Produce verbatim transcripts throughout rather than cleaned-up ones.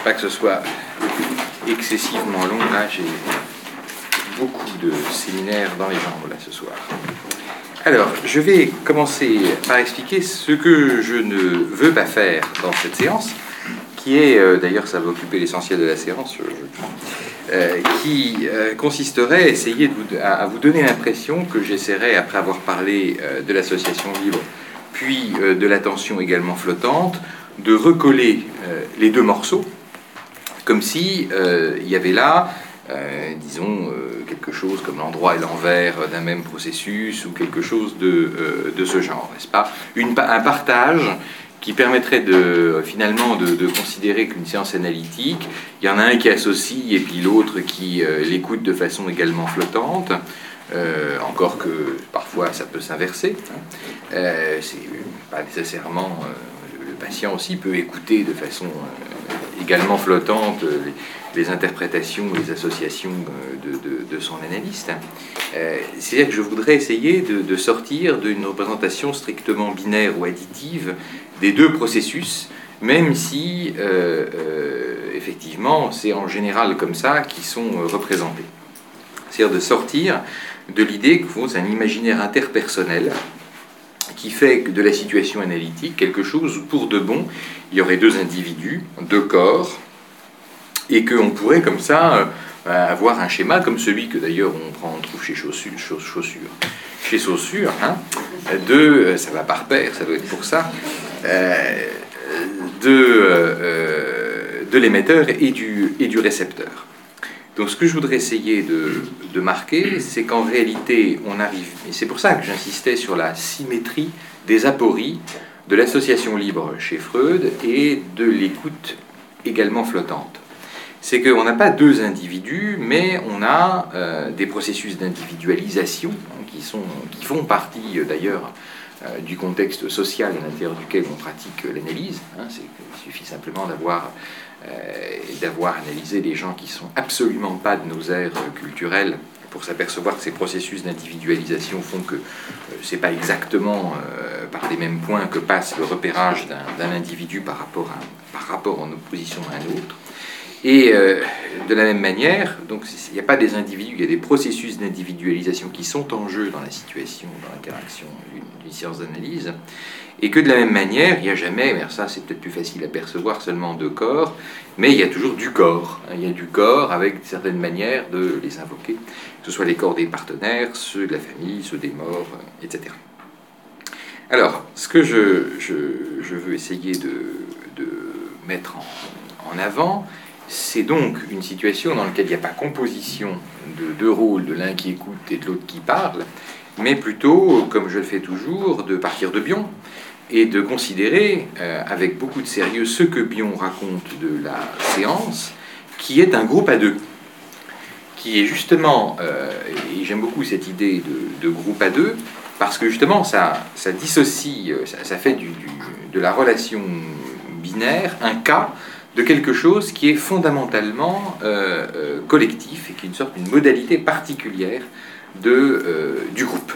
pas que ce soit excessivement long. Là, j'ai beaucoup de séminaires dans les jambes là ce soir. Alors, je vais commencer par expliquer ce que je ne veux pas faire dans cette séance, qui est, euh, d'ailleurs ça va occuper l'essentiel de la séance, je, je crois, euh, qui euh, consisterait à essayer de vous, à, à vous donner l'impression que j'essaierai, après avoir parlé euh, de l'association libre, puis euh, de l'attention également flottante, de recoller euh, les deux morceaux, comme si euh, il y avait là, euh, disons, euh, quelque chose comme l'endroit et l'envers d'un même processus, ou quelque chose de, euh, de ce genre, n'est-ce pas? Une, un partage qui permettrait de, finalement de, de considérer qu'une séance analytique, il y en a un qui associe et puis l'autre qui euh, l'écoute de façon également flottante, euh, encore que parfois ça peut s'inverser. Hein. Euh, c'est pas nécessairement... Euh, le patient aussi peut écouter de façon euh, également flottante euh, les, les interprétations, les associations euh, de, de, de son analyste. Euh, C'est-à-dire que je voudrais essayer de, de sortir d'une représentation strictement binaire ou additive des deux processus, même si, euh, euh, effectivement, c'est en général comme ça qu'ils sont euh, représentés. C'est-à-dire de sortir de l'idée que c'est un imaginaire interpersonnel qui fait de la situation analytique quelque chose où, pour de bon, il y aurait deux individus, deux corps, et qu'on pourrait comme ça euh, avoir un schéma comme celui que d'ailleurs on, prend, on trouve chez Chaussures, chaussures, chez Saussure, hein, de, ça va par paire, ça doit être pour ça, euh, de, euh, de l'émetteur et du, et du récepteur. Donc ce que je voudrais essayer de, de marquer, c'est qu'en réalité, on arrive, et c'est pour ça que j'insistais sur la symétrie des apories de l'association libre chez Freud et de l'écoute également flottante. C'est qu'on n'a pas deux individus, mais on a euh, des processus d'individualisation hein, qui, sont, qui font partie euh, d'ailleurs euh, du contexte social à l'intérieur duquel on pratique l'analyse. Hein, il suffit simplement d'avoir... Euh, d'avoir analysé les gens qui ne sont absolument pas de nos aires culturelles pour s'apercevoir que ces processus d'individualisation font que euh, ce n'est pas exactement euh, par les mêmes points que passe le repérage d'un individu par rapport, à, par rapport en opposition à un autre. Et euh, de la même manière, donc il n'y a pas des individus, il y a des processus d'individualisation qui sont en jeu dans la situation, dans l'interaction d'une séance d'analyse, et que de la même manière, il n'y a jamais, mais ça c'est peut-être plus facile à percevoir, seulement deux corps, mais il y a toujours du corps. Il y a du corps avec certaines manières de les invoquer, que ce soit les corps des partenaires, ceux de la famille, ceux des morts, et cetera. Alors, ce que je, je, je veux essayer de, de mettre en, en avant, c'est donc une situation dans laquelle il n'y a pas composition de deux rôles, de l'un qui écoute et de l'autre qui parle, mais plutôt, comme je le fais toujours, de partir de Bion et de considérer euh, avec beaucoup de sérieux ce que Bion raconte de la séance, qui est un groupe à deux, qui est justement, euh, et j'aime beaucoup cette idée de, de groupe à deux, parce que justement ça, ça dissocie, ça, ça fait du, du, de la relation binaire un cas de quelque chose qui est fondamentalement euh, euh, collectif et qui est une sorte d'une modalité particulière de, euh, du groupe.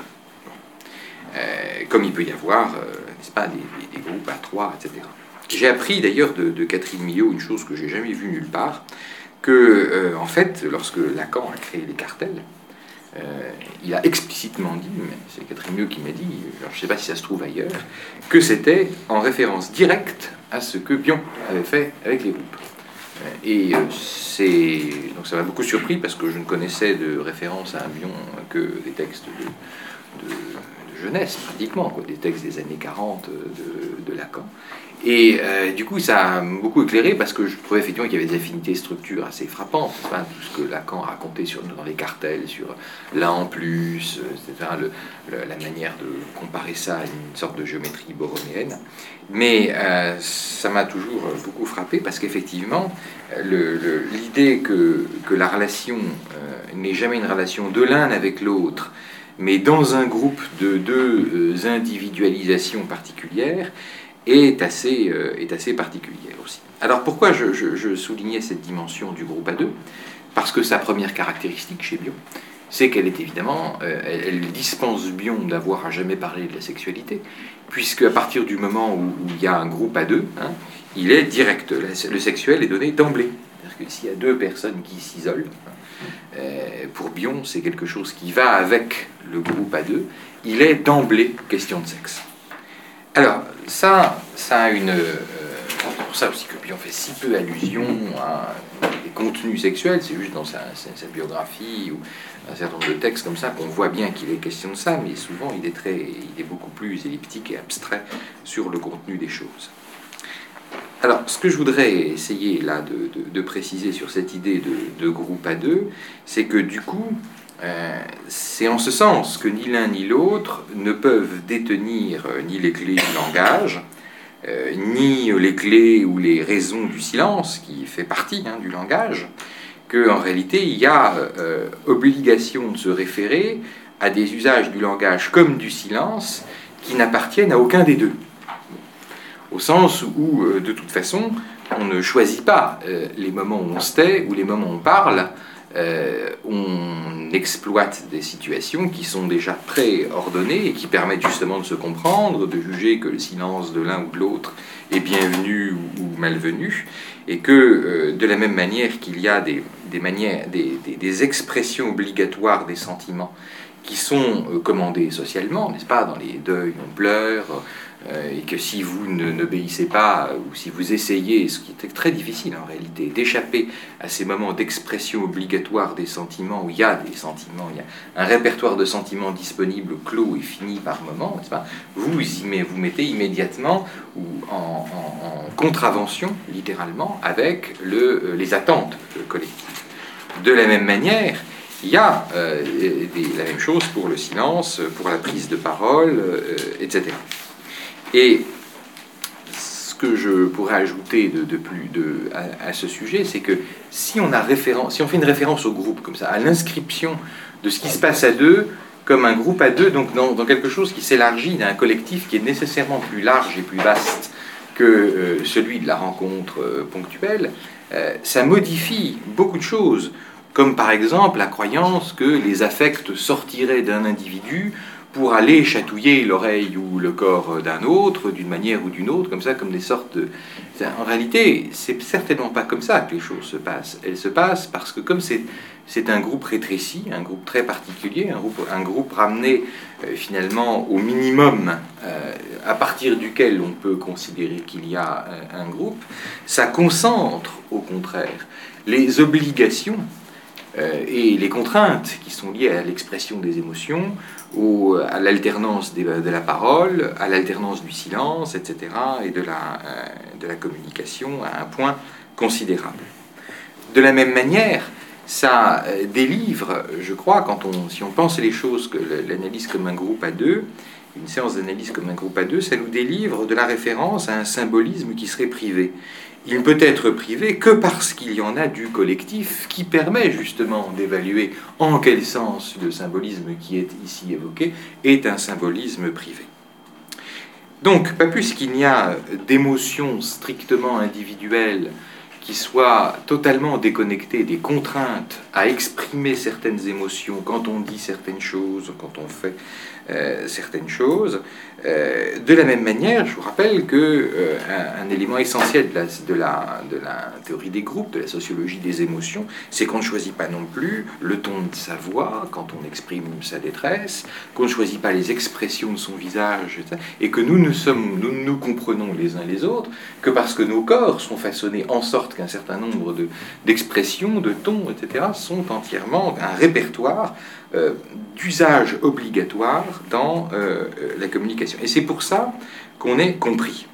Euh, comme il peut y avoir, euh, n'est-ce pas, des, des, des groupes à trois, et cetera. J'ai appris d'ailleurs de, de Catherine Millot une chose que j'ai jamais vue nulle part, que euh, en fait, lorsque Lacan a créé les cartels, euh, il a explicitement dit, mais c'est Catherine Millot qui m'a dit, alors je ne sais pas si ça se trouve ailleurs, que c'était en référence directe à ce que Bion avait fait avec les groupes. Et c'est donc ça m'a beaucoup surpris parce que je ne connaissais de référence à un Bion que des textes de, de, de jeunesse pratiquement, quoi, des textes des années quarante de, de Lacan. Et euh, du coup, ça a beaucoup éclairé parce que je trouvais effectivement qu'il y avait des affinités structures assez frappantes. Enfin, tout ce que Lacan racontait sur, dans les cartels, sur l'un en plus, et cetera, le, le, la manière de comparer ça à une sorte de géométrie borroméenne. Mais euh, ça m'a toujours beaucoup frappé parce qu'effectivement, l'idée que, que la relation euh, n'est jamais une relation de l'un avec l'autre, mais dans un groupe de deux euh, individualisations particulières, est assez, euh, est assez particulière aussi. Alors pourquoi je, je, je soulignais cette dimension du groupe à deux? Parce que sa première caractéristique chez Bion, c'est qu'elle est évidemment, euh, elle, elle dispense Bion d'avoir à jamais parlé de la sexualité, puisque à partir du moment où, où il y a un groupe à deux, hein, il est direct. Le sexuel est donné d'emblée. C'est-à-dire que s'il y a deux personnes qui s'isolent, euh, pour Bion, c'est quelque chose qui va avec le groupe à deux, il est d'emblée question de sexe. Alors, ça, ça a une... Euh, c'est pour ça aussi que Bion fait si peu allusion à des contenus sexuels, c'est juste dans sa, sa, sa biographie ou un certain nombre de textes comme ça qu'on voit bien qu'il est question de ça, mais souvent il est, très, il est beaucoup plus elliptique et abstrait sur le contenu des choses. Alors, ce que je voudrais essayer là de, de, de préciser sur cette idée de, de groupe à deux, c'est que du coup, euh, c'est en ce sens que ni l'un ni l'autre ne peuvent détenir euh, ni les clés du langage, euh, ni les clés ou les raisons du silence, qui fait partie hein, du langage, qu'en réalité, il y a euh, obligation de se référer à des usages du langage comme du silence qui n'appartiennent à aucun des deux. Au sens où, euh, de toute façon, on ne choisit pas euh, les moments où on se tait ou les moments où on parle, euh, on exploite des situations qui sont déjà préordonnées et qui permettent justement de se comprendre, de juger que le silence de l'un ou de l'autre est bienvenu ou, ou malvenu, et que euh, de la même manière qu'il y a des, des, manières, des, des, des expressions obligatoires des sentiments qui sont euh, commandées socialement, n'est-ce pas, dans les deuils on pleure, euh, et que si vous ne, n'obéissez pas, ou si vous essayez, ce qui est très difficile en réalité, d'échapper à ces moments d'expression obligatoire des sentiments, où il y a des sentiments, il y a un répertoire de sentiments disponibles, clos et fini par moment, n'est-ce pas, vous y met, vous mettez immédiatement ou en, en, en contravention, littéralement, avec le, les attentes collectives. De la même manière, il y a euh, des, la même chose pour le silence, pour la prise de parole, euh, et cetera. Et ce que je pourrais ajouter de, de plus de, à, à ce sujet, c'est que si on, a référence, si on fait une référence au groupe, comme ça, à l'inscription de ce qui se passe à deux, comme un groupe à deux, donc dans, dans quelque chose qui s'élargit d'un collectif qui est nécessairement plus large et plus vaste que euh, celui de la rencontre euh, ponctuelle, euh, ça modifie beaucoup de choses, comme par exemple la croyance que les affects sortiraient d'un individu pour aller chatouiller l'oreille ou le corps d'un autre, d'une manière ou d'une autre, comme ça, comme des sortes de... En réalité, c'est certainement pas comme ça que les choses se passent. Elles se passent parce que comme c'est, c'est un groupe rétréci, un groupe très particulier, un groupe, un groupe ramené euh, finalement au minimum euh, à partir duquel on peut considérer qu'il y a euh, un groupe, ça concentre au contraire les obligations Euh, et les contraintes qui sont liées à l'expression des émotions, ou à l'alternance des, de la parole, à l'alternance du silence, et cetera, et de la, euh, de la communication à un point considérable. De la même manière, ça euh, délivre, je crois, quand on, si on pense les choses, que l'analyse comme un groupe à deux, une séance d'analyse comme un groupe à deux, ça nous délivre de la référence à un symbolisme qui serait privé. Il ne peut être privé que parce qu'il y en a du collectif qui permet justement d'évaluer en quel sens le symbolisme qui est ici évoqué est un symbolisme privé. Donc, pas plus qu'il n'y a d'émotions strictement individuelles qui soient totalement déconnectées des contraintes à exprimer certaines émotions quand on dit certaines choses, quand on fait euh, certaines choses. Euh, de la même manière, je vous rappelle que euh, un, un élément essentiel de la, de, la, de la théorie des groupes, de la sociologie des émotions, c'est qu'on ne choisit pas non plus le ton de sa voix quand on exprime sa détresse, qu'on ne choisit pas les expressions de son visage, et cetera, et que nous ne sommes, nous nous comprenons les uns les autres que parce que nos corps sont façonnés en sorte qu'un certain nombre de, d'expressions, de tons, et cetera, sont entièrement un répertoire euh, d'usage obligatoire dans euh, la communication. Et c'est pour ça qu'on est compris.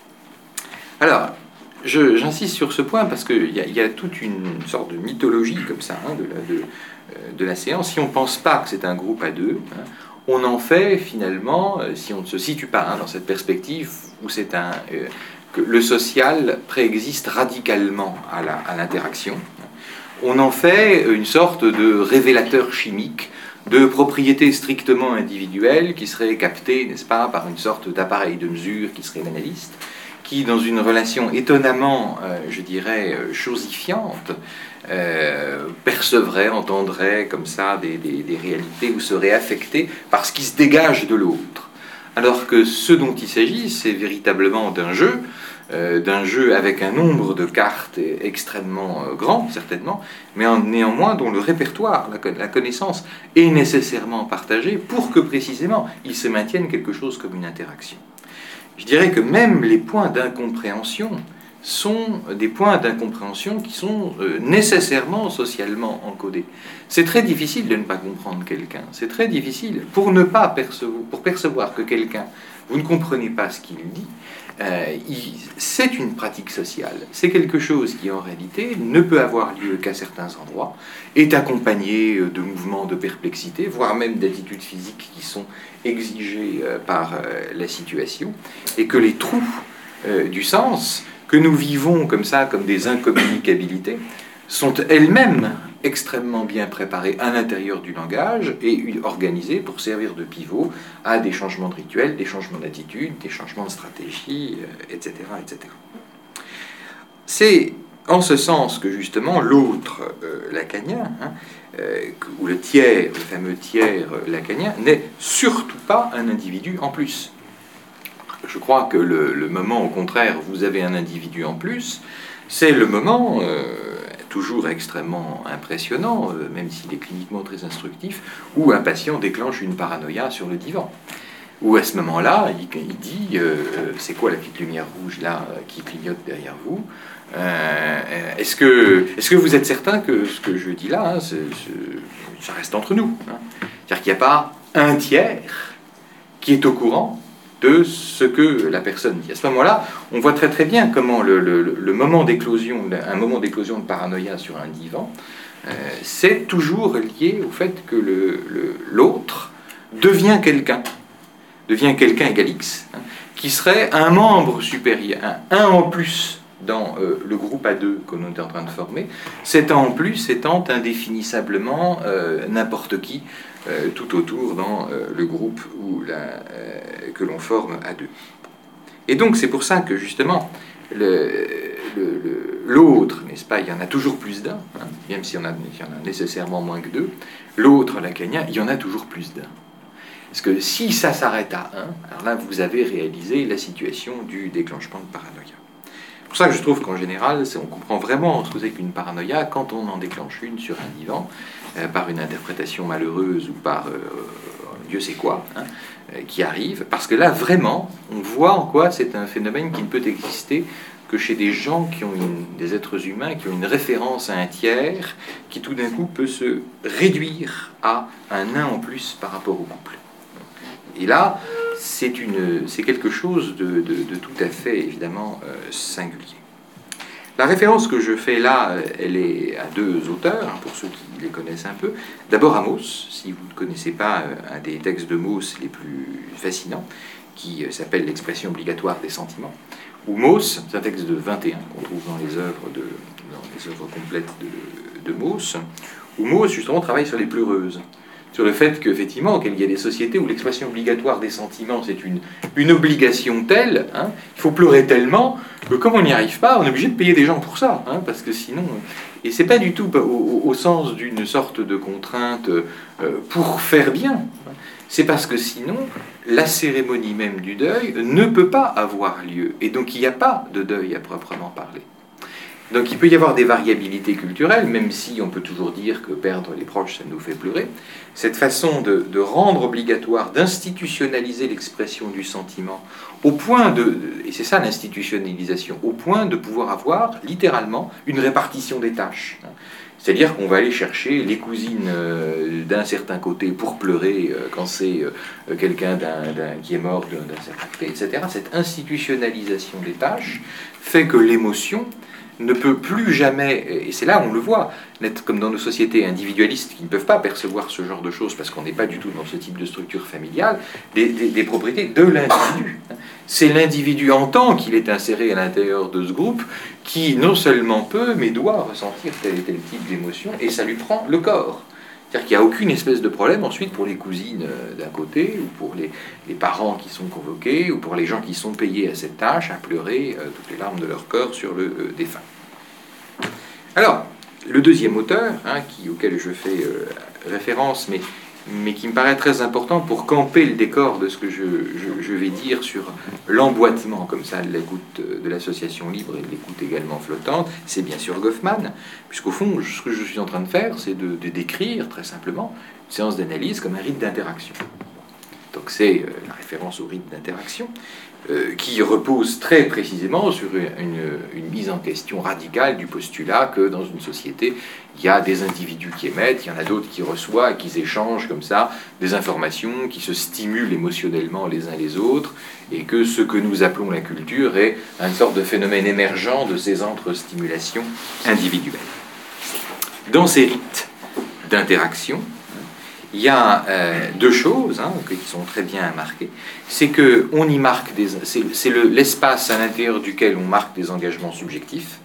Alors, je, j'insiste sur ce point parce qu'il y, y a toute une sorte de mythologie comme ça hein, de, la, de, de la séance. Si on ne pense pas que c'est un groupe à deux, hein, on en fait finalement, si on ne se situe pas hein, dans cette perspective où c'est un... Euh, que le social préexiste radicalement à, la, à l'interaction. On en fait une sorte de révélateur chimique de propriétés strictement individuelles qui seraient captées, n'est-ce pas, par une sorte d'appareil de mesure qui serait l'analyste, qui, dans une relation étonnamment, euh, je dirais, chosifiante, euh, percevrait, entendrait comme ça des, des, des réalités ou serait affecté par ce qui se dégage de l'autre. Alors que ce dont il s'agit, c'est véritablement d'un jeu euh, d'un jeu avec un nombre de cartes extrêmement euh, grand, certainement, mais en, néanmoins dont le répertoire, la, la connaissance, est nécessairement partagé pour que précisément il se maintienne quelque chose comme une interaction. Je dirais que même les points d'incompréhension sont des points d'incompréhension qui sont euh, nécessairement socialement encodés. C'est très difficile de ne pas comprendre quelqu'un. C'est très difficile. Pour ne pas percevoir, pour percevoir que quelqu'un, vous ne comprenez pas ce qu'il dit, euh, il, c'est une pratique sociale. C'est quelque chose qui, en réalité, ne peut avoir lieu qu'à certains endroits, est accompagné de mouvements de perplexité, voire même d'attitudes physiques qui sont exigées euh, par euh, la situation, et que les trous euh, du sens que nous vivons comme ça, comme des incommunicabilités, sont elles-mêmes extrêmement bien préparées à l'intérieur du langage et organisées pour servir de pivot à des changements de rituels, des changements d'attitude, des changements de stratégie, et cetera, et cetera. C'est en ce sens que justement l'autre euh, lacanien, hein, euh, ou le tiers, le fameux tiers lacanien, n'est surtout pas un individu en plus. Je crois que le, le moment, au contraire, où vous avez un individu en plus, c'est le moment, euh, toujours extrêmement impressionnant, euh, même s'il est cliniquement très instructif, où un patient déclenche une paranoïa sur le divan. Où à ce moment-là, il, il dit euh, « c'est quoi la petite lumière rouge là qui clignote derrière vous euh, est-ce que, est-ce que vous êtes certain que ce que je dis là, hein, c'est, c'est, ça reste entre nous hein ?» C'est-à-dire qu'il n'y a pas un tiers qui est au courant de ce que la personne dit. À ce moment-là, on voit très très bien comment le, le, le moment d'éclosion, un moment d'éclosion de paranoïa sur un divan, euh, c'est toujours lié au fait que le, le, l'autre devient quelqu'un, devient quelqu'un égal X, hein, qui serait un membre supérieur, un, un en plus dans euh, le groupe A deux que l'on est en train de former, cet un en plus étant indéfinissablement euh, n'importe qui, Euh, tout autour dans euh, le groupe où la, euh, que l'on forme à deux. Et donc c'est pour ça que justement le, le, le, l'autre, n'est-ce pas, il y en a toujours plus d'un, hein, même s'il y, en a, il y en a nécessairement moins que deux, l'autre, lacanien, il y en a toujours plus d'un. Parce que si ça s'arrête à un, alors là vous avez réalisé la situation du déclenchement de paranoïa. C'est pour ça que je trouve qu'en général, on comprend vraiment ce que c'est qu'une paranoïa quand on en déclenche une sur un divan, euh, par une interprétation malheureuse ou par euh, Dieu sait quoi, hein, euh, qui arrive. Parce que là, vraiment, on voit en quoi c'est un phénomène qui ne peut exister que chez des gens qui ont une, des êtres humains qui ont une référence à un tiers, qui tout d'un coup peut se réduire à un un en plus par rapport au couple. Et là, c'est, une, c'est quelque chose de, de, de tout à fait, évidemment, euh, singulier. La référence que je fais là, elle est à deux auteurs, hein, pour ceux qui les connaissent un peu. D'abord à Mauss, si vous ne connaissez pas euh, un des textes de Mauss les plus fascinants, qui euh, s'appelle « L'expression obligatoire des sentiments », où Mauss, c'est un texte de vingt et un qu'on trouve dans les œuvres, de, dans les œuvres complètes de, de Mauss, où Mauss, justement, travaille sur les pleureuses. Sur le fait qu'effectivement, qu'il y a des sociétés où l'expression obligatoire des sentiments, c'est une, une obligation telle, hein, il faut pleurer tellement, que comme on n'y arrive pas, on est obligé de payer des gens pour ça, hein, parce que sinon... Et c'est pas du tout au, au sens d'une sorte de contrainte euh, pour faire bien, c'est parce que sinon, la cérémonie même du deuil ne peut pas avoir lieu, et donc il n'y a pas de deuil à proprement parler. Donc il peut y avoir des variabilités culturelles, même si on peut toujours dire que perdre les proches, ça nous fait pleurer. Cette façon de, de rendre obligatoire, d'institutionnaliser l'expression du sentiment, au point de, et c'est ça l'institutionnalisation, au point de pouvoir avoir littéralement une répartition des tâches. C'est-à-dire qu'on va aller chercher les cousines d'un certain côté pour pleurer quand c'est quelqu'un d'un, d'un, qui est mort d'un, d'un certain côté, et cetera. Cette institutionnalisation des tâches fait que l'émotion ne peut plus jamais, et c'est là où on le voit, n'être comme dans nos sociétés individualistes qui ne peuvent pas percevoir ce genre de choses parce qu'on n'est pas du tout dans ce type de structure familiale, des, des, des propriétés de l'individu. C'est l'individu en tant qu'il est inséré à l'intérieur de ce groupe qui non seulement peut, mais doit ressentir tel et tel type d'émotion, et ça lui prend le corps. C'est-à-dire qu'il n'y a aucune espèce de problème ensuite pour les cousines d'un côté, ou pour les, les parents qui sont convoqués, ou pour les gens qui sont payés à cette tâche, à pleurer euh, toutes les larmes de leur corps sur le euh, défunt. Alors, le deuxième auteur, hein, qui, auquel je fais euh, référence, mais mais qui me paraît très important pour camper le décor de ce que je, je, je vais dire sur l'emboîtement, comme ça, de l'écoute de l'association libre et de l'écoute également flottante. C'est bien sûr Goffman, puisqu'au fond, ce que je suis en train de faire, c'est de, de décrire, très simplement, une séance d'analyse comme un rite d'interaction. Donc c'est euh, la référence au rite d'interaction, euh, qui repose très précisément sur une, une mise en question radicale du postulat que dans une société, il y a des individus qui émettent, il y en a d'autres qui reçoivent, et qui échangent comme ça des informations, qui se stimulent émotionnellement les uns les autres, et que ce que nous appelons la culture est une sorte de phénomène émergent de ces entre-stimulations individuelles. Dans ces rites d'interaction, il y a euh, deux choses hein, qui sont très bien marquées. C'est que on y marque des, c'est, c'est le, l'espace à l'intérieur duquel on marque des engagements subjectifs,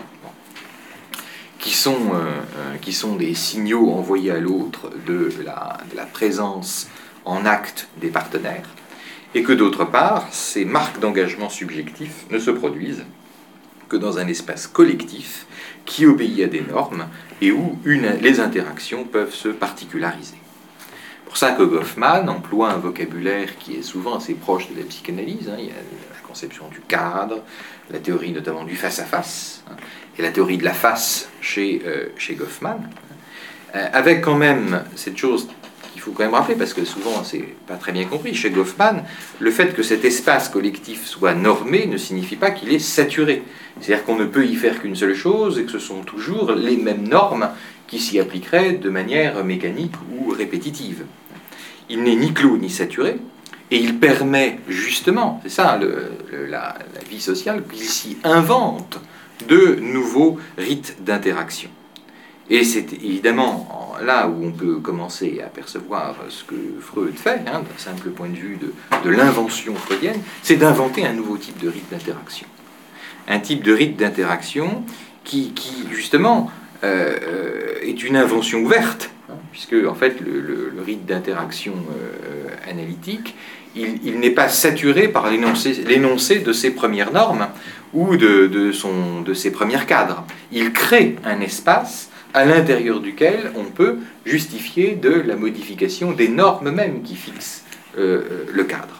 qui sont, euh, euh, qui sont des signaux envoyés à l'autre de la, de la présence en acte des partenaires, et que d'autre part, ces marques d'engagement subjectif ne se produisent que dans un espace collectif qui obéit à des normes et où une, les interactions peuvent se particulariser. C'est pour ça que Goffman emploie un vocabulaire qui est souvent assez proche de la psychanalyse. Hein. Il y a la conception du cadre, la théorie notamment du face-à-face, hein, et la théorie de la face chez, euh, chez Goffman, euh, avec quand même cette chose qu'il faut quand même rappeler, parce que souvent c'est pas très bien compris. Chez Goffman, le fait que cet espace collectif soit normé ne signifie pas qu'il est saturé. C'est-à-dire qu'on ne peut y faire qu'une seule chose et que ce sont toujours les mêmes normes qui s'y appliqueraient de manière mécanique ou répétitive. Il n'est ni clos ni saturé, et il permet justement, c'est ça le, le, la, la vie sociale, qu'il s'y invente de nouveaux rites d'interaction. Et c'est évidemment là où on peut commencer à percevoir ce que Freud fait, hein, d'un simple point de vue de, de l'invention freudienne, c'est d'inventer un nouveau type de rite d'interaction. Un type de rite d'interaction qui, qui justement, euh, est une invention ouverte, hein, puisque en fait le, le, le rite d'interaction euh, analytique, il, il n'est pas saturé par l'énoncé, l'énoncé de ses premières normes ou de, de, son, de ses premiers cadres. Il crée un espace à l'intérieur duquel on peut justifier de la modification des normes mêmes qui fixent euh, le cadre.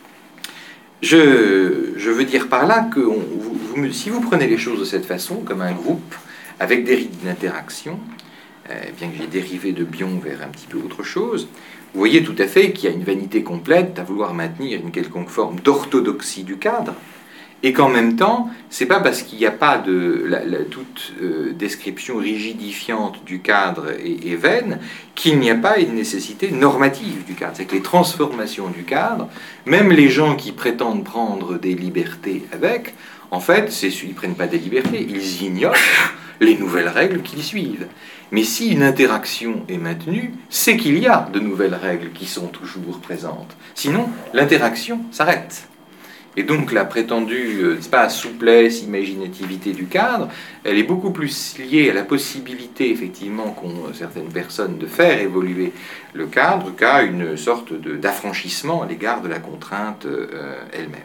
Je, je veux dire par là que on, vous, vous, si vous prenez les choses de cette façon, comme un groupe, avec des rites d'interaction, euh, bien que j'ai dérivé de Bion vers un petit peu autre chose, vous voyez tout à fait qu'il y a une vanité complète à vouloir maintenir une quelconque forme d'orthodoxie du cadre, et qu'en même temps, c'est pas parce qu'il n'y a pas de la, la, toute euh, description rigidifiante du cadre est, est vaine qu'il n'y a pas une nécessité normative du cadre. C'est que les transformations du cadre, même les gens qui prétendent prendre des libertés avec, en fait, c'est, ils ne prennent pas des libertés, ils ignorent les nouvelles règles qu'ils suivent. Mais si une interaction est maintenue, c'est qu'il y a de nouvelles règles qui sont toujours présentes. Sinon, l'interaction s'arrête. Et donc la prétendue euh, pas, souplesse, imaginativité du cadre, elle est beaucoup plus liée à la possibilité, effectivement, qu'ont certaines personnes de faire évoluer le cadre qu'à une sorte de, d'affranchissement à l'égard de la contrainte euh, elle-même.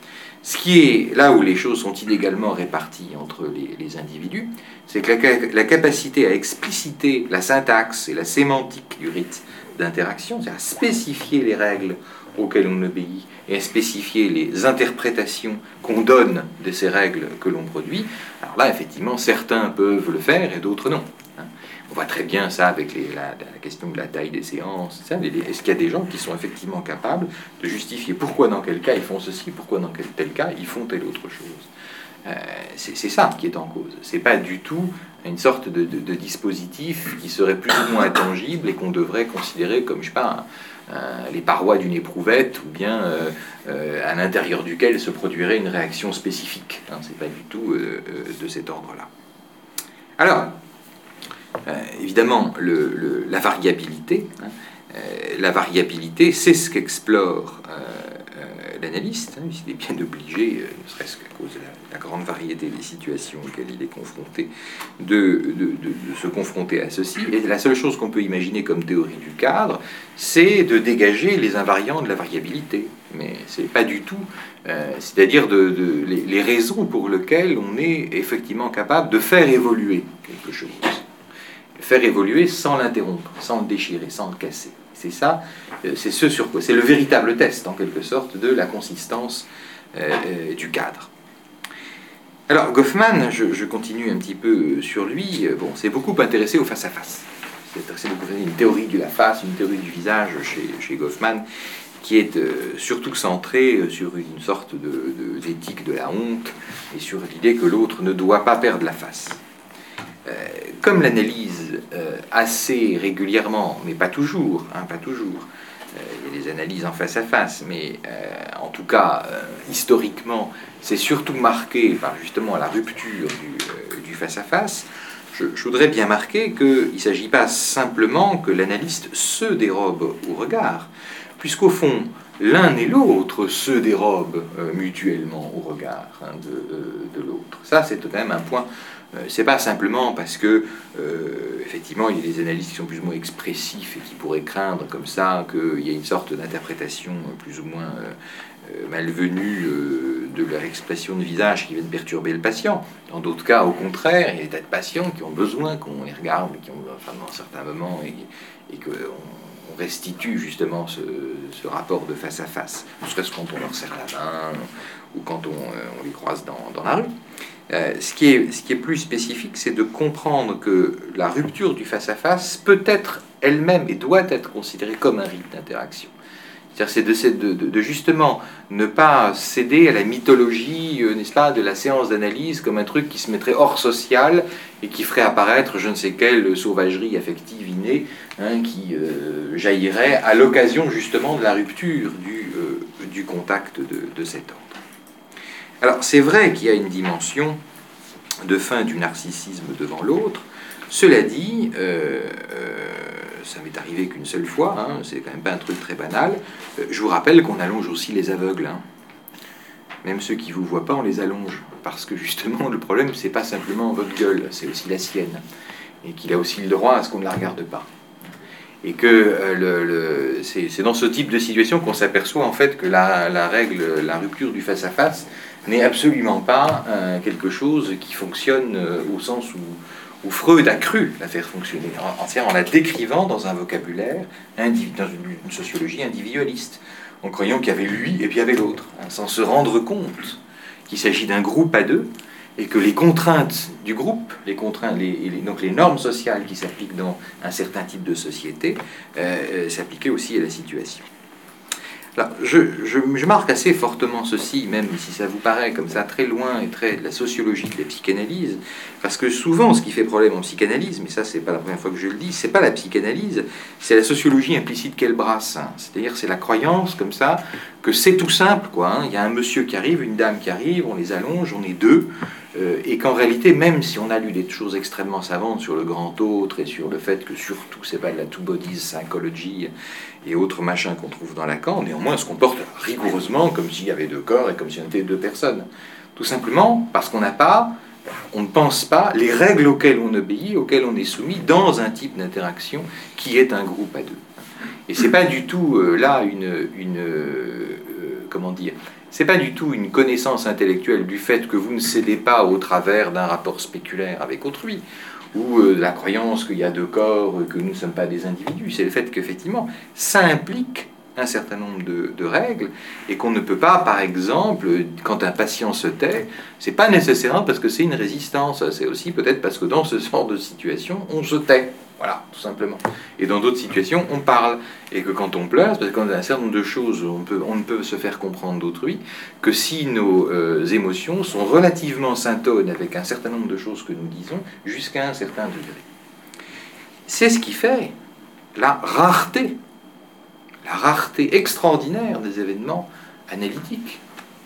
Ce qui est là où les choses sont inégalement réparties entre les, les individus, c'est que la, la capacité à expliciter la syntaxe et la sémantique du rite d'interaction, c'est à spécifier les règles auxquelles on obéit et à spécifier les interprétations qu'on donne de ces règles que l'on produit. Alors là, effectivement, certains peuvent le faire et d'autres non. On voit très bien ça avec les, la, la question de la taille des séances. Ça, les, est-ce qu'il y a des gens qui sont effectivement capables de justifier pourquoi dans quel cas ils font ceci, pourquoi dans quel tel cas ils font telle autre chose. Euh, c'est, c'est ça qui est en cause. C'est pas du tout une sorte de, de, de dispositif qui serait plus ou moins intangible et qu'on devrait considérer comme, je sais pas, un, les parois d'une éprouvette ou bien euh, euh, à l'intérieur duquel se produirait une réaction spécifique. Hein, c'est pas du tout euh, de cet ordre-là. Alors, euh, évidemment, le, le, la variabilité, hein, euh, la variabilité, c'est ce qu'explore euh, euh, l'analyste. Hein, il est bien obligé, euh, ne serait-ce qu'à cause de la, la grande variété des situations auxquelles il est confronté, de, de, de, de se confronter à ceci. Et la seule chose qu'on peut imaginer comme théorie du cadre, c'est de dégager les invariants de la variabilité. Mais c'est pas du tout, euh, c'est-à-dire de, de, les, les raisons pour lesquelles on est effectivement capable de faire évoluer quelque chose. Faire évoluer sans l'interrompre, sans le déchirer, sans le casser. C'est ça, c'est ce sur quoi, c'est le véritable test, en quelque sorte, de la consistance euh, du cadre. Alors, Goffman, je, je continue un petit peu sur lui, bon, s'est beaucoup intéressé au face-à-face. Il s'est intéressé beaucoup à une théorie de la face, une théorie du visage chez, chez Goffman, qui est euh, surtout centrée sur une sorte de, de, d'éthique de la honte et sur l'idée que l'autre ne doit pas perdre la face. Euh, comme l'analyse euh, assez régulièrement, mais pas toujours, hein, pas toujours, euh, il y a des analyses en face à face, mais euh, en tout cas, euh, historiquement, c'est surtout marqué par justement la rupture du, euh, du face à face. Je, je voudrais bien marquer qu'il ne s'agit pas simplement que l'analyste se dérobe au regard, puisqu'au fond, l'un et l'autre se dérobent euh, mutuellement au regard hein, de, euh, de l'autre. Ça, c'est quand même un point. Euh, c'est pas simplement parce que, euh, effectivement, il y a des analystes qui sont plus ou moins expressifs et qui pourraient craindre comme ça qu'il y ait une sorte d'interprétation plus ou moins euh, malvenue euh, de leur expression de visage qui viennent perturber le patient. Dans d'autres cas, au contraire, il y a des tas de patients qui ont besoin qu'on les regarde, qui ont, enfin, dans certains moments, et, et qu'on on restitue justement ce, ce rapport de face à face, ne serait-ce quand on leur serre la main ou quand on, euh, on les croise dans, dans la rue. Euh, ce, qui est, ce qui est plus spécifique, c'est de comprendre que la rupture du face-à-face peut être elle-même et doit être considérée comme un rite d'interaction. C'est-à-dire c'est de, de, de justement ne pas céder à la mythologie, euh, n'est-ce pas, de la séance d'analyse comme un truc qui se mettrait hors social et qui ferait apparaître je ne sais quelle sauvagerie affective innée hein, qui euh, jaillirait à l'occasion justement de la rupture du, euh, du contact de, de cet ordre. Alors c'est vrai qu'il y a une dimension de fin du narcissisme devant l'autre. Cela dit, euh, euh, ça m'est arrivé qu'une seule fois, hein, c'est quand même pas un truc très banal. Euh, je vous rappelle qu'on allonge aussi les aveugles. Hein. Même ceux qui ne vous voient pas, on les allonge. Parce que justement, le problème, c'est pas simplement votre gueule, c'est aussi la sienne. Et qu'il a aussi le droit à ce qu'on ne la regarde pas. Et que euh, le, le, c'est, c'est dans ce type de situation qu'on s'aperçoit en fait que la, la règle, la rupture du face-à-face n'est absolument pas euh, quelque chose qui fonctionne euh, au sens où où Freud a cru la faire fonctionner, en, en la décrivant dans un vocabulaire, dans une, une sociologie individualiste, en croyant qu'il y avait lui et puis il y avait l'autre, hein, sans se rendre compte qu'il s'agit d'un groupe à deux, et que les contraintes du groupe, les contraintes, les, les, donc les normes sociales qui s'appliquent dans un certain type de société, euh, s'appliquaient aussi à la situation. Alors, je, je, je marque assez fortement ceci, même si ça vous paraît comme ça très loin et très de la sociologie de la psychanalyse, parce que souvent ce qui fait problème en psychanalyse, mais ça c'est pas la première fois que je le dis, c'est pas la psychanalyse, c'est la sociologie implicite qu'elle brasse. Hein. C'est-à-dire c'est la croyance comme ça que c'est tout simple, quoi. Hein. Il y a un monsieur qui arrive, une dame qui arrive, on les allonge, on est deux. Euh, et qu'en réalité, même si on a lu des choses extrêmement savantes sur le grand autre et sur le fait que surtout c'est pas de la two bodies psychology et autres machins qu'on trouve dans Lacan, néanmoins on se comporte rigoureusement comme s'il y avait deux corps et comme s'il y avait deux personnes. Tout simplement parce qu'on n'a pas, on ne pense pas les règles auxquelles on obéit, auxquelles on est soumis dans un type d'interaction qui est un groupe à deux. Et c'est pas du tout euh, là une, une euh, comment dire, c'est pas du tout une connaissance intellectuelle du fait que vous ne cédez pas au travers d'un rapport spéculaire avec autrui, ou euh, la croyance qu'il y a deux corps, que nous ne sommes pas des individus. C'est le fait qu'effectivement, ça implique un certain nombre de, de règles, et qu'on ne peut pas, par exemple, quand un patient se tait, c'est pas nécessairement parce que c'est une résistance, c'est aussi peut-être parce que dans ce genre de situation, on se tait. Voilà, tout simplement. Et dans d'autres situations, on parle. Et que quand on pleure, c'est parce qu'on a un certain nombre de choses, on, peut, on ne peut se faire comprendre d'autrui, que si nos euh, émotions sont relativement syntones avec un certain nombre de choses que nous disons, jusqu'à un certain degré. C'est ce qui fait la rareté, la rareté extraordinaire des événements analytiques.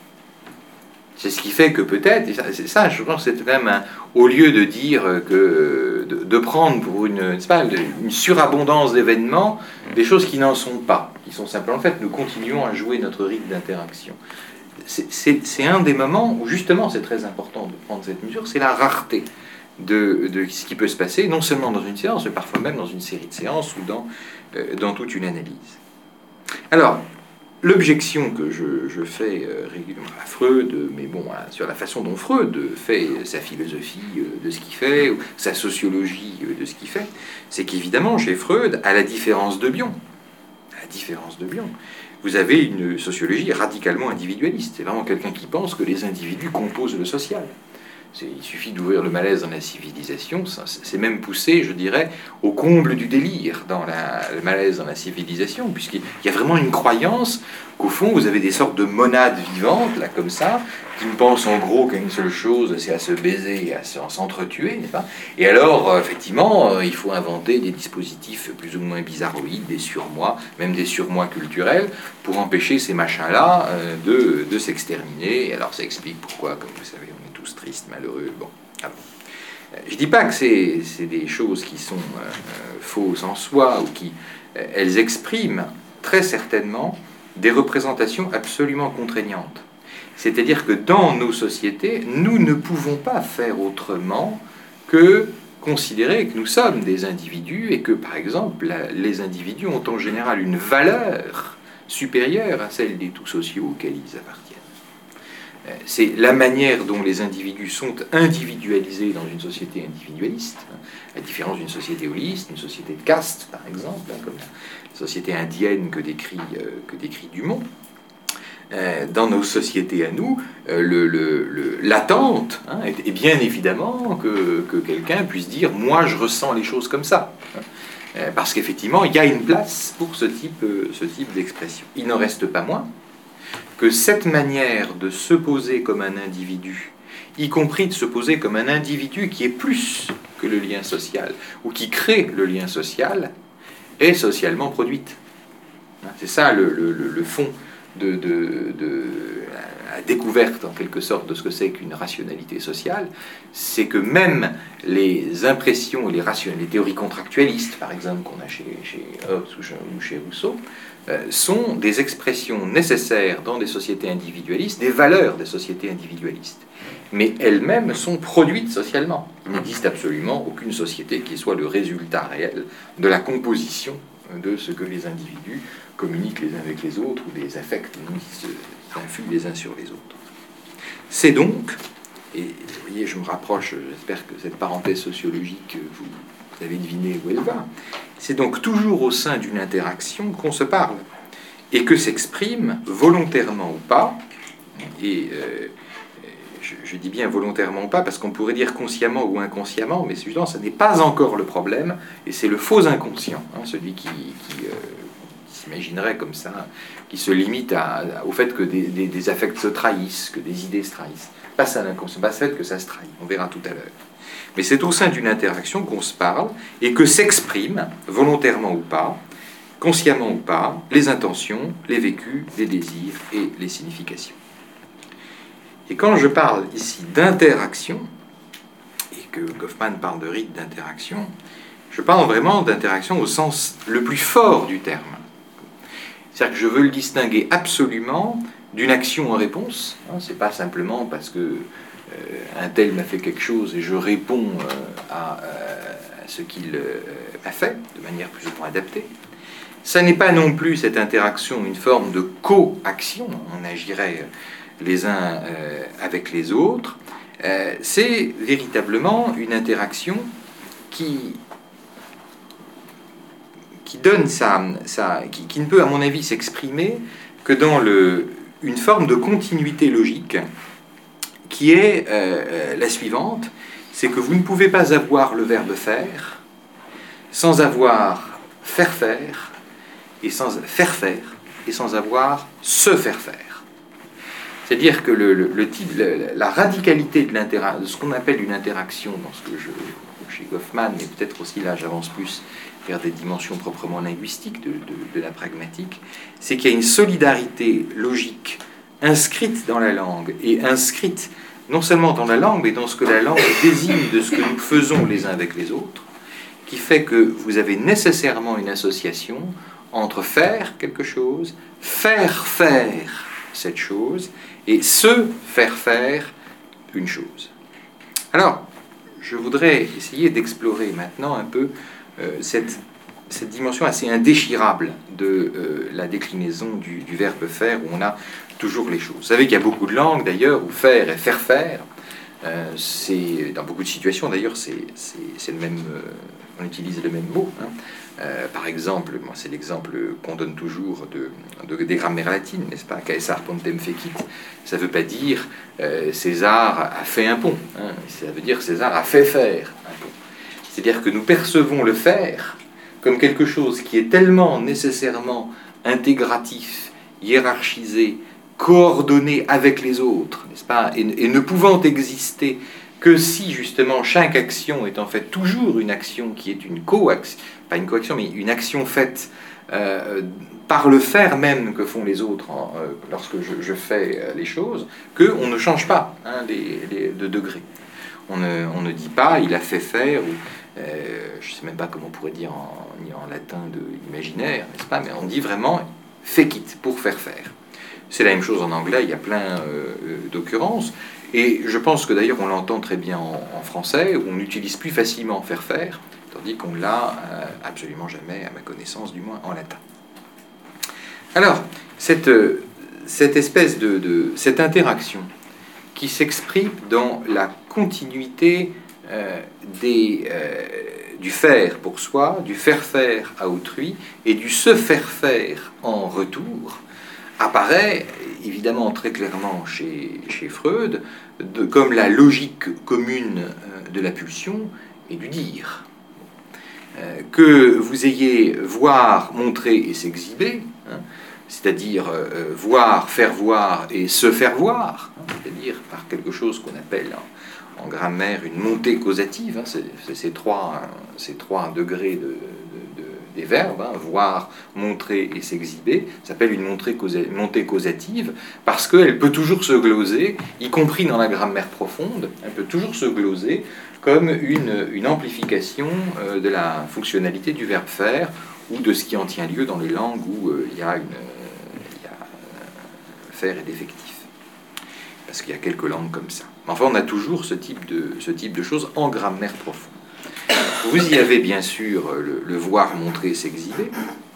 C'est ce qui fait que peut-être, et ça, c'est ça, je pense que c'est quand même un, au lieu de dire que de, de prendre pour une, n'est-ce pas, une surabondance d'événements des choses qui n'en sont pas, qui sont simplement en fait, nous continuons à jouer notre rythme d'interaction. C'est, c'est, c'est un des moments où justement c'est très important de prendre cette mesure, c'est la rareté de, de ce qui peut se passer, non seulement dans une séance, mais parfois même dans une série de séances ou dans, euh, dans toute une analyse. Alors, l'objection que je, je fais euh, régulièrement à Freud, mais bon, à, sur la façon dont Freud fait sa philosophie euh, de ce qu'il fait, ou sa sociologie euh, de ce qu'il fait, c'est qu'évidemment, chez Freud, à la différence de Bion, différence de Bion, vous avez une sociologie radicalement individualiste. C'est vraiment quelqu'un qui pense que les individus composent le social. Il suffit d'ouvrir le malaise dans la civilisation, c'est même poussé, je dirais, au comble du délire dans la, le malaise dans la civilisation, puisqu'il y a vraiment une croyance qu'au fond, vous avez des sortes de monades vivantes, là, comme ça, qui ne pensent en gros qu'à une seule chose, c'est à se baiser et à s'entretuer, n'est-ce pas? Et alors, effectivement, il faut inventer des dispositifs plus ou moins bizarroïdes, des surmoi, même des surmoi culturels, pour empêcher ces machins-là de, de s'exterminer. Et alors, ça explique pourquoi, comme vous savez, on est tous tristes, malheureux. Bon, ah bon. Je ne dis pas que c'est des choses qui sont euh, fausses en soi, ou qui euh, elles expriment très certainement des représentations absolument contraignantes. C'est-à-dire que dans nos sociétés, nous ne pouvons pas faire autrement que considérer que nous sommes des individus et que, par exemple, la, les individus ont en général une valeur supérieure à celle des tout sociaux auxquels ils appartiennent. C'est la manière dont les individus sont individualisés dans une société individualiste, à la différence d'une société holiste, une société de caste, par exemple, comme la société indienne que décrit, euh, que décrit Dumont. Euh, dans nos sociétés à nous, euh, le, le, le, l'attente hein, est, est bien évidemment que, que quelqu'un puisse dire « moi, je ressens les choses comme ça hein. ». Parce qu'effectivement, il y a une place pour ce type, ce type d'expression. Il n'en reste pas moins que cette manière de se poser comme un individu, y compris de se poser comme un individu qui est plus que le lien social, ou qui crée le lien social, est socialement produite. C'est ça le, le, le fond de, de, de la découverte, en quelque sorte, de ce que c'est qu'une rationalité sociale, c'est que même les impressions et les, ration... les théories contractualistes, par exemple, qu'on a chez, chez Hobbes ou chez Rousseau, sont des expressions nécessaires dans des sociétés individualistes, des valeurs des sociétés individualistes. Mais elles-mêmes sont produites socialement. Il n'existe absolument aucune société qui soit le résultat réel de la composition de ce que les individus communiquent les uns avec les autres, ou des affects qui s'influent les uns sur les autres. C'est donc, et vous voyez, je me rapproche, j'espère que cette parenthèse sociologique, vous, vous avez deviné où elle va, c'est donc toujours au sein d'une interaction qu'on se parle, et que s'exprime, volontairement ou pas, et euh, je, je dis bien volontairement ou pas, parce qu'on pourrait dire consciemment ou inconsciemment, mais celui-là, ça n'est pas encore le problème, et c'est le faux inconscient, hein, celui qui, qui, euh, qui s'imaginerait comme ça, qui se limite à, à, au fait que des, des, des affects se trahissent, que des idées se trahissent. Pas ça l'inconscient, pas le fait que ça se trahit, on verra tout à l'heure. Mais c'est au sein d'une interaction qu'on se parle et que s'expriment, volontairement ou pas, consciemment ou pas, les intentions, les vécus, les désirs et les significations. Et quand je parle ici d'interaction, et que Goffman parle de rite d'interaction, je parle vraiment d'interaction au sens le plus fort du terme. C'est-à-dire que je veux le distinguer absolument d'une action en réponse. Ce n'est pas simplement parce que Euh, un tel m'a fait quelque chose et je réponds euh, à, euh, à ce qu'il euh, a fait de manière plus ou moins adaptée. Ça n'est pas non plus cette interaction une forme de co-action, on agirait les uns euh, avec les autres, euh, c'est véritablement une interaction qui, qui donne sa, sa qui, qui ne peut à mon avis s'exprimer que dans le, une forme de continuité logique qui est euh, la suivante, c'est que vous ne pouvez pas avoir le verbe faire sans avoir faire faire, et sans faire faire, et sans avoir se faire faire. C'est-à-dire que le, le, le type, le, la radicalité de, de ce qu'on appelle une interaction, dans ce que je, chez Goffman, mais peut-être aussi là j'avance plus vers des dimensions proprement linguistiques de, de, de la pragmatique, c'est qu'il y a une solidarité logique inscrite dans la langue, et inscrite non seulement dans la langue, mais dans ce que la langue désigne de ce que nous faisons les uns avec les autres, qui fait que vous avez nécessairement une association entre faire quelque chose, faire faire cette chose, et se faire faire une chose. Alors, je voudrais essayer d'explorer maintenant un peu euh, cette, cette dimension assez indéchirable de euh, la déclinaison du, du verbe faire, où on a toujours les choses. Vous savez qu'il y a beaucoup de langues, d'ailleurs, où faire et faire faire Euh, c'est, dans beaucoup de situations, d'ailleurs, c'est, c'est, c'est le même, euh, on utilise le même mot. Hein. Euh, par exemple, moi, c'est l'exemple qu'on donne toujours de, de, des grammaires latines, n'est-ce pas? Caesar pontem fecit. Ça ne veut pas dire euh, César a fait un pont. Hein. Ça veut dire César a fait faire un pont. C'est-à-dire que nous percevons le faire comme quelque chose qui est tellement nécessairement intégratif, hiérarchisé, coordonné avec les autres, n'est-ce pas, et, et ne pouvant exister que si justement chaque action est en fait toujours une action qui est une coaction, pas une coaction, mais une action faite euh, par le faire même que font les autres hein, euh, lorsque je, je fais euh, les choses, qu'on ne change pas hein, les, les, de degré. On ne, on ne dit pas il a fait faire, ou euh, je ne sais même pas comment on pourrait dire en, en latin de imaginaire, n'est-ce pas, mais on dit vraiment fecit, pour faire faire. C'est la même chose en anglais, il y a plein euh, d'occurrences. Et je pense que d'ailleurs on l'entend très bien en, en français, où on utilise plus facilement faire faire, tandis qu'on l'a euh, absolument jamais, à ma connaissance du moins, en latin. Alors, cette, cette espèce de, de cette interaction qui s'exprime dans la continuité euh, des, euh, du faire pour soi, du faire faire à autrui, et du se faire faire en retour, apparaît évidemment très clairement chez, chez Freud de, comme la logique commune de la pulsion et du dire. Euh, que vous ayez voir, montrer et s'exhiber, hein, c'est-à-dire euh, voir, faire voir et se faire voir, hein, c'est-à-dire par quelque chose qu'on appelle en, en grammaire une montée causative, hein, c'est, c'est ces, trois, hein, ces trois degrés de, de, de, des verbes, hein, voir, montrer et s'exhiber, s'appelle une montée, causa, montée causative, parce qu'elle peut toujours se gloser, y compris dans la grammaire profonde, elle peut toujours se gloser comme une, une amplification euh, de la fonctionnalité du verbe faire, ou de ce qui en tient lieu dans les langues où euh, il y a, une, euh, il y a euh, faire et d'effectif. Parce qu'il y a quelques langues comme ça. Enfin, on a toujours ce type de, ce type de choses en grammaire profonde. Vous y avez bien sûr le, le voir, montrer, s'exhiber,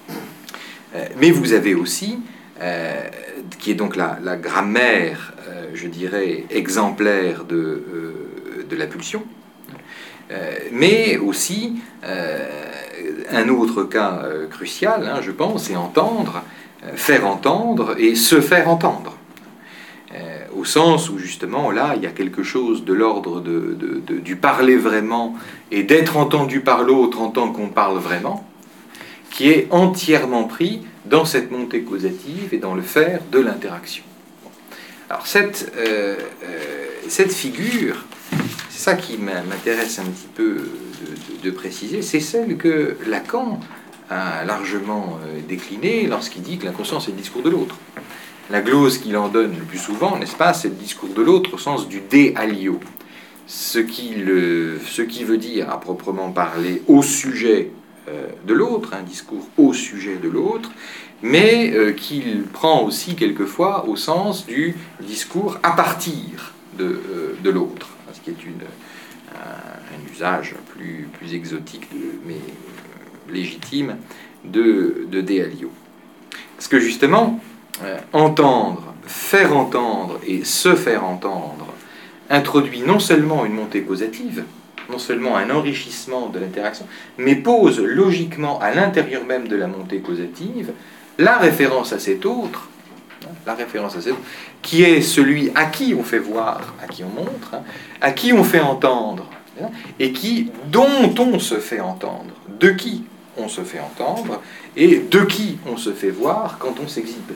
euh, mais vous avez aussi, euh, qui est donc la, la grammaire, euh, je dirais, exemplaire de, euh, de la pulsion, euh, mais aussi euh, un autre cas euh, crucial, hein, je pense, c'est entendre, euh, faire entendre et se faire entendre. Euh, au sens où justement là il y a quelque chose de l'ordre de, de, de, du parler vraiment et d'être entendu par l'autre en tant qu'on parle vraiment, qui est entièrement pris dans cette montée causative et dans le faire de l'interaction. Alors cette, euh, euh, cette figure, c'est ça qui m'intéresse un petit peu de, de, de préciser, c'est celle que Lacan a largement déclinée lorsqu'il dit que l'inconscience est le discours de l'autre. La glose qu'il en donne le plus souvent, n'est-ce pas, c'est le discours de l'autre au sens du de alio. Ce qui, le, ce qui veut dire, à proprement parler, au sujet euh, de l'autre, un discours au sujet de l'autre, mais euh, qu'il prend aussi quelquefois au sens du discours à partir de, euh, de l'autre, ce qui est une, un, un usage plus, plus exotique, de, mais euh, légitime, de, de de alio. Parce que justement, Euh, entendre, faire entendre et se faire entendre introduit non seulement une montée causative, non seulement un enrichissement de l'interaction, mais pose logiquement à l'intérieur même de la montée causative la référence à cet autre, la référence à cet autre, qui est celui à qui on fait voir, à qui on montre, hein, à qui on fait entendre, hein, et qui, dont on se fait entendre, de qui on se fait entendre, et de qui on se fait voir quand on s'exhibe.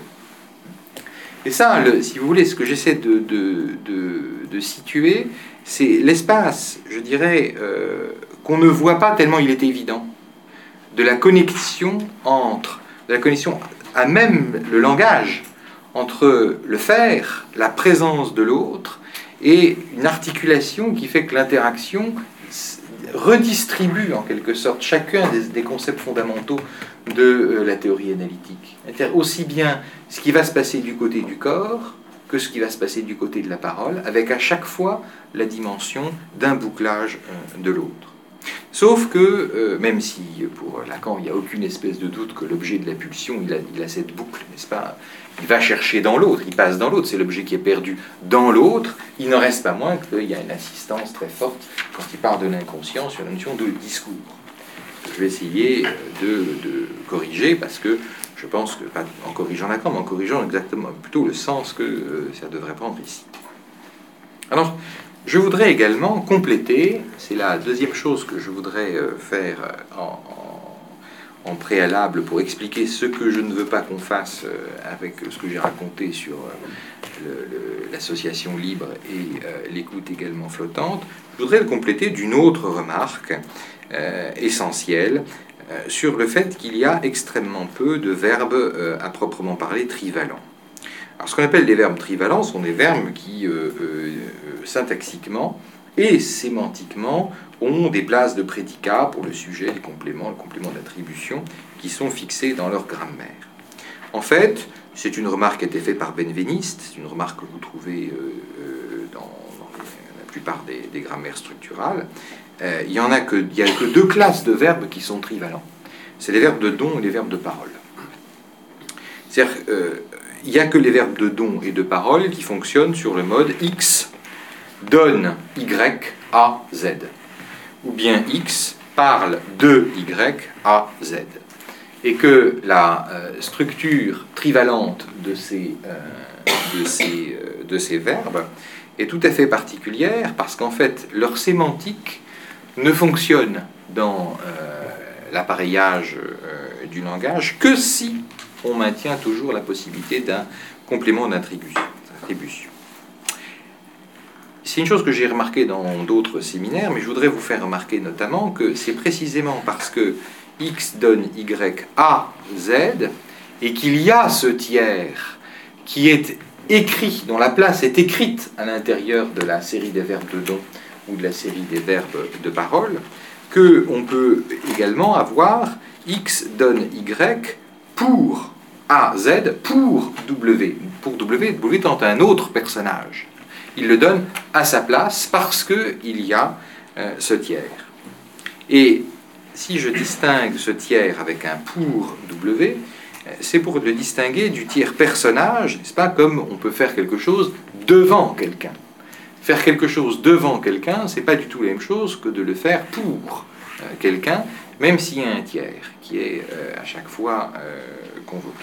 Et ça, le, si vous voulez, ce que j'essaie de, de, de, de situer, c'est l'espace, je dirais, euh, qu'on ne voit pas tellement il est évident, de la connexion entre, de la connexion à même le langage, entre le faire, la présence de l'autre, et une articulation qui fait que l'interaction redistribue en quelque sorte chacun des, des concepts fondamentaux de euh, la théorie analytique. C'est-à-dire aussi bien ce qui va se passer du côté du corps que ce qui va se passer du côté de la parole, avec à chaque fois la dimension d'un bouclage euh, de l'autre. Sauf que, euh, même si pour Lacan, il n'y a aucune espèce de doute que l'objet de la pulsion, il a, il a cette boucle, n'est-ce pas? Il va chercher dans l'autre, il passe dans l'autre, c'est l'objet qui est perdu dans l'autre. Il n'en reste pas moins qu'il y a une insistance très forte quand il parle de l'inconscient sur la notion de discours. Je vais essayer de, de corriger parce que je pense que, pas en corrigeant Lacan, mais en corrigeant exactement plutôt le sens que euh, ça devrait prendre ici. Alors, je voudrais également compléter, c'est la deuxième chose que je voudrais euh, faire en, en, en préalable pour expliquer ce que je ne veux pas qu'on fasse euh, avec ce que j'ai raconté sur euh, l'association libre et euh, l'écoute également flottante. Je voudrais le compléter d'une autre remarque euh, essentielle euh, sur le fait qu'il y a extrêmement peu de verbes euh, à proprement parler trivalents. Alors, ce qu'on appelle des verbes trivalents sont des verbes qui, euh, euh, syntaxiquement et sémantiquement, ont des places de prédicat pour le sujet, le complément, le complément d'attribution, qui sont fixés dans leur grammaire. En fait, c'est une remarque qui a été faite par Benveniste, c'est une remarque que vous trouvez euh, dans, dans les, la plupart des, des grammaires structurales. Euh, il n'y en a que, il y a que deux classes de verbes qui sont trivalents. C'est les verbes de don et les verbes de parole. C'est-à-dire, euh, il n'y a que les verbes de don et de parole qui fonctionnent sur le mode X donne Y à Z. Ou bien X parle de Y à Z. Et que la euh, structure trivalente de ces, euh, de, ces, euh, de ces verbes est tout à fait particulière parce qu'en fait, leur sémantique ne fonctionne dans euh, l'appareillage euh, du langage que si on maintient toujours la possibilité d'un complément d'attribution. C'est une chose que j'ai remarqué dans d'autres séminaires, mais je voudrais vous faire remarquer notamment que c'est précisément parce que X donne Y à Z et qu'il y a ce tiers qui est écrit, dont la place est écrite à l'intérieur de la série des verbes de don ou de la série des verbes de parole, qu'on peut également avoir X donne Y pour A, Z, pour W. Pour W, W étant un autre personnage. Il le donne à sa place parce qu'il y a euh, ce tiers. Et si je distingue ce tiers avec un pour W, c'est pour le distinguer du tiers personnage, n'est-ce pas, comme on peut faire quelque chose devant quelqu'un. Faire quelque chose devant quelqu'un, c'est pas du tout la même chose que de le faire pour euh, quelqu'un, même s'il y a un tiers qui est euh, à chaque fois euh, convoqué.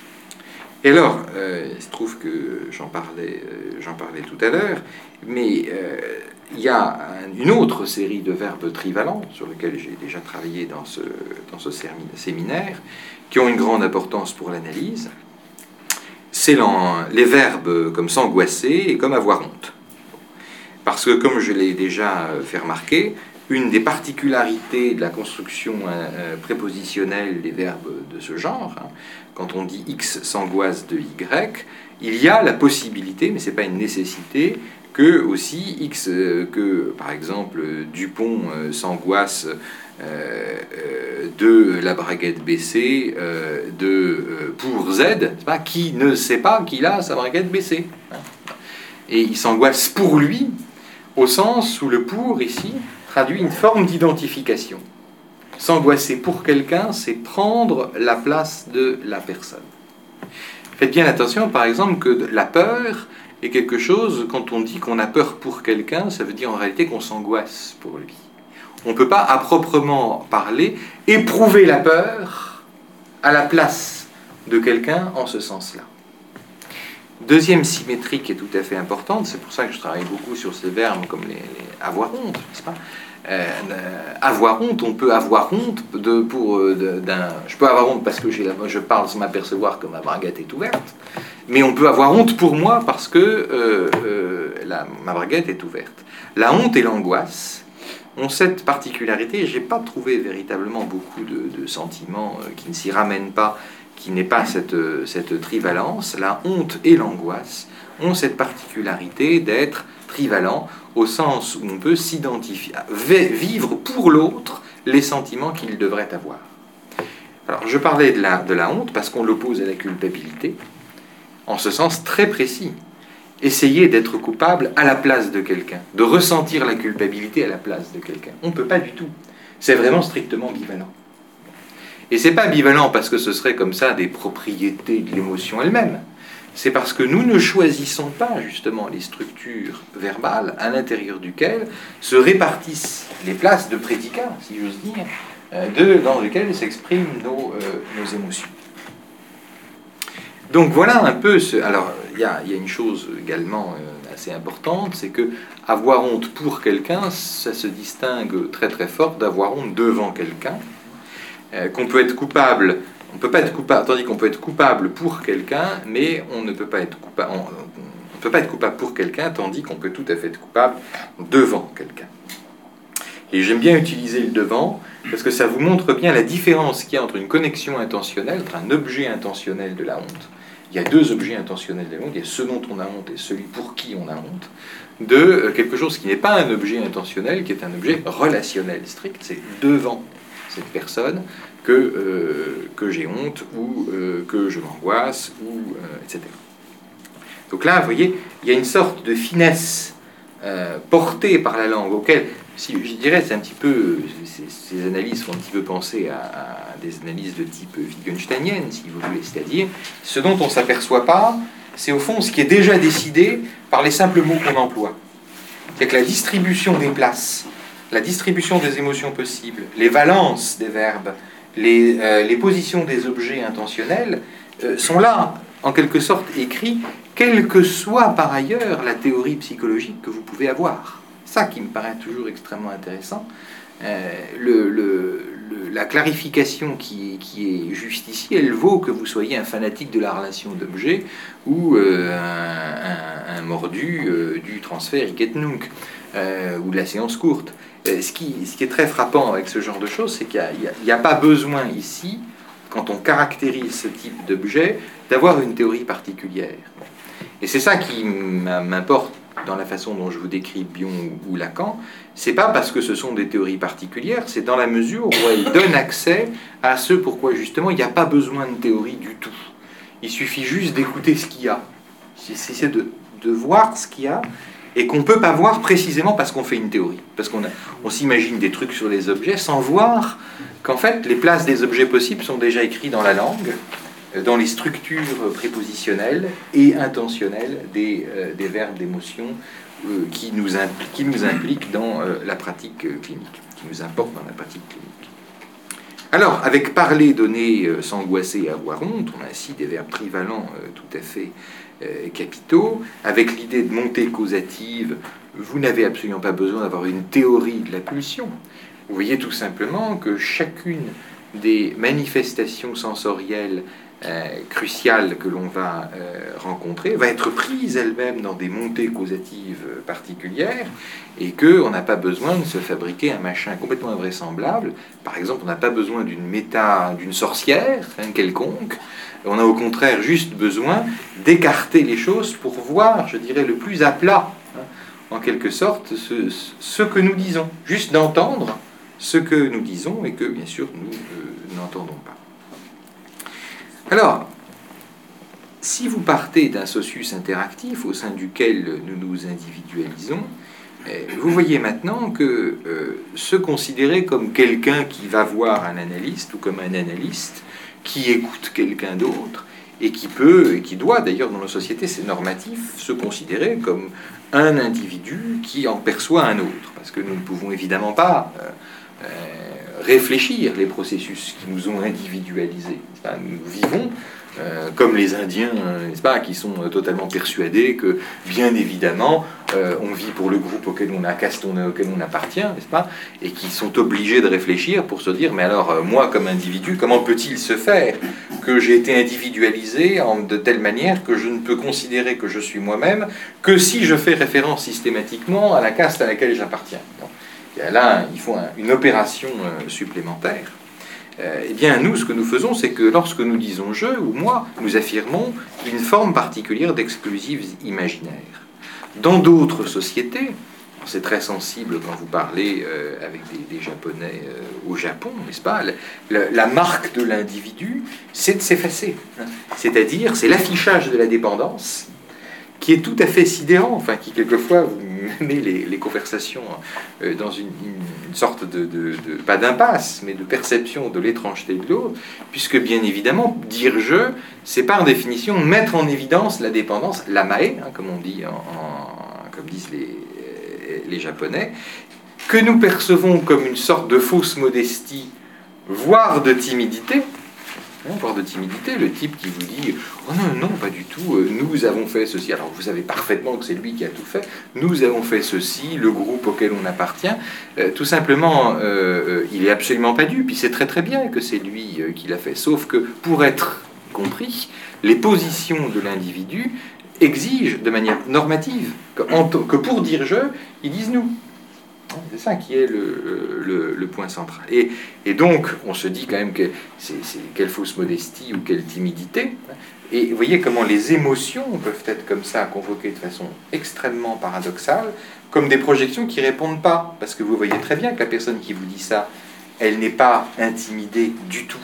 Et alors, euh, il se trouve que j'en parlais, euh, j'en parlais tout à l'heure, mais euh, il y a un, une autre série de verbes trivalents sur lesquels j'ai déjà travaillé dans ce, dans ce séminaire, qui ont une grande importance pour l'analyse. C'est les verbes comme s'angoisser et comme avoir honte. Parce que, comme je l'ai déjà fait remarquer, une des particularités de la construction euh, prépositionnelle des verbes de ce genre, hein, quand on dit X s'angoisse de Y, il y a la possibilité, mais ce n'est pas une nécessité, que aussi X, euh, que par exemple Dupont euh, s'angoisse euh, euh, de la braguette baissée euh, de, euh, pour Z, c'est pas, qui ne sait pas qu'il a sa braguette baissée. Hein. Et il s'angoisse pour lui, au sens où le pour ici traduit une forme d'identification. S'angoisser pour quelqu'un, c'est prendre la place de la personne. Faites bien attention, par exemple, que la peur est quelque chose, quand on dit qu'on a peur pour quelqu'un, ça veut dire en réalité qu'on s'angoisse pour lui. On ne peut pas, à proprement parler, éprouver la peur à la place de quelqu'un en ce sens-là. Deuxième symétrie qui est tout à fait importante, c'est pour ça que je travaille beaucoup sur ces verbes comme les, les avoir honte, n'est-ce pas ? Euh, euh, avoir honte, on peut avoir honte de, pour, de, d'un... Je peux avoir honte parce que j'ai la, je parle sans m'apercevoir que ma braguette est ouverte, mais on peut avoir honte pour moi parce que euh, euh, la, ma braguette est ouverte. La honte et l'angoisse ont cette particularité, je n'ai pas trouvé véritablement beaucoup de, de sentiments euh, qui ne s'y ramènent pas, qui n'est pas cette, cette trivalence. La honte et l'angoisse ont cette particularité d'être trivalents au sens où on peut s'identifier, vivre pour l'autre les sentiments qu'il devrait avoir. Alors, je parlais de la, de la honte parce qu'on l'oppose à la culpabilité, en ce sens très précis. Essayer d'être coupable à la place de quelqu'un, de ressentir la culpabilité à la place de quelqu'un. On ne peut pas du tout. c'est vraiment strictement bivalent. Et c'est pas bivalent parce que ce serait comme ça des propriétés de l'émotion elle-même. C'est parce que nous ne choisissons pas justement les structures verbales à l'intérieur duquel se répartissent les places de prédicat, si j'ose dire, de, dans lesquelles s'expriment nos, euh, nos émotions. Donc voilà un peu ce... Alors, il y a, y a une chose également euh, assez importante, c'est que avoir honte pour quelqu'un, ça se distingue très très fort d'avoir honte devant quelqu'un, euh, qu'on peut être coupable, on peut pas être coupable, tandis qu'on peut être coupable pour quelqu'un, mais on ne peut pas être coupable, on, on peut pas être coupable pour quelqu'un, tandis qu'on peut tout à fait être coupable devant quelqu'un. Et j'aime bien utiliser le devant, parce que ça vous montre bien la différence qu'il y a entre une connexion intentionnelle, entre un objet intentionnel de la honte. Il y a deux objets intentionnels de la honte, il y a ce dont on a honte et celui pour qui on a honte, de quelque chose qui n'est pas un objet intentionnel, qui est un objet relationnel strict, c'est devant cette personne que, euh, que j'ai honte, ou euh, que je m'angoisse, ou euh, et cetera. Donc là, vous voyez, il y a une sorte de finesse euh, portée par la langue, auquel, si, je dirais, c'est un petit peu, ces, ces analyses font un petit peu penser à, à des analyses de type wittgensteinienne, si vous voulez, c'est-à-dire, ce dont on ne s'aperçoit pas, c'est au fond ce qui est déjà décidé par les simples mots qu'on emploie. C'est que la distribution des places, la distribution des émotions possibles, les valences des verbes, les, euh, les positions des objets intentionnels, euh, sont là, en quelque sorte, écrits, quelle que soit par ailleurs la théorie psychologique que vous pouvez avoir. Ça qui me paraît toujours extrêmement intéressant. Euh, le, le, le, la clarification qui, qui est juste ici, elle vaut que vous soyez un fanatique de la relation d'objet ou euh, un, un, un mordu euh, du transfert hic et nunc, euh, ou de la séance courte. Euh, ce, qui, ce qui est très frappant avec ce genre de choses, c'est qu'il n'y a, a, a pas besoin ici, quand on caractérise ce type d'objet, d'avoir une théorie particulière. Et c'est ça qui m'importe dans la façon dont je vous décris Bion ou Lacan. C'est pas parce que ce sont des théories particulières, c'est dans la mesure où elles donnent accès à ce pourquoi justement il n'y a pas besoin de théorie du tout. Il suffit juste d'écouter ce qu'il y a. C'est de, de voir ce qu'il y a et qu'on ne peut pas voir précisément parce qu'on fait une théorie. Parce qu'on on s'imagine des trucs sur les objets sans voir qu'en fait les places des objets possibles sont déjà écrites dans la langue, dans les structures prépositionnelles et intentionnelles des, euh, des verbes d'émotion euh, qui, nous impli- qui nous impliquent dans euh, la pratique euh, clinique, qui nous importent dans la pratique clinique. Alors, avec parler, donner, euh, s'angoisser et avoir honte, on a ainsi des verbes trivalents euh, tout à fait euh, capitaux. Avec l'idée de montée causative, vous n'avez absolument pas besoin d'avoir une théorie de la pulsion. Vous voyez tout simplement que chacune des manifestations sensorielles Euh, cruciale que l'on va euh, rencontrer va être prise elle-même dans des montées causatives particulières et qu'on n'a pas besoin de se fabriquer un machin complètement invraisemblable. Par exemple, on n'a pas besoin d'une méta, d'une sorcière hein, quelconque. On a au contraire juste besoin d'écarter les choses pour voir, je dirais, le plus à plat, hein, en quelque sorte, ce, ce que nous disons. Juste d'entendre ce que nous disons et que, bien sûr, nous euh, n'entendons pas. Alors, si vous partez d'un socius interactif au sein duquel nous nous individualisons, vous voyez maintenant que euh, se considérer comme quelqu'un qui va voir un analyste ou comme un analyste qui écoute quelqu'un d'autre et qui peut, et qui doit d'ailleurs dans nos sociétés, c'est normatif, se considérer comme un individu qui en perçoit un autre. Parce que nous ne pouvons évidemment pas euh, euh, réfléchir les processus qui nous ont individualisés. Nous vivons euh, comme les Indiens, n'est-ce pas, qui sont totalement persuadés que, bien évidemment, euh, on vit pour le groupe auquel on, a, auquel on appartient, n'est-ce pas, et qui sont obligés de réfléchir pour se dire, mais alors, euh, moi, comme individu, comment peut-il se faire que j'ai été individualisé en, de telle manière que je ne peux considérer que je suis moi-même que si je fais référence systématiquement à la caste à laquelle j'appartiens. Et là, il faut un, une opération euh, supplémentaire. Euh, eh bien, nous, ce que nous faisons, c'est que lorsque nous disons « je » ou « moi », nous affirmons une forme particulière d'exclusive imaginaire. Dans d'autres sociétés, c'est très sensible quand vous parlez euh, avec des, des Japonais euh, au Japon, n'est-ce pas, la, la marque de l'individu, c'est de s'effacer. Hein. C'est-à-dire, c'est l'affichage de la dépendance qui est tout à fait sidérant, enfin, qui quelquefois vous met les, les conversations euh, dans une, une une sorte de, de, de pas d'impasse, mais de perception de l'étrangeté de l'autre, puisque bien évidemment, dire je, c'est par définition mettre en évidence la dépendance, la mae, hein, comme on dit, en, en, comme disent les, les Japonais, que nous percevons comme une sorte de fausse modestie, voire de timidité. Hein, voire de timidité, le type qui vous dit « Oh non, non, pas du tout, nous avons fait ceci. » Alors vous savez parfaitement que c'est lui qui a tout fait. « Nous avons fait ceci, le groupe auquel on appartient. Euh, » Tout simplement, euh, il est absolument pas dû, puis c'est très très bien que c'est lui euh, qui l'a fait. Sauf que pour être compris, les positions de l'individu exigent de manière normative que, que pour dire « je », ils disent « nous ». C'est ça qui est le, le, le point central. Et, et donc, on se dit quand même que c'est, c'est quelle fausse modestie ou quelle timidité. Et vous voyez comment les émotions peuvent être comme ça, convoquées de façon extrêmement paradoxale, comme des projections qui ne répondent pas. Parce que vous voyez très bien que la personne qui vous dit ça, elle n'est pas intimidée du tout.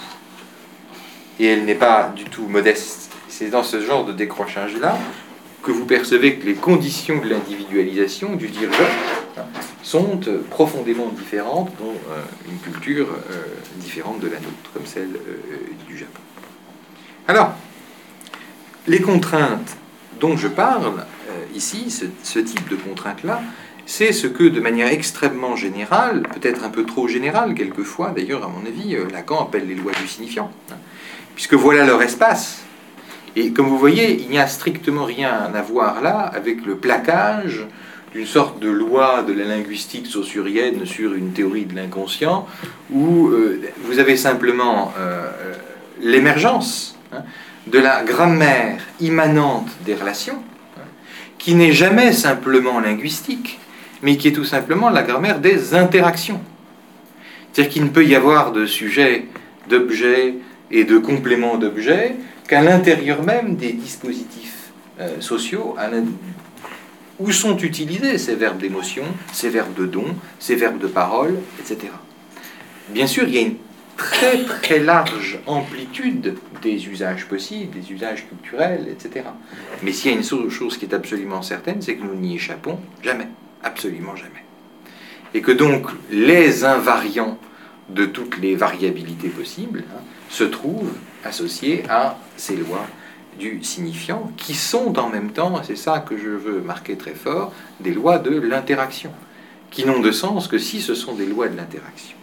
Et elle n'est pas du tout modeste. C'est dans ce genre de décrochage-là que vous percevez que les conditions de l'individualisation, du dire-je, sont profondément différentes, dont euh, une culture euh, différente de la nôtre, comme celle euh, du Japon. Alors, les contraintes dont je parle euh, ici, ce, ce type de contraintes-là, c'est ce que, de manière extrêmement générale, peut-être un peu trop générale quelquefois, d'ailleurs, à mon avis, euh, Lacan appelle les lois du signifiant, hein, puisque voilà leur espace. Et comme vous voyez, il n'y a strictement rien à voir là avec le plaquage d'une sorte de loi de la linguistique saussurienne sur une théorie de l'inconscient, où euh, vous avez simplement euh, l'émergence hein, de la grammaire immanente des relations, hein, qui n'est jamais simplement linguistique, mais qui est tout simplement la grammaire des interactions. C'est-à-dire qu'il ne peut y avoir de sujet, d'objet et de complément d'objet qu'à l'intérieur même des dispositifs euh, sociaux, à où sont utilisés ces verbes d'émotion, ces verbes de don, ces verbes de parole, et cetera. Bien sûr, il y a une très très large amplitude des usages possibles, des usages culturels, et cetera. Mais s'il y a une chose qui est absolument certaine, c'est que nous n'y échappons jamais, absolument jamais. Et que donc les invariants de toutes les variabilités possibles hein, se trouvent associés à ces lois du signifiant, qui sont en même temps, c'est ça que je veux marquer très fort, des lois de l'interaction, qui n'ont de sens que si ce sont des lois de l'interaction.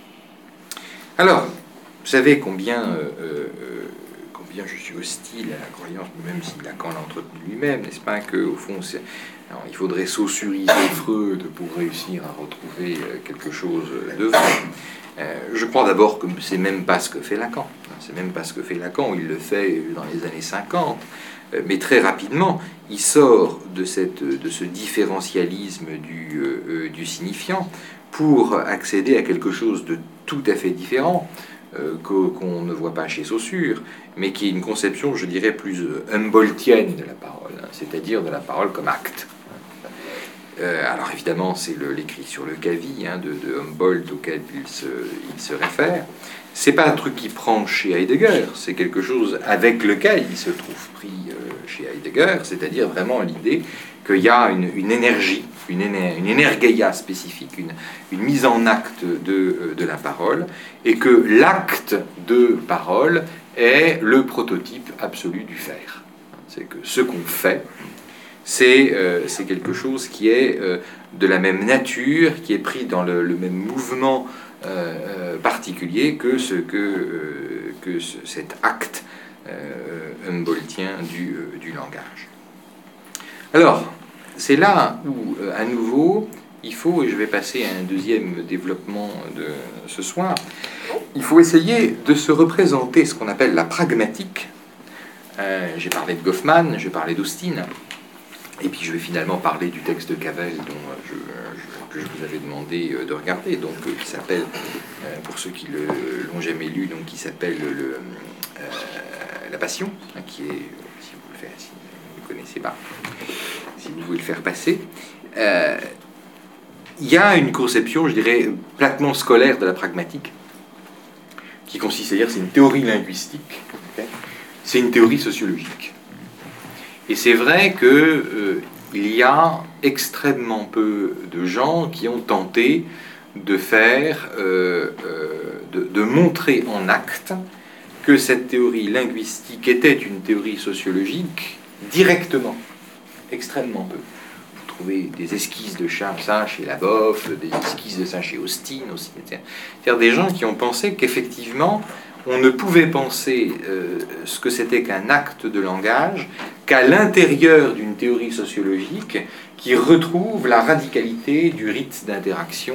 Alors, vous savez combien, euh, euh, combien je suis hostile à la croyance, même si Lacan l'a entretenu lui-même, n'est-ce pas, qu'au fond, c'est, alors, il faudrait saussuriser Freud pour réussir à retrouver quelque chose de vrai. Euh, je crois d'abord que c'est même pas ce que fait Lacan. C'est même pas ce que fait Lacan, il le fait dans les années cinquante, euh, mais très rapidement, il sort de, cette, de ce différentialisme du, euh, du signifiant pour accéder à quelque chose de tout à fait différent, euh, qu'on ne voit pas chez Saussure, mais qui est une conception, je dirais, plus humboldtienne de la parole, hein, c'est-à-dire de la parole comme acte. Euh, alors évidemment, c'est l'écrit sur le Cavi hein, de, de Humboldt auquel il se, il se réfère. C'est pas un truc qui prend chez Heidegger, c'est quelque chose avec lequel il se trouve pris euh, chez Heidegger, c'est-à-dire vraiment l'idée qu'il y a une, une énergie, une, éner, une énergeia spécifique, une, une mise en acte de, de la parole, et que l'acte de parole est le prototype absolu du faire. C'est que ce qu'on fait, c'est euh, quelque chose qui est euh, de la même nature, qui est pris dans le, le même mouvement euh, particulier que, ce, que, euh, que ce, cet acte euh, humboldtien du, euh, du langage. Alors, c'est là où, euh, à nouveau, il faut, et je vais passer à un deuxième développement de ce soir, il faut essayer de se représenter ce qu'on appelle la pragmatique. Euh, j'ai parlé de Goffman, j'ai parlé d'Austin. Et puis je vais finalement parler du texte de Cavell dont je, je, que je vous avais demandé de regarder, donc qui s'appelle, pour ceux qui ne l'ont jamais lu, donc qui s'appelle le, euh, La Passion, qui est, si vous le, faites, si vous ne le connaissez pas, si vous voulez le faire passer, euh, il y a une conception, je dirais, platement scolaire de la pragmatique, qui consiste à dire c'est une théorie linguistique, okay, c'est une théorie sociologique. Et c'est vrai qu'il euh, y a extrêmement peu de gens qui ont tenté de faire, euh, euh, de, de montrer en acte que cette théorie linguistique était une théorie sociologique directement, extrêmement peu. Vous trouvez des esquisses de ça chez Labov, des esquisses de ça chez Austin aussi, et cetera. C'est-à-dire des gens qui ont pensé qu'effectivement, on ne pouvait penser euh, ce que c'était qu'un acte de langage qu'à l'intérieur d'une théorie sociologique qui retrouve la radicalité du rite d'interaction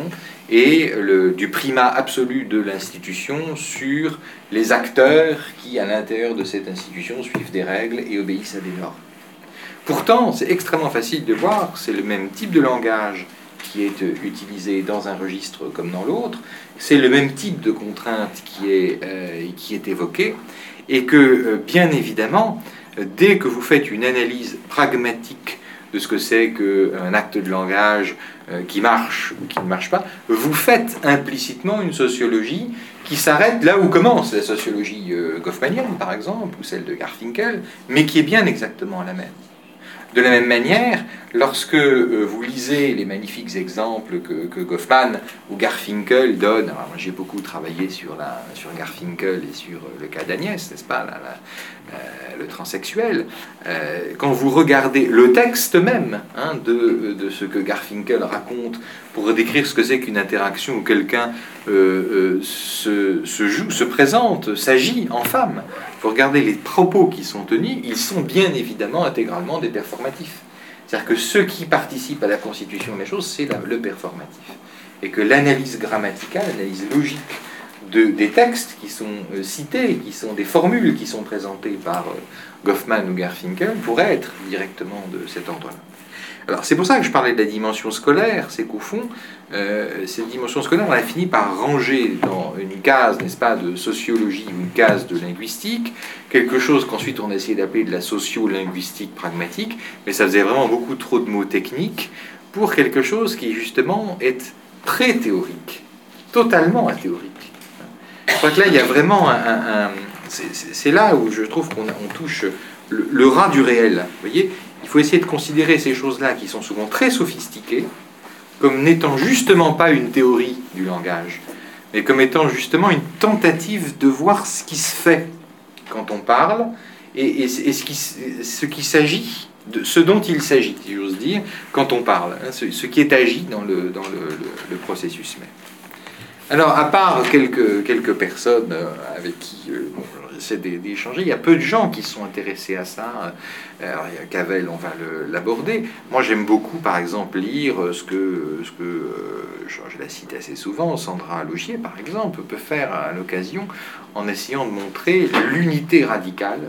et le, du primat absolu de l'institution sur les acteurs qui, à l'intérieur de cette institution, suivent des règles et obéissent à des normes. Pourtant, c'est extrêmement facile de voir, c'est le même type de langage qui est utilisé dans un registre comme dans l'autre, c'est le même type de contrainte qui est, euh, qui est évoqué, et que, euh, bien évidemment, dès que vous faites une analyse pragmatique de ce que c'est qu'un acte de langage euh, qui marche ou qui ne marche pas, vous faites implicitement une sociologie qui s'arrête là où commence la sociologie euh, goffmanienne, par exemple, ou celle de Garfinkel, mais qui est bien exactement la même. De la même manière, lorsque euh, vous lisez les magnifiques exemples que, que Goffman ou Garfinkel donnent, alors moi j'ai beaucoup travaillé sur, la, sur Garfinkel et sur le cas d'Agnès, n'est-ce pas, la, la, euh, le transsexuel, euh, quand vous regardez le texte même hein, de, de ce que Garfinkel raconte pour décrire ce que c'est qu'une interaction où quelqu'un euh, euh, se, se joue, se présente, s'agit en femme, vous regardez les propos qui sont tenus, ils sont bien évidemment intégralement des performatifs. C'est-à-dire que ceux qui participent à la constitution des choses, c'est le performatif. Et que l'analyse grammaticale, l'analyse logique de, des textes qui sont euh, cités, qui sont des formules qui sont présentées par euh, Goffman ou Garfinkel, pourrait être directement de cet ordre-là. Alors c'est pour ça que je parlais de la dimension scolaire, c'est qu'au fond, euh, cette dimension scolaire, on a fini par ranger dans une case, n'est-ce pas, de sociologie ou une case de linguistique, quelque chose qu'ensuite on a essayé d'appeler de la socio-linguistique pragmatique, mais ça faisait vraiment beaucoup trop de mots techniques pour quelque chose qui justement est très théorique, totalement athéorique. Je crois que là il y a vraiment un... un, un c'est là où je trouve qu'on on touche le, le ras du réel, vous voyez. Il faut essayer de considérer ces choses-là, qui sont souvent très sophistiquées, comme n'étant justement pas une théorie du langage, mais comme étant justement une tentative de voir ce qui se fait quand on parle, et, et, et ce qui, ce qui s'agit, de, ce dont il s'agit, si j'ose dire, quand on parle, hein, ce, ce qui est agi dans le, dans le, le, le processus même. Alors, à part quelques, quelques personnes avec qui euh, bon, j'essaie d'échanger, il y a peu de gens qui sont intéressés à ça. Alors, il y a Cavell, on va l'aborder. Moi, j'aime beaucoup, par exemple, lire ce que, ce que euh, je la cite assez souvent, Sandra Logier, par exemple, peut faire à l'occasion en essayant de montrer l'unité radicale,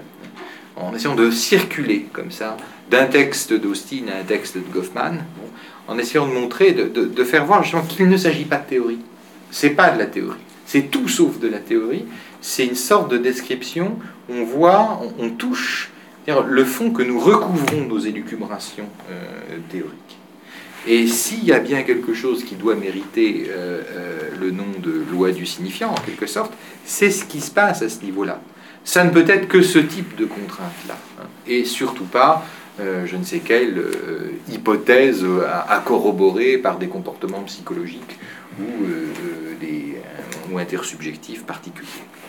en essayant de circuler comme ça, d'un texte d'Austin à un texte de Goffman, bon, en essayant de montrer, de, de, de faire voir justement qu'il ne s'agit pas de théorie. C'est pas de la théorie, c'est tout sauf de la théorie, c'est une sorte de description où on voit, on, on touche le fond que nous recouvrons nos élucubrations euh, théoriques. Et s'il y a bien quelque chose qui doit mériter euh, euh, le nom de loi du signifiant, en quelque sorte, c'est ce qui se passe à ce niveau-là. Ça ne peut être que ce type de contrainte-là, hein, et surtout pas euh, je ne sais quelle euh, hypothèse à, à corroborer par des comportements psychologiques ou, euh, des, euh, ou intersubjectifs particuliers.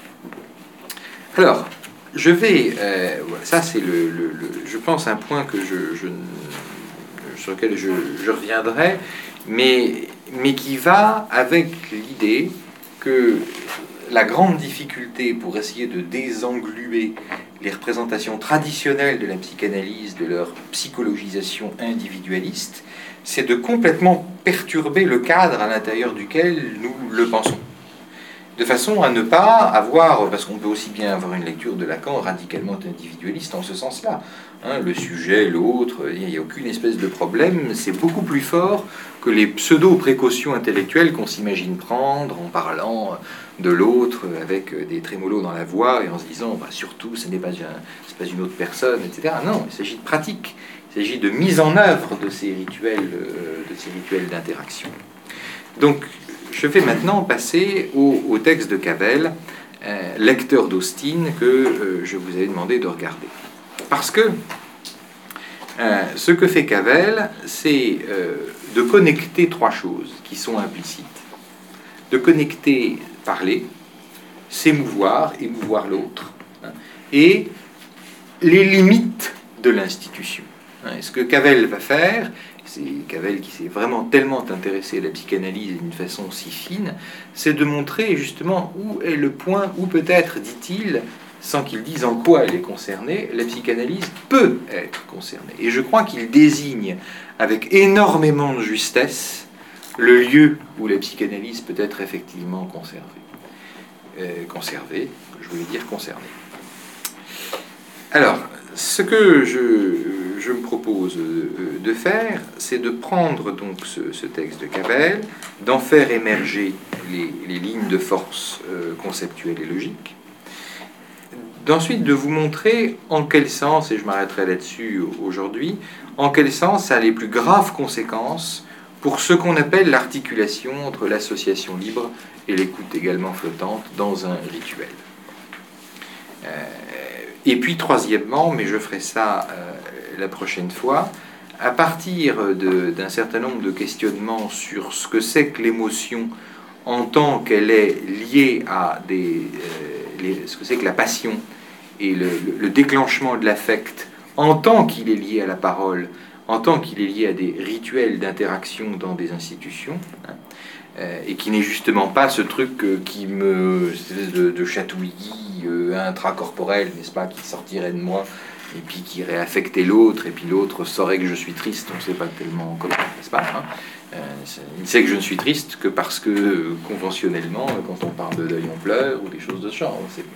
Alors, je vais... Euh, voilà, ça c'est, le, le, le, je pense, un point que je, je, sur lequel je, je reviendrai, mais, mais qui va avec l'idée que la grande difficulté pour essayer de désengluer les représentations traditionnelles de la psychanalyse, de leur psychologisation individualiste, c'est de complètement perturber le cadre à l'intérieur duquel nous le pensons. De façon à ne pas avoir, parce qu'on peut aussi bien avoir une lecture de Lacan radicalement individualiste en ce sens-là, hein, le sujet, l'autre, il n'y a aucune espèce de problème, c'est beaucoup plus fort que les pseudo-précautions intellectuelles qu'on s'imagine prendre en parlant de l'autre avec des trémolos dans la voix et en se disant bah, surtout ce n'est pas, un, pas une autre personne, et cetera. Non, il s'agit de pratique, il s'agit de mise en œuvre de ces rituels, de ces rituels d'interaction. Donc, je vais maintenant passer au, au texte de Cavell, euh, lecteur d'Austin, que euh, je vous avais demandé de regarder. Parce que euh, ce que fait Cavell, c'est euh, de connecter trois choses qui sont implicites. de connecter, parler, s'émouvoir, émouvoir l'autre, hein, et les limites de l'institution. Hein. Ce que Cavell va faire, c'est Cavell qui s'est vraiment tellement intéressé à la psychanalyse d'une façon si fine, c'est de montrer justement où est le point où peut-être, dit-il, sans qu'il dise en quoi elle est concernée, la psychanalyse peut être concernée. Et je crois qu'il désigne avec énormément de justesse le lieu où la psychanalyse peut être effectivement conservée. Euh, conservée, je voulais dire concernée. Alors, ce que je, je me propose de faire, c'est de prendre donc ce, ce texte de Cavell, d'en faire émerger les, les lignes de force euh, conceptuelles et logiques, d'ensuite de vous montrer en quel sens, et je m'arrêterai là-dessus aujourd'hui, en quel sens ça a les plus graves conséquences pour ce qu'on appelle l'articulation entre l'association libre et l'écoute également flottante dans un rituel. Euh, et puis troisièmement, mais je ferai ça euh, la prochaine fois, à partir de, d'un certain nombre de questionnements sur ce que c'est que l'émotion en tant qu'elle est liée à des, euh, les, ce que c'est que la passion et le, le déclenchement de l'affect en tant qu'il est lié à la parole, en tant qu'il est lié à des rituels d'interaction dans des institutions, hein, euh, et qui n'est justement pas ce truc euh, qui me de, de chatouillis euh, intracorporel, n'est-ce pas, qui sortirait de moi et puis qui irait affecter l'autre, et puis l'autre saurait que je suis triste, on ne sait pas tellement comment, n'est-ce pas, hein. Euh, il ne sait que je ne suis triste que parce que, euh, conventionnellement, quand on parle de deuil, on pleure, ou des choses de ce genre. C'est,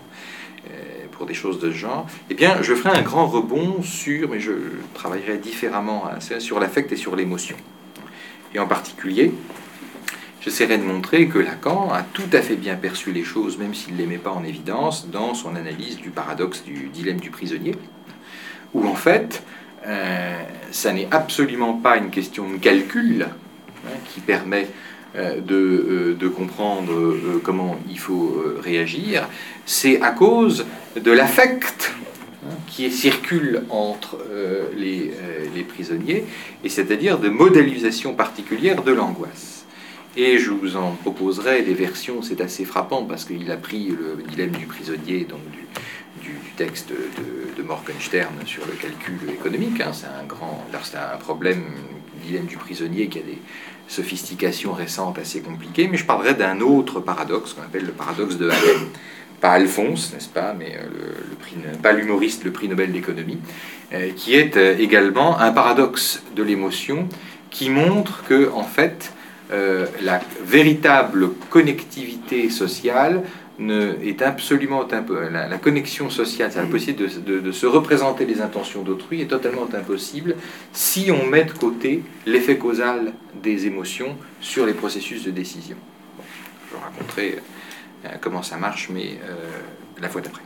euh, pour des choses de ce genre, eh bien, je ferai un grand rebond sur, mais je travaillerai différemment hein, sur l'affect et sur l'émotion. Et en particulier, j'essaierai de montrer que Lacan a tout à fait bien perçu les choses, même s'il ne les met pas en évidence, dans son analyse du paradoxe du dilemme du prisonnier, où en fait, Euh, ça n'est absolument pas une question de calcul hein, qui permet euh, de, euh, de comprendre euh, comment il faut euh, réagir, c'est à cause de l'affect hein, qui circule entre euh, les, euh, les prisonniers, et c'est-à-dire de modélisation particulière de l'angoisse. Et je vous en proposerai des versions, c'est assez frappant parce qu'il a pris le dilemme du prisonnier, donc du du texte de, de Morgenstern sur le calcul économique. Hein, c'est un grand, c'est un problème, le dilemme du prisonnier qui a des sophistications récentes assez compliquées, mais je parlerai d'un autre paradoxe qu'on appelle le paradoxe de Hagen. Pas Alphonse, n'est-ce pas, mais le, le prix, pas l'humoriste, le prix Nobel d'économie, euh, qui est euh, également un paradoxe de l'émotion qui montre que, en fait, euh, la véritable connectivité sociale Ne, est absolument impo- la, la connexion sociale, c'est impossible de, de, de se représenter les intentions d'autrui, est totalement impossible si on met de côté l'effet causal des émotions sur les processus de décision. Bon, je vous raconterai euh, comment ça marche, mais euh, la fois d'après.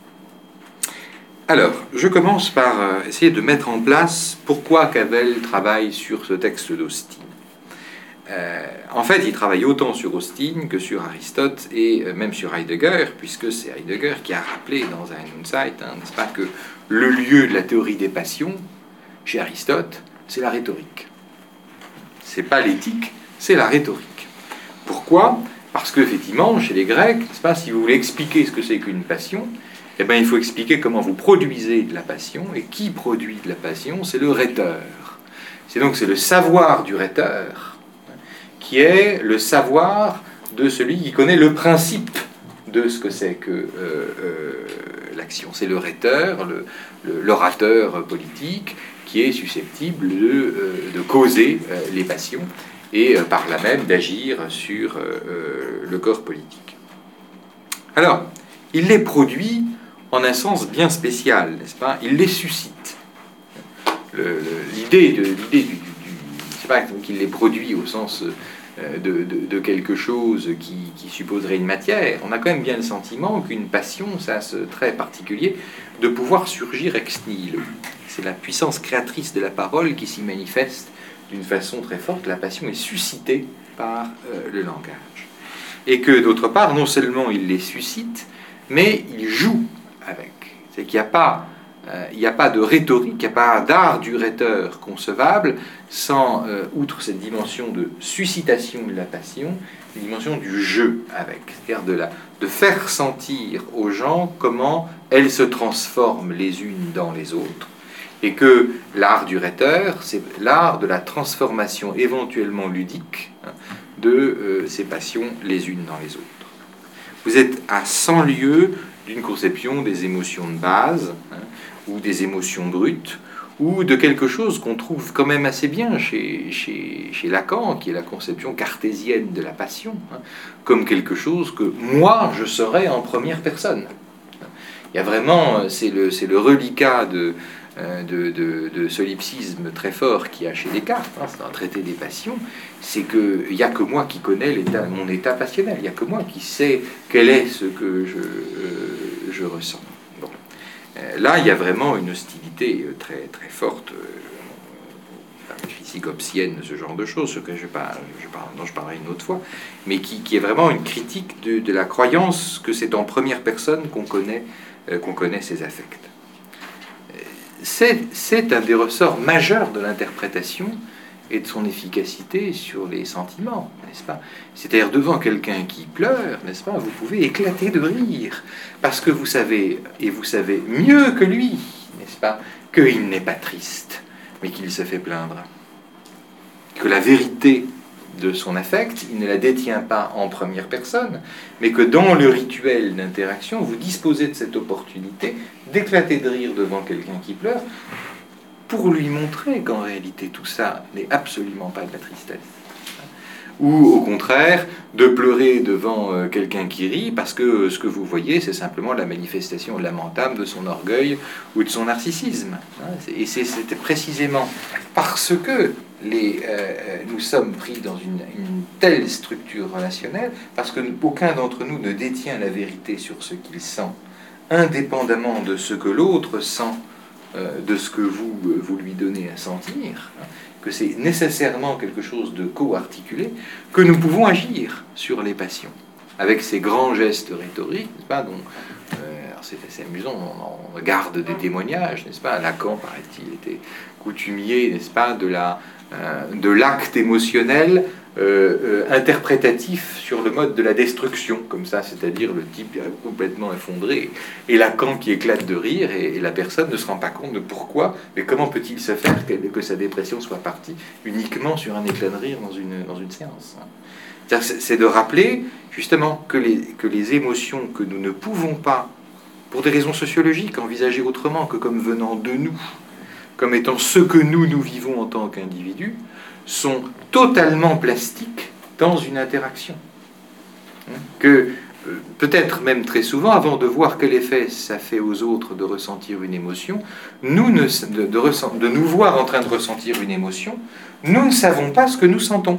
Alors, je commence par euh, essayer de mettre en place pourquoi Cavell travaille sur ce texte d'Austin. Euh, en fait, il travaille autant sur Austin que sur Aristote et euh, même sur Heidegger, puisque c'est Heidegger qui a rappelé dans un Insight, hein, n'est-ce pas, que le lieu de la théorie des passions, chez Aristote, c'est la rhétorique. C'est pas l'éthique, c'est la rhétorique. Pourquoi ? Parce qu'effectivement, chez les Grecs, n'est-ce pas, si vous voulez expliquer ce que c'est qu'une passion, eh bien, il faut expliquer comment vous produisez de la passion, et qui produit de la passion, c'est le rhéteur. C'est donc c'est le savoir du rhéteur qui est le savoir de celui qui connaît le principe de ce que c'est que euh, euh, l'action. C'est le rhéteur, le, le, l'orateur politique, qui est susceptible de, euh, de causer euh, les passions et euh, par là même d'agir sur euh, le corps politique. Alors, il les produit en un sens bien spécial, n'est-ce pas ? Il les suscite. Le, le, l'idée de, l'idée du, du, du c'est pas qu'il les produit au sens de, de, de quelque chose qui, qui supposerait une matière. On a quand même bien le sentiment qu'une passion, ça a ce trait particulier de pouvoir surgir ex nihilo. C'est la puissance créatrice de la parole qui s'y manifeste d'une façon très forte. La passion est suscitée par euh, le langage. Et que d'autre part, non seulement il les suscite, mais il joue avec. C'est qu'il n'y a pas euh, il n'y a pas de rhétorique, il n'y a pas d'art du rhéteur concevable sans, euh, outre cette dimension de suscitation de la passion, une dimension du jeu avec, c'est-à-dire de, la, de faire sentir aux gens comment elles se transforment les unes dans les autres, et que l'art du rhéteur, c'est l'art de la transformation éventuellement ludique hein, de euh, ces passions les unes dans les autres. Vous êtes à cent lieues d'une conception des émotions de base, hein, ou des émotions brutes, ou de quelque chose qu'on trouve quand même assez bien chez, chez, chez Lacan, qui est la conception cartésienne de la passion, hein, comme quelque chose que moi, je serais en première personne. Il y a vraiment, c'est le, c'est le reliquat de, de, de, de solipsisme très fort qu'il y a chez Descartes, hein, c'est un traité des passions, c'est qu'il n'y a que moi qui connais l'état, mon état passionnel, il n'y a que moi qui sais quel est ce que je, euh, je ressens. Bon. Euh, là, il y a vraiment une hostilité très, très forte, euh, la physique hobbesienne, ce genre de choses, ce que je parle, je parle, dont je parlerai une autre fois, mais qui, qui est vraiment une critique de, de la croyance que c'est en première personne qu'on connaît, euh, qu'on connaît ses affects. C'est, c'est un des ressorts majeurs de l'interprétation et de son efficacité sur les sentiments, n'est-ce pas? C'est-à-dire, devant quelqu'un qui pleure, n'est-ce pas, vous pouvez éclater de rire, parce que vous savez, et vous savez mieux que lui, n'est-ce pas, qu'il n'est pas triste, mais qu'il se fait plaindre. Que la vérité de son affect, il ne la détient pas en première personne, mais que dans le rituel d'interaction, vous disposez de cette opportunité d'éclater de rire devant quelqu'un qui pleure, pour lui montrer qu'en réalité tout ça n'est absolument pas de la tristesse. Ou au contraire, de pleurer devant euh, quelqu'un qui rit, parce que euh, ce que vous voyez, c'est simplement la manifestation lamentable de son orgueil ou de son narcissisme. Hein, et c'est, c'est précisément parce que les, euh, nous sommes pris dans une, une telle structure relationnelle, parce que aucun d'entre nous ne détient la vérité sur ce qu'il sent, indépendamment de ce que l'autre sent, euh, de ce que vous, euh, vous lui donnez à sentir, hein, que c'est nécessairement quelque chose de co-articulé, que nous pouvons agir sur les passions, avec ces grands gestes rhétoriques, n'est-ce pas, dont, euh, alors c'est assez amusant, on, on garde des témoignages, n'est-ce pas, Lacan, paraît-il, était coutumier, n'est-ce pas, de, la, euh, de l'acte émotionnel euh, euh, interprétatif sur le mode de la destruction, comme ça, c'est-à-dire le type est complètement effondré, et Lacan qui éclate de rire, et, et la personne ne se rend pas compte de pourquoi, mais comment peut-il se faire que, que sa dépression soit partie uniquement sur un éclat de rire dans une, dans une séance. C'est, c'est de rappeler, justement, que les, que les émotions que nous ne pouvons pas, pour des raisons sociologiques, envisager autrement que comme venant de nous, comme étant ce que nous, nous vivons en tant qu'individus, sont totalement plastiques dans une interaction. Que euh, peut-être même très souvent, avant de voir quel effet ça fait aux autres de ressentir une émotion, nous ne, de, de, ressent, de nous voir en train de ressentir une émotion, nous ne savons pas ce que nous sentons.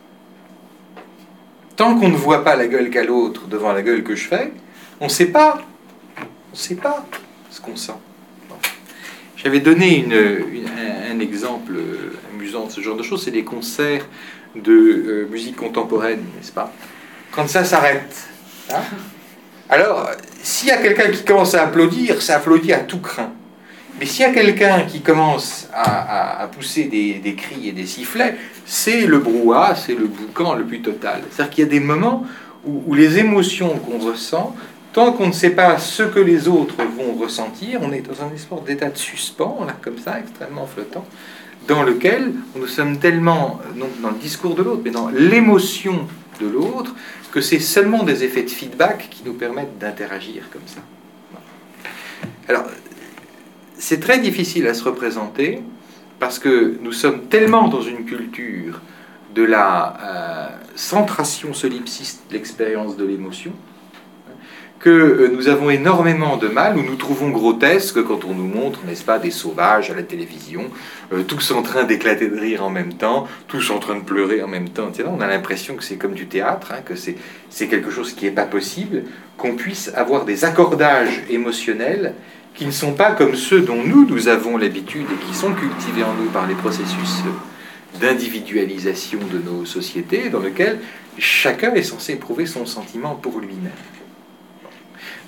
Tant qu'on ne voit pas la gueule qu'a l'autre devant la gueule que je fais, on ne sait pas, on sait pas ce qu'on sent. J'avais donné une, une, un, un exemple amusant de ce genre de choses, c'est les concerts de euh, musique contemporaine, n'est-ce pas? Quand ça s'arrête, hein, alors, s'il y a quelqu'un qui commence à applaudir, ça applaudit à tout crin. Mais s'il y a quelqu'un qui commence à, à, à pousser des, des cris et des sifflets, c'est le brouhaha, c'est le boucan le plus total. C'est-à-dire qu'il y a des moments où, où les émotions qu'on ressent, tant qu'on ne sait pas ce que les autres vont ressentir, on est dans un espèce d'état de suspens, là, comme ça, extrêmement flottant, dans lequel nous sommes tellement, non dans le discours de l'autre, mais dans l'émotion de l'autre, que c'est seulement des effets de feedback qui nous permettent d'interagir comme ça. Alors, c'est très difficile à se représenter, parce que nous sommes tellement dans une culture de la euh, centration solipsiste de l'expérience de l'émotion, que nous avons énormément de mal, ou nous trouvons grotesque quand on nous montre, n'est-ce pas, des sauvages à la télévision, euh, tous en train d'éclater de rire en même temps, tous en train de pleurer en même temps, et cetera. On a l'impression que c'est comme du théâtre, hein, que c'est, c'est quelque chose qui n'est pas possible, qu'on puisse avoir des accordages émotionnels qui ne sont pas comme ceux dont nous, nous avons l'habitude et qui sont cultivés en nous par les processus d'individualisation de nos sociétés, dans lesquels chacun est censé éprouver son sentiment pour lui-même.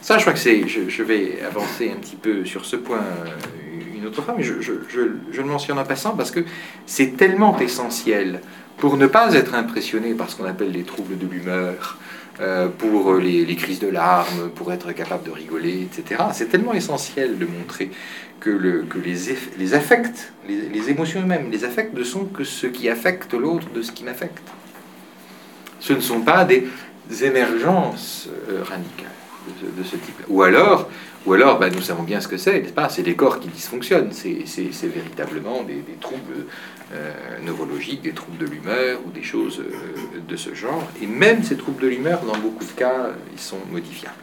Ça, je crois que c'est... Je, je vais avancer un petit peu sur ce point euh, une autre fois, mais je, je, je, je le mentionne en passant parce que c'est tellement essentiel pour ne pas être impressionné par ce qu'on appelle les troubles de l'humeur, euh, pour les, les crises de larmes, pour être capable de rigoler, et cetera. C'est tellement essentiel de montrer que, le, que les, eff, les affects, les, les émotions eux-mêmes, les affects ne sont que ce qui affecte l'autre de ce qui m'affecte. Ce ne sont pas des émergences euh, radicales de, de ce type. Ou alors, ou alors bah, nous savons bien ce que c'est, n'est-ce pas? C'est des corps qui dysfonctionnent, c'est véritablement des, des troubles euh, neurologiques, des troubles de l'humeur ou des choses euh, de ce genre. Et même ces troubles de l'humeur, dans beaucoup de cas, ils sont modifiables.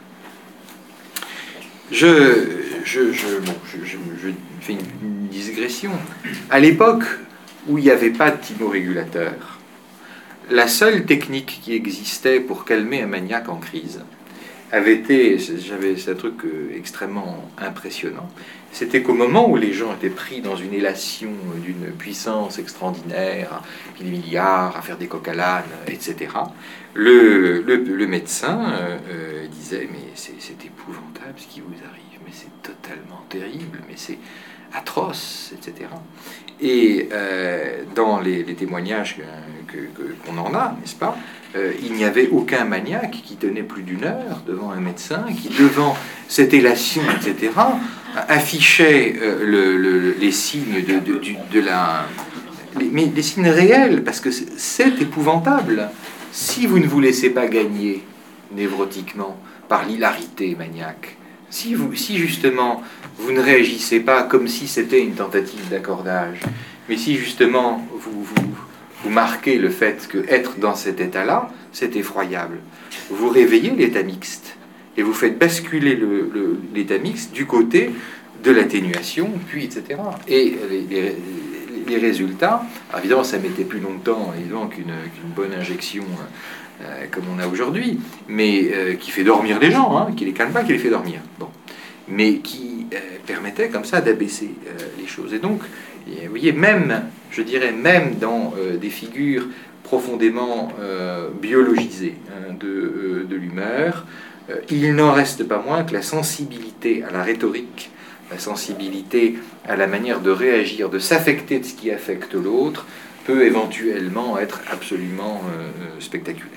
Je, je, je, bon, je, je, je fais une, une digression. À l'époque où il n'y avait pas de thymorégulateur, la seule technique qui existait pour calmer un maniaque en crise avait été, j'avais c'est un truc extrêmement impressionnant, c'était qu'au moment où les gens étaient pris dans une élation d'une puissance extraordinaire, puis des milliards à faire des coq à l'âne, et cetera, le, le, le médecin euh, disait « mais c'est épouvantable ce qui vous arrive, mais c'est totalement terrible, mais c'est atroce, et cetera » Et euh, dans les, les témoignages qu'on que, que, qu'on en a, n'est-ce pas, euh, il n'y avait aucun maniaque qui tenait plus d'une heure devant un médecin, qui, devant cette élation, et cetera, affichait euh, le, le, les signes de, de, de, de la... Les, mais les signes réels, parce que c'est épouvantable. Si vous ne vous laissez pas gagner névrotiquement par l'hilarité maniaque, si, vous, si justement vous ne réagissez pas comme si c'était une tentative d'accordage, mais si justement vous, vous, vous marquez le fait que être dans cet état-là, c'est effroyable, vous réveillez l'état mixte et vous faites basculer l'état mixte du côté de l'atténuation, puis et cetera. Et les, les, les résultats, évidemment ça mettait plus longtemps qu'une qu'une bonne injection euh, comme on a aujourd'hui, mais euh, qui fait dormir les gens, hein, qui les calme pas, qui les fait dormir. Bon. Mais qui euh, permettait comme ça d'abaisser euh, les choses. Et donc, et, vous voyez, même, je dirais, même dans euh, des figures profondément euh, biologisées hein, de, euh, de l'humeur, euh, il n'en reste pas moins que la sensibilité à la rhétorique, la sensibilité à la manière de réagir, de s'affecter de ce qui affecte l'autre, peut éventuellement être absolument euh, spectaculaire.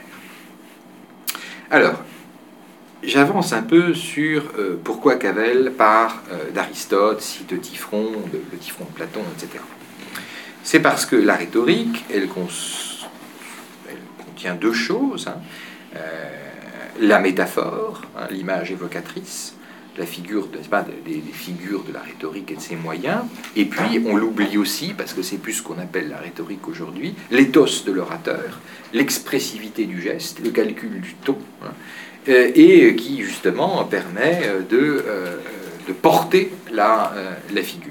Alors, j'avance un peu sur euh, pourquoi Cavell part euh, d'Aristote, cite Typhon, de, le Typhon de Platon, et cetera. C'est parce que la rhétorique, elle, cons elle contient deux choses. Hein. Euh, la métaphore, hein, l'image évocatrice, la figure de, pas, des, des figures de la rhétorique et de ses moyens, et puis on l'oublie aussi, parce que c'est plus ce qu'on appelle la rhétorique aujourd'hui, l'éthos de l'orateur, l'expressivité du geste, le calcul du ton, hein, et qui justement permet de, euh, de porter la, euh, la figure.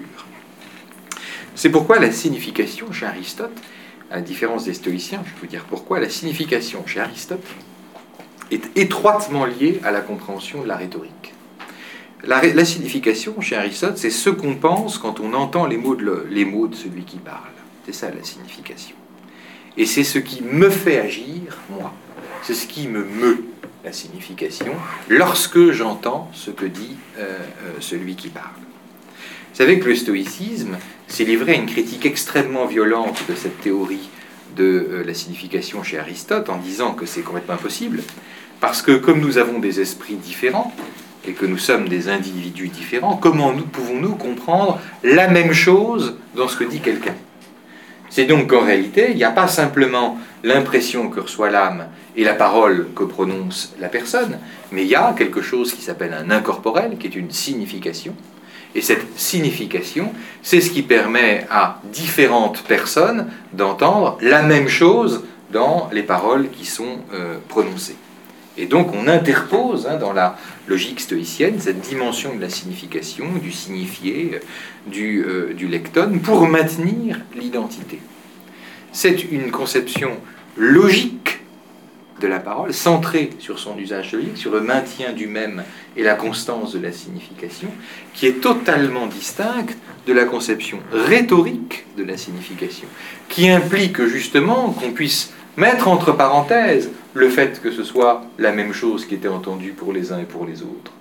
C'est pourquoi la signification chez Aristote, à la différence des stoïciens, je vais vous dire pourquoi, la signification chez Aristote est étroitement liée à la compréhension de la rhétorique. La, la signification chez Aristote, c'est ce qu'on pense quand on entend les mots de, le, les mots de celui qui parle. C'est ça la signification. Et c'est ce qui me fait agir, moi. C'est ce qui me meut, la signification, lorsque j'entends ce que dit euh, euh, celui qui parle. Vous savez que le stoïcisme s'est livré à une critique extrêmement violente de cette théorie de euh, la signification chez Aristote, en disant que c'est complètement impossible, parce que comme nous avons des esprits différents, et que nous sommes des individus différents, comment nous pouvons-nous comprendre la même chose dans ce que dit quelqu'un? C'est donc qu'en réalité, il n'y a pas simplement l'impression que reçoit l'âme et la parole que prononce la personne, mais il y a quelque chose qui s'appelle un incorporel, qui est une signification. Et cette signification, c'est ce qui permet à différentes personnes d'entendre la même chose dans les paroles qui sont euh, prononcées. Et donc on interpose hein, dans la logique stoïcienne cette dimension de la signification, du signifié, du, euh, du lectone, pour maintenir l'identité. C'est une conception logique de la parole, centrée sur son usage logique, sur le maintien du même et la constance de la signification, qui est totalement distincte de la conception rhétorique de la signification, qui implique justement qu'on puisse mettre entre parenthèses le fait que ce soit la même chose qui était entendue pour les uns et pour les autres.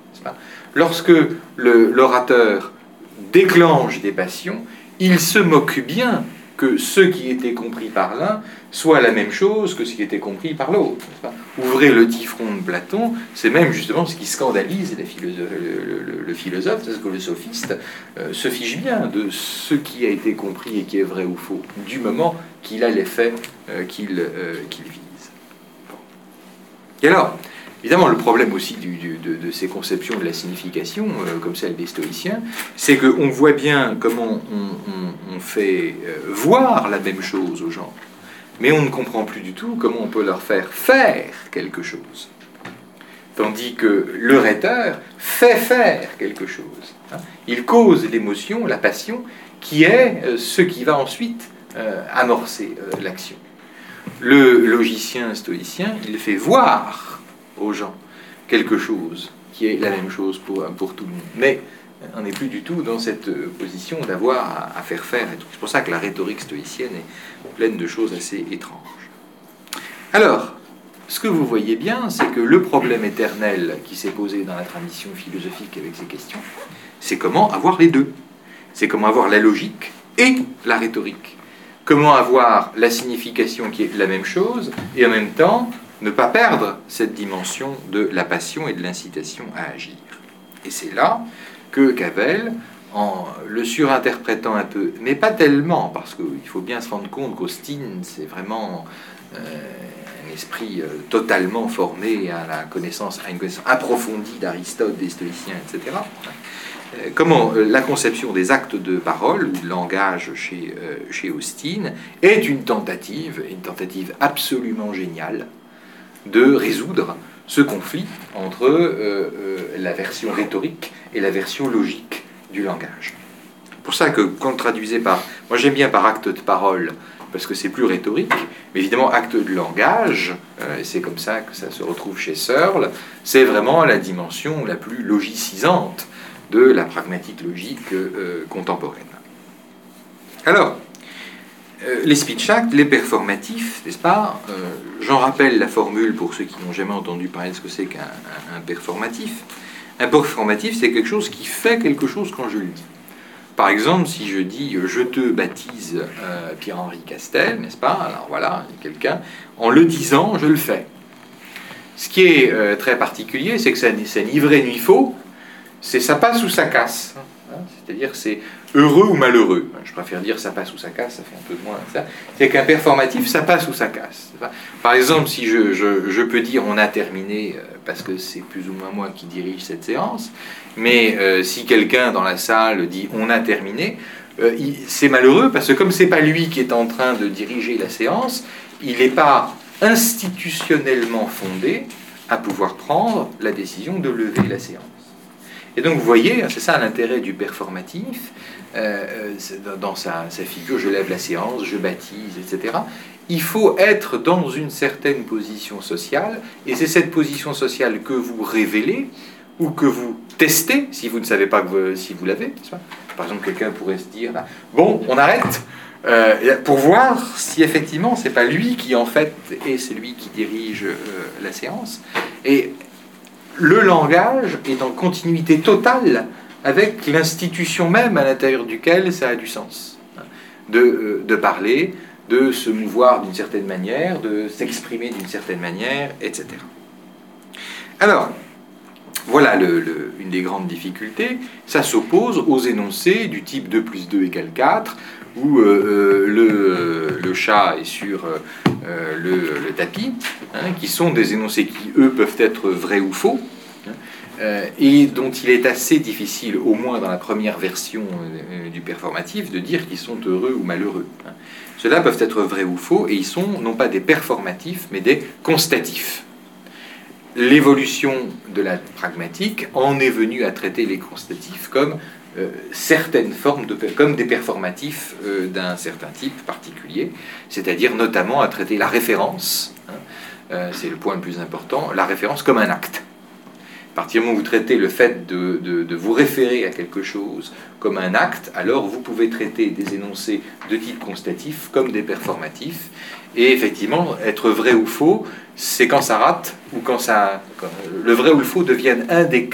n'est-ce pas ? Lorsque le, l'orateur déclenche des passions, il se moque bien que ce qui était compris par l'un soit la même chose que ce qui était compris par l'autre. Ouvrez le Typhon de Platon, c'est même justement ce qui scandalise les philosophes, le, le, le philosophe, c'est que le sophiste euh, se fiche bien de ce qui a été compris et qui est vrai ou faux, du moment qu'il a les faits euh, qu'il, euh, qu'il vise. Bon. Et alors, évidemment, le problème aussi du, du, de, de ces conceptions de la signification, euh, comme celle des stoïciens, c'est qu'on voit bien comment on, on, on fait euh, voir la même chose aux gens, mais on ne comprend plus du tout comment on peut leur faire faire quelque chose. Tandis que le rhéteur fait faire quelque chose. Hein. Il cause l'émotion, la passion, qui est euh, ce qui va ensuite euh, amorcer euh, l'action. Le logicien stoïcien, il fait voir aux gens quelque chose qui est la même chose pour, pour tout le monde. Mais on n'est plus du tout dans cette position d'avoir à, à faire faire. C'est pour ça que la rhétorique stoïcienne est pleine de choses assez étranges. Alors, ce que vous voyez bien, c'est que le problème éternel qui s'est posé dans la tradition philosophique avec ces questions, c'est comment avoir les deux. C'est comment avoir la logique et la rhétorique. Comment avoir la signification qui est la même chose et en même temps ne pas perdre cette dimension de la passion et de l'incitation à agir. Et c'est là que Cavell, en le surinterprétant un peu, mais pas tellement, parce qu'il faut bien se rendre compte qu'Austin, c'est vraiment euh, un esprit euh, totalement formé à la connaissance, à une connaissance approfondie d'Aristote, des stoïciens, et cetera. Euh, comment euh, la conception des actes de parole, ou de langage chez, euh, chez Austin, est une tentative, une tentative absolument géniale, de résoudre ce conflit entre euh, euh, la version rhétorique et la version logique du langage. C'est pour ça que quand traduisez par... Moi j'aime bien par acte de parole, parce que c'est plus rhétorique, mais évidemment acte de langage, euh, et c'est comme ça que ça se retrouve chez Searle, c'est vraiment la dimension la plus logicisante de la pragmatique logique euh, contemporaine. Alors, Euh, les speech acts, les performatifs, n'est-ce pas ? euh, J'en rappelle la formule pour ceux qui n'ont jamais entendu parler de ce que c'est qu'un un, un performatif. Un performatif, c'est quelque chose qui fait quelque chose quand je le dis. Par exemple, si je dis « je te baptise euh, Pierre-Henri Castel », n'est-ce pas ? Alors voilà, quelqu'un, en le disant, je le fais. Ce qui est euh, très particulier, c'est que ça, c'est ni vrai ni faux, c'est ça passe ou ça casse. C'est-à-dire c'est heureux ou malheureux. Je préfère dire ça passe ou ça casse, ça fait un peu moins ça. C'est qu'un performatif, ça passe ou ça casse. Par exemple, si je, je, je peux dire on a terminé, parce que c'est plus ou moins moi qui dirige cette séance, mais euh, si quelqu'un dans la salle dit on a terminé, euh, il, c'est malheureux parce que comme c'est pas lui qui est en train de diriger la séance, il n'est pas institutionnellement fondé à pouvoir prendre la décision de lever la séance. Et donc vous voyez, c'est ça l'intérêt du performatif, euh, dans sa, sa figure, je lève la séance, je baptise, et cetera. Il faut être dans une certaine position sociale, et c'est cette position sociale que vous révélez, ou que vous testez, si vous ne savez pas que vous, si vous l'avez. Par exemple, quelqu'un pourrait se dire, bon, on arrête, euh, pour voir si effectivement, c'est pas lui qui en fait est celui qui dirige euh, la séance. Et le langage est en continuité totale avec l'institution même à l'intérieur duquel ça a du sens. De, euh, de parler, de se mouvoir d'une certaine manière, de s'exprimer d'une certaine manière, et cetera. Alors, voilà le, le, une des grandes difficultés. Ça s'oppose aux énoncés du type deux plus deux égale quatre, où euh, le, le chat est sur euh, le, le tapis, hein, qui sont des énoncés qui, eux, peuvent être vrais ou faux, hein, euh, et dont il est assez difficile, au moins dans la première version euh, du performatif, de dire qu'ils sont heureux ou malheureux. Hein. Ceux-là peuvent être vrais ou faux, et ils sont non pas des performatifs, mais des constatifs. L'évolution de la pragmatique en est venue à traiter les constatifs comme euh, certaines formes, de, comme des performatifs euh, d'un certain type particulier, c'est-à-dire notamment à traiter la référence, hein, euh, c'est le point le plus important, la référence comme un acte. À partir du moment où vous traitez le fait de, de, de vous référer à quelque chose comme un acte, alors vous pouvez traiter des énoncés de type constatif comme des performatifs. Et effectivement, être vrai ou faux, c'est quand ça rate, ou quand ça, quand le vrai ou le faux deviennent un des cas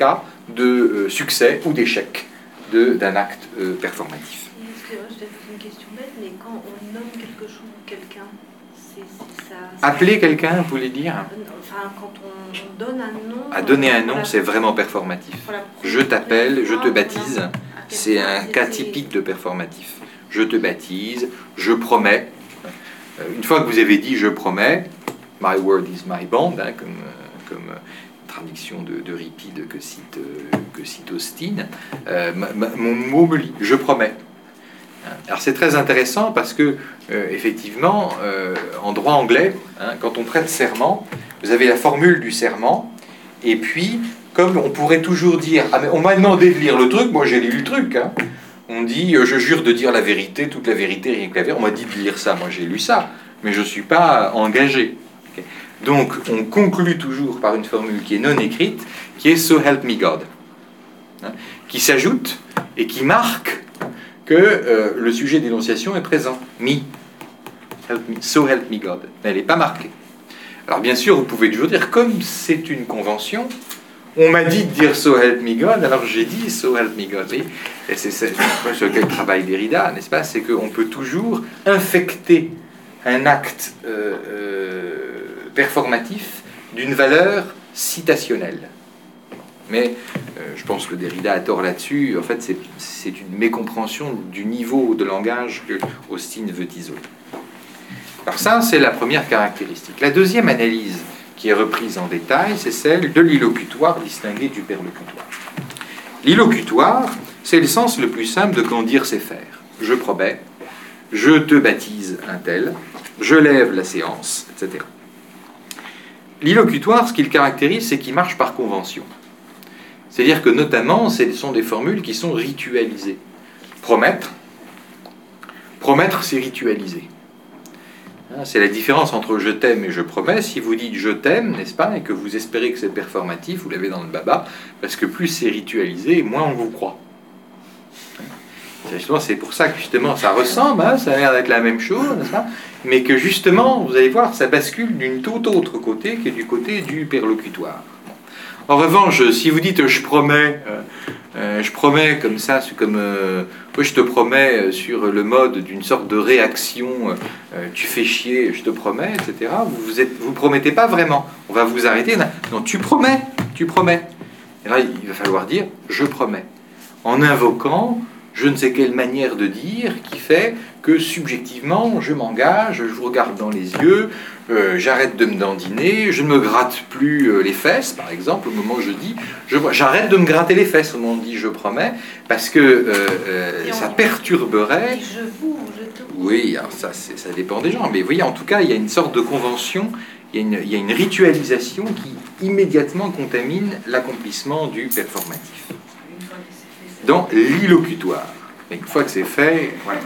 de euh, succès ou d'échec d'un acte euh, performatif. Excusez-moi, je vais poser une question bête, mais quand on nomme quelque chose ou quelqu'un, c'est ça... Appeler quelqu'un, vous voulez dire? Enfin, quand on, on donne un nom... À donner un nom, c'est vraiment performatif. Je t'appelle, je te baptise, c'est un cas typique de performatif. Je te baptise, je promets. Une fois que vous avez dit « je promets », « my word is my bond hein, », comme, comme traduction de, de Ripide que cite, que cite Austin, euh, ma, ma, mon mot me lie, je promets. Alors c'est très intéressant parce que, euh, effectivement, euh, en droit anglais, hein, quand on prête serment, vous avez la formule du serment, et puis, comme on pourrait toujours dire « ah mais on m'a demandé de lire le truc, moi j'ai lu le truc hein. », on dit « je jure de dire la vérité, toute la vérité, rien que la vérité », on m'a dit de lire ça, moi j'ai lu ça, mais je ne suis pas engagé. Okay. Donc on conclut toujours par une formule qui est non écrite, qui est « so help me God hein, », qui s'ajoute et qui marque que euh, le sujet d'énonciation est présent. Me. Help me. So help me God. Mais elle n'est pas marquée. Alors bien sûr, vous pouvez toujours dire, comme c'est une convention, on m'a dit de dire so help me God, alors j'ai dit so help me God. Et c'est sur lequel travaille Derrida, n'est-ce pas? C'est qu'on peut toujours infecter un acte euh, euh, performatif d'une valeur citationnelle. Mais euh, je pense que Derrida a tort là-dessus. En fait, c'est une mécompréhension du niveau de langage que Austin veut isoler. Alors ça, c'est la première caractéristique. La deuxième analyse qui est reprise en détail, c'est celle de l'illocutoire distingué du perlocutoire. L'illocutoire, c'est le sens le plus simple de quand dire c'est faire. Je promets, je te baptise un tel, je lève la séance, et cetera. L'illocutoire, ce qu'il caractérise, c'est qu'il marche par convention. C'est-à-dire que notamment, ce sont des formules qui sont ritualisées. Promettre, promettre, c'est ritualisé. C'est la différence entre je t'aime et je promets. Si vous dites je t'aime, n'est-ce pas, et que vous espérez que c'est performatif, vous l'avez dans le baba, parce que plus c'est ritualisé, moins on vous croit. C'est pour ça que justement ça ressemble, hein, ça a l'air d'être la même chose, n'est-ce pas, mais que justement, vous allez voir, ça bascule d'une toute autre côté, qui est du côté du perlocutoire. En revanche, si vous dites je promets, euh, euh, je promets comme ça, c'est comme euh, oui, je te promets sur le mode d'une sorte de réaction, euh, tu fais chier, je te promets, et cetera. Vous vous, êtes, vous promettez pas vraiment. On va vous arrêter. Non, tu promets, tu promets. Et là, il va falloir dire je promets, en invoquant je ne sais quelle manière de dire qui fait que subjectivement je m'engage, je vous regarde dans les yeux, euh, j'arrête de me dandiner, je ne me gratte plus euh, les fesses, par exemple, au moment où je dis, j'arrête de me gratter les fesses au moment où on dit je promets, parce que euh, euh, ça perturberait... Je vous, je te... Oui, alors ça, ça dépend des gens, mais vous voyez, en tout cas, il y a une sorte de convention, il y a une, il y a une ritualisation qui immédiatement contamine l'accomplissement du performatif. Dans l'illocutoire. Une fois que c'est fait, voilà.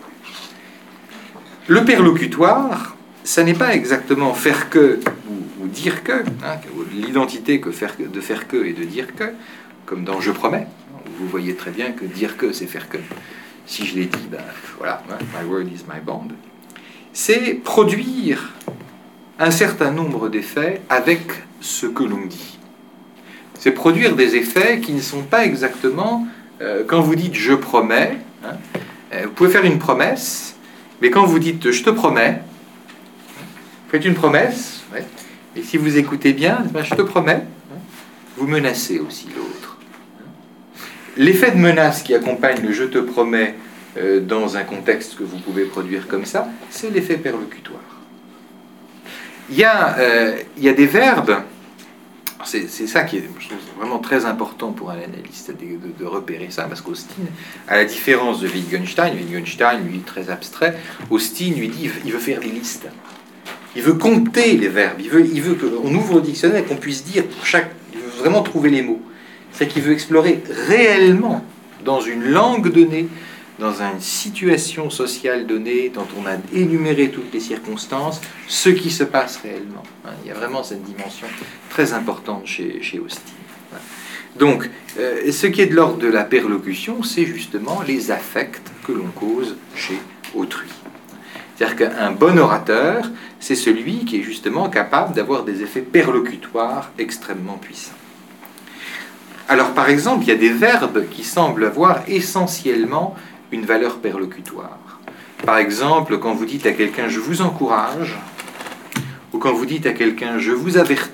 Le perlocutoire, ça n'est pas exactement faire que ou, ou dire que, hein, l'identité que faire, de faire que et de dire que, comme dans Je promets. Vous voyez très bien que dire que, c'est faire que. Si je l'ai dit, ben voilà, hein, my word is my bond. C'est produire un certain nombre d'effets avec ce que l'on dit. C'est produire des effets qui ne sont pas exactement... Euh, quand vous dites « je promets hein, », euh, vous pouvez faire une promesse, mais quand vous dites « je te promets », vous faites une promesse, ouais, et si vous écoutez bien, ben, « je te promets hein », vous menacez aussi l'autre. L'effet de menace qui accompagne le « je te promets euh, » dans un contexte que vous pouvez produire comme ça, c'est l'effet perlocutoire. Il y a, euh, il y a des verbes... C'est ça qui est je trouve, vraiment très important pour un analyste, de, de, de repérer ça, parce qu'Austin, à la différence de Wittgenstein, Wittgenstein, lui, très abstrait, Austin, lui dit, il veut faire des listes. Il veut compter les verbes, il veut, il veut qu'on ouvre le dictionnaire et qu'on puisse dire pour chaque... Il veut vraiment trouver les mots. C'est qu'il veut explorer réellement, dans une langue donnée, dans une situation sociale donnée, dont on a énuméré toutes les circonstances, ce qui se passe réellement. Il y a vraiment cette dimension très importante chez, chez Austin. Donc, euh, ce qui est de l'ordre de la perlocution, c'est justement les affects que l'on cause chez autrui. C'est-à-dire qu'un bon orateur, c'est celui qui est justement capable d'avoir des effets perlocutoires extrêmement puissants. Alors, par exemple, il y a des verbes qui semblent avoir essentiellement une valeur perlocutoire. Par exemple, quand vous dites à quelqu'un « je vous encourage », ou quand vous dites à quelqu'un « je vous avertis »,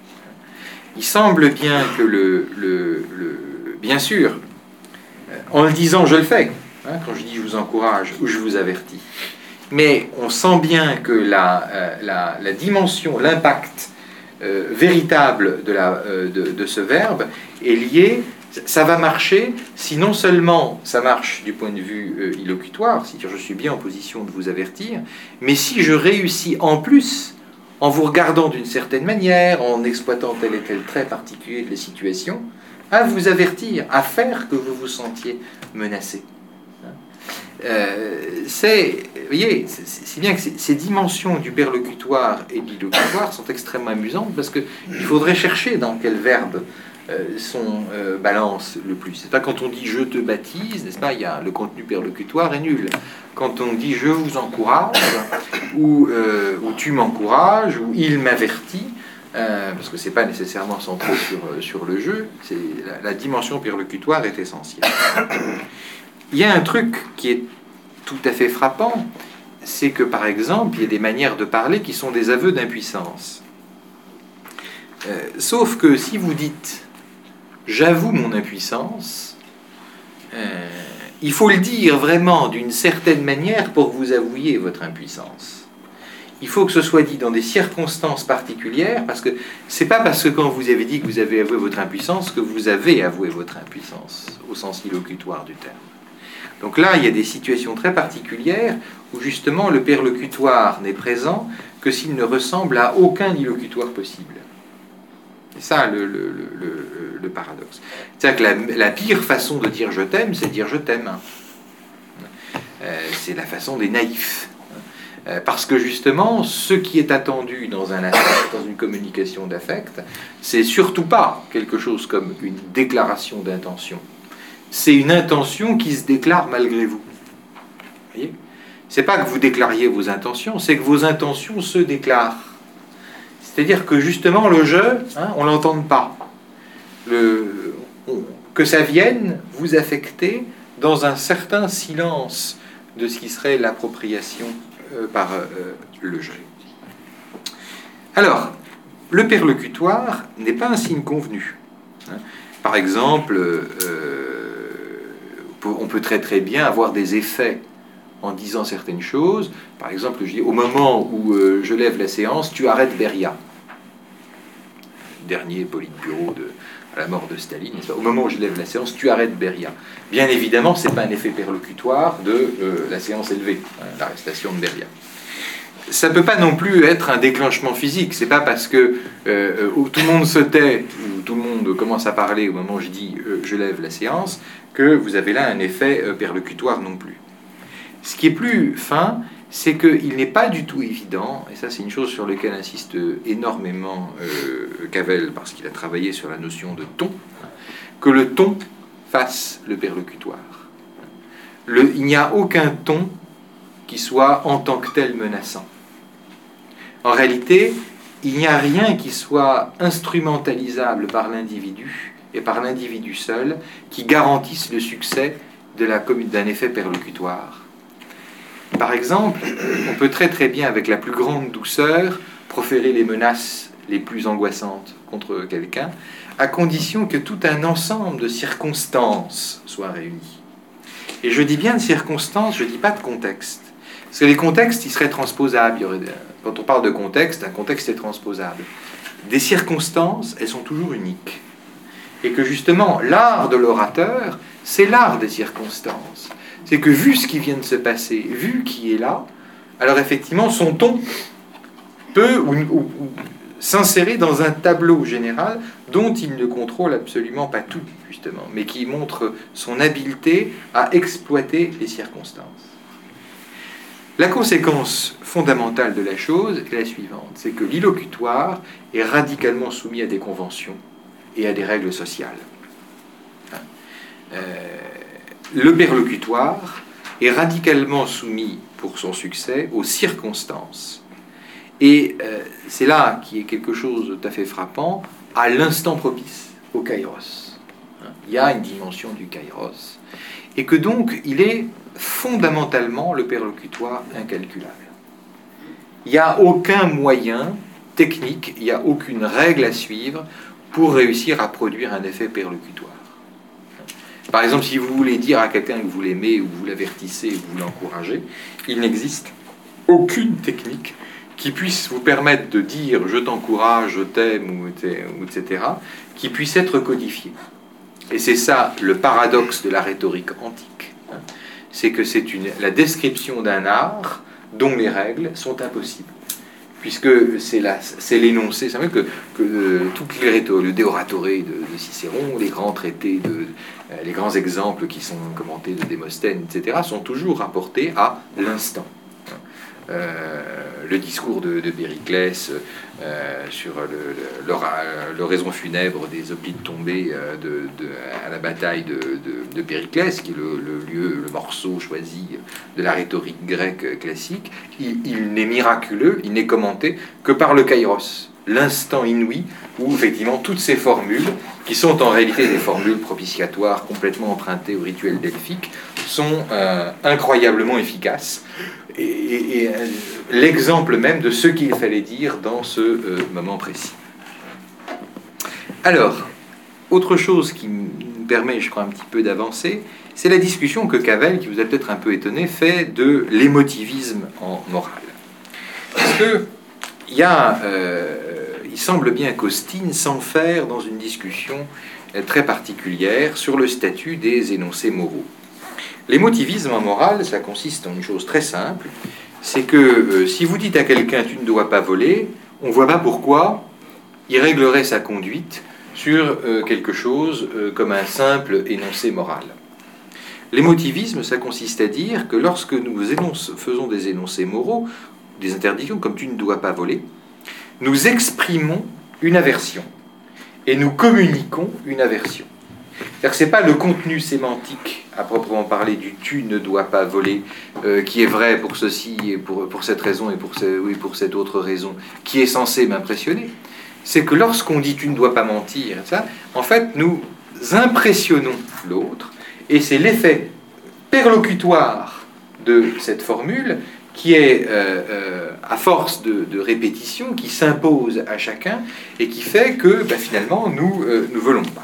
il semble bien que le... le, le bien sûr, en le disant « je le fais hein, », quand je dis « je vous encourage » ou « je vous avertis », mais on sent bien que la, euh, la, la dimension, l'impact euh, véritable de, la, euh, de, de ce verbe est lié, ça va marcher si non seulement ça marche du point de vue euh, illocutoire, c'est-à-dire je suis bien en position de vous avertir, mais si je réussis en plus, en vous regardant d'une certaine manière, en exploitant tel et tel trait particulier de la situation, à vous avertir, à faire que vous vous sentiez menacé. Euh, c'est, vous voyez, c'est, c'est bien que ces, ces dimensions du perlocutoire et de l'illocutoire sont extrêmement amusantes parce qu'il faudrait chercher dans quel verbe euh, son euh, balance le plus. C'est pas quand on dit je te baptise, n'est-ce pas, il y a, le contenu perlocutoire est nul. Quand on dit je vous encourage, ou, euh, ou tu m'encourages, ou il m'avertit, euh, parce que c'est pas nécessairement centré sur, sur le jeu, c'est, la, la dimension perlocutoire est essentielle. Il y a un truc qui est tout à fait frappant, c'est que par exemple, il y a des manières de parler qui sont des aveux d'impuissance. Euh, sauf que si vous dites « j'avoue mon impuissance euh, », il faut le dire vraiment d'une certaine manière pour que vous avouiez votre impuissance. Il faut que ce soit dit dans des circonstances particulières, parce que c'est pas parce que quand vous avez dit que vous avez avoué votre impuissance que vous avez avoué votre impuissance, au sens illocutoire du terme. Donc là, il y a des situations très particulières où justement le perlocutoire n'est présent que s'il ne ressemble à aucun illocutoire possible. C'est ça le, le, le, le paradoxe. C'est-à-dire que la, la pire façon de dire je t'aime, c'est dire je t'aime. Euh, c'est la façon des naïfs. Euh, parce que justement, ce qui est attendu dans un affect, dans une communication d'affect, c'est surtout pas quelque chose comme une déclaration d'intention. C'est une intention qui se déclare malgré vous. Vous voyez ? C'est pas que vous déclariez vos intentions, c'est que vos intentions se déclarent. C'est-à-dire que justement le jeu, hein, on l'entende pas. Le, on, que ça vienne vous affecter dans un certain silence de ce qui serait l'appropriation euh, par euh, le jeu. Alors, le perlocutoire n'est pas un signe convenu. Hein. Par exemple, euh, on peut très très bien avoir des effets en disant certaines choses. Par exemple, je dis, au moment où euh, je lève la séance, tu arrêtes Beria. Dernier politburo de à la mort de Staline. Au moment où je lève la séance, tu arrêtes Beria. Bien évidemment, ce n'est pas un effet perlocutoire de euh, la séance élevée, hein, l'arrestation de Beria. Ça ne peut pas non plus être un déclenchement physique. C'est pas parce que euh, où tout le monde se tait ou tout le monde commence à parler au moment où je dis euh, je lève la séance que vous avez là un effet euh, perlocutoire non plus. Ce qui est plus fin, c'est qu'il n'est pas du tout évident, et ça c'est une chose sur laquelle insiste énormément euh, Cavell parce qu'il a travaillé sur la notion de ton, que le ton fasse le perlocutoire. Le, il n'y a aucun ton qui soit en tant que tel menaçant. En réalité, il n'y a rien qui soit instrumentalisable par l'individu et par l'individu seul qui garantisse le succès de la, d'un effet perlocutoire. Par exemple, on peut très très bien, avec la plus grande douceur, proférer les menaces les plus angoissantes contre quelqu'un, à condition que tout un ensemble de circonstances soit réuni. Et je dis bien de circonstances, je ne dis pas de contexte. Parce que les contextes, ils seraient transposables. Il y aurait, quand on parle de contexte, un contexte est transposable. Des circonstances, elles sont toujours uniques. Et que justement, l'art de l'orateur, c'est l'art des circonstances. C'est que vu ce qui vient de se passer, vu qui est là, alors effectivement, son ton peut ou, ou, ou, s'insérer dans un tableau général dont il ne contrôle absolument pas tout, justement, mais qui montre son habileté à exploiter les circonstances. La conséquence fondamentale de la chose est la suivante, c'est que l'illocutoire est radicalement soumis à des conventions et à des règles sociales. Euh, le perlocutoire est radicalement soumis, pour son succès, aux circonstances. Et euh, c'est là qui est quelque chose de tout à fait frappant, à l'instant propice, au kairos. il y a une dimension du kairos, et que donc il est fondamentalement le perlocutoire incalculable. Il n'y a aucun moyen technique, il n'y a aucune règle à suivre pour réussir à produire un effet perlocutoire. Par exemple, si vous voulez dire à quelqu'un que vous l'aimez, ou vous l'avertissez, ou vous l'encouragez, il n'existe aucune technique qui puisse vous permettre de dire « je t'encourage, je t'aime » ou et cetera, qui puisse être codifiée. Et c'est ça le paradoxe de la rhétorique antique, hein, c'est que c'est une, la description d'un art dont les règles sont impossibles, puisque c'est, la, c'est l'énoncé. C'est vrai que, que euh, toutes les rhétoriques, le De Oratore de, de Cicéron, les grands traités, de, euh, les grands exemples qui sont commentés de Démosthène, et cetera, sont toujours rapportés à l'instant. Euh, le discours de, de Périclès euh, sur le, le, le, le raison funèbre des hoplites tombés euh, de, de, à la bataille de, de, de Périclès, qui est le, le lieu, le morceau choisi de la rhétorique grecque classique, il, il n'est miraculeux, il n'est commenté que par le kairos, l'instant inouï où effectivement toutes ces formules, qui sont en réalité des formules propitiatoires complètement empruntées au rituel delphique, sont euh, incroyablement efficaces. Et, et, et l'exemple même de ce qu'il fallait dire dans ce euh, moment précis. Alors, autre chose qui me permet, je crois, un petit peu d'avancer, c'est la discussion que Cavell, qui vous a peut-être un peu étonné, fait de l'émotivisme en morale. Parce que il y a, euh, il semble bien qu'Austin s'enferre dans une discussion très particulière sur le statut des énoncés moraux. L'émotivisme en morale, ça consiste en une chose très simple, c'est que euh, si vous dites à quelqu'un « tu ne dois pas voler », on ne voit pas pourquoi il réglerait sa conduite sur euh, quelque chose euh, comme un simple énoncé moral. L'émotivisme, ça consiste à dire que lorsque nous énonce, faisons des énoncés moraux, des interdictions comme « tu ne dois pas voler », nous exprimons une aversion et nous communiquons une aversion. C'est-à-dire que ce n'est pas le contenu sémantique à proprement parler du « tu ne dois pas voler euh, » qui est vrai pour ceci et pour, pour cette raison et pour, ce, oui, pour cette autre raison, qui est censé m'impressionner. C'est que lorsqu'on dit « tu ne dois pas mentir », ça, en fait, nous impressionnons l'autre, et c'est l'effet perlocutoire de cette formule qui est, euh, euh, à force de, de répétition, qui s'impose à chacun et qui fait que, ben, finalement, nous euh, ne volons pas.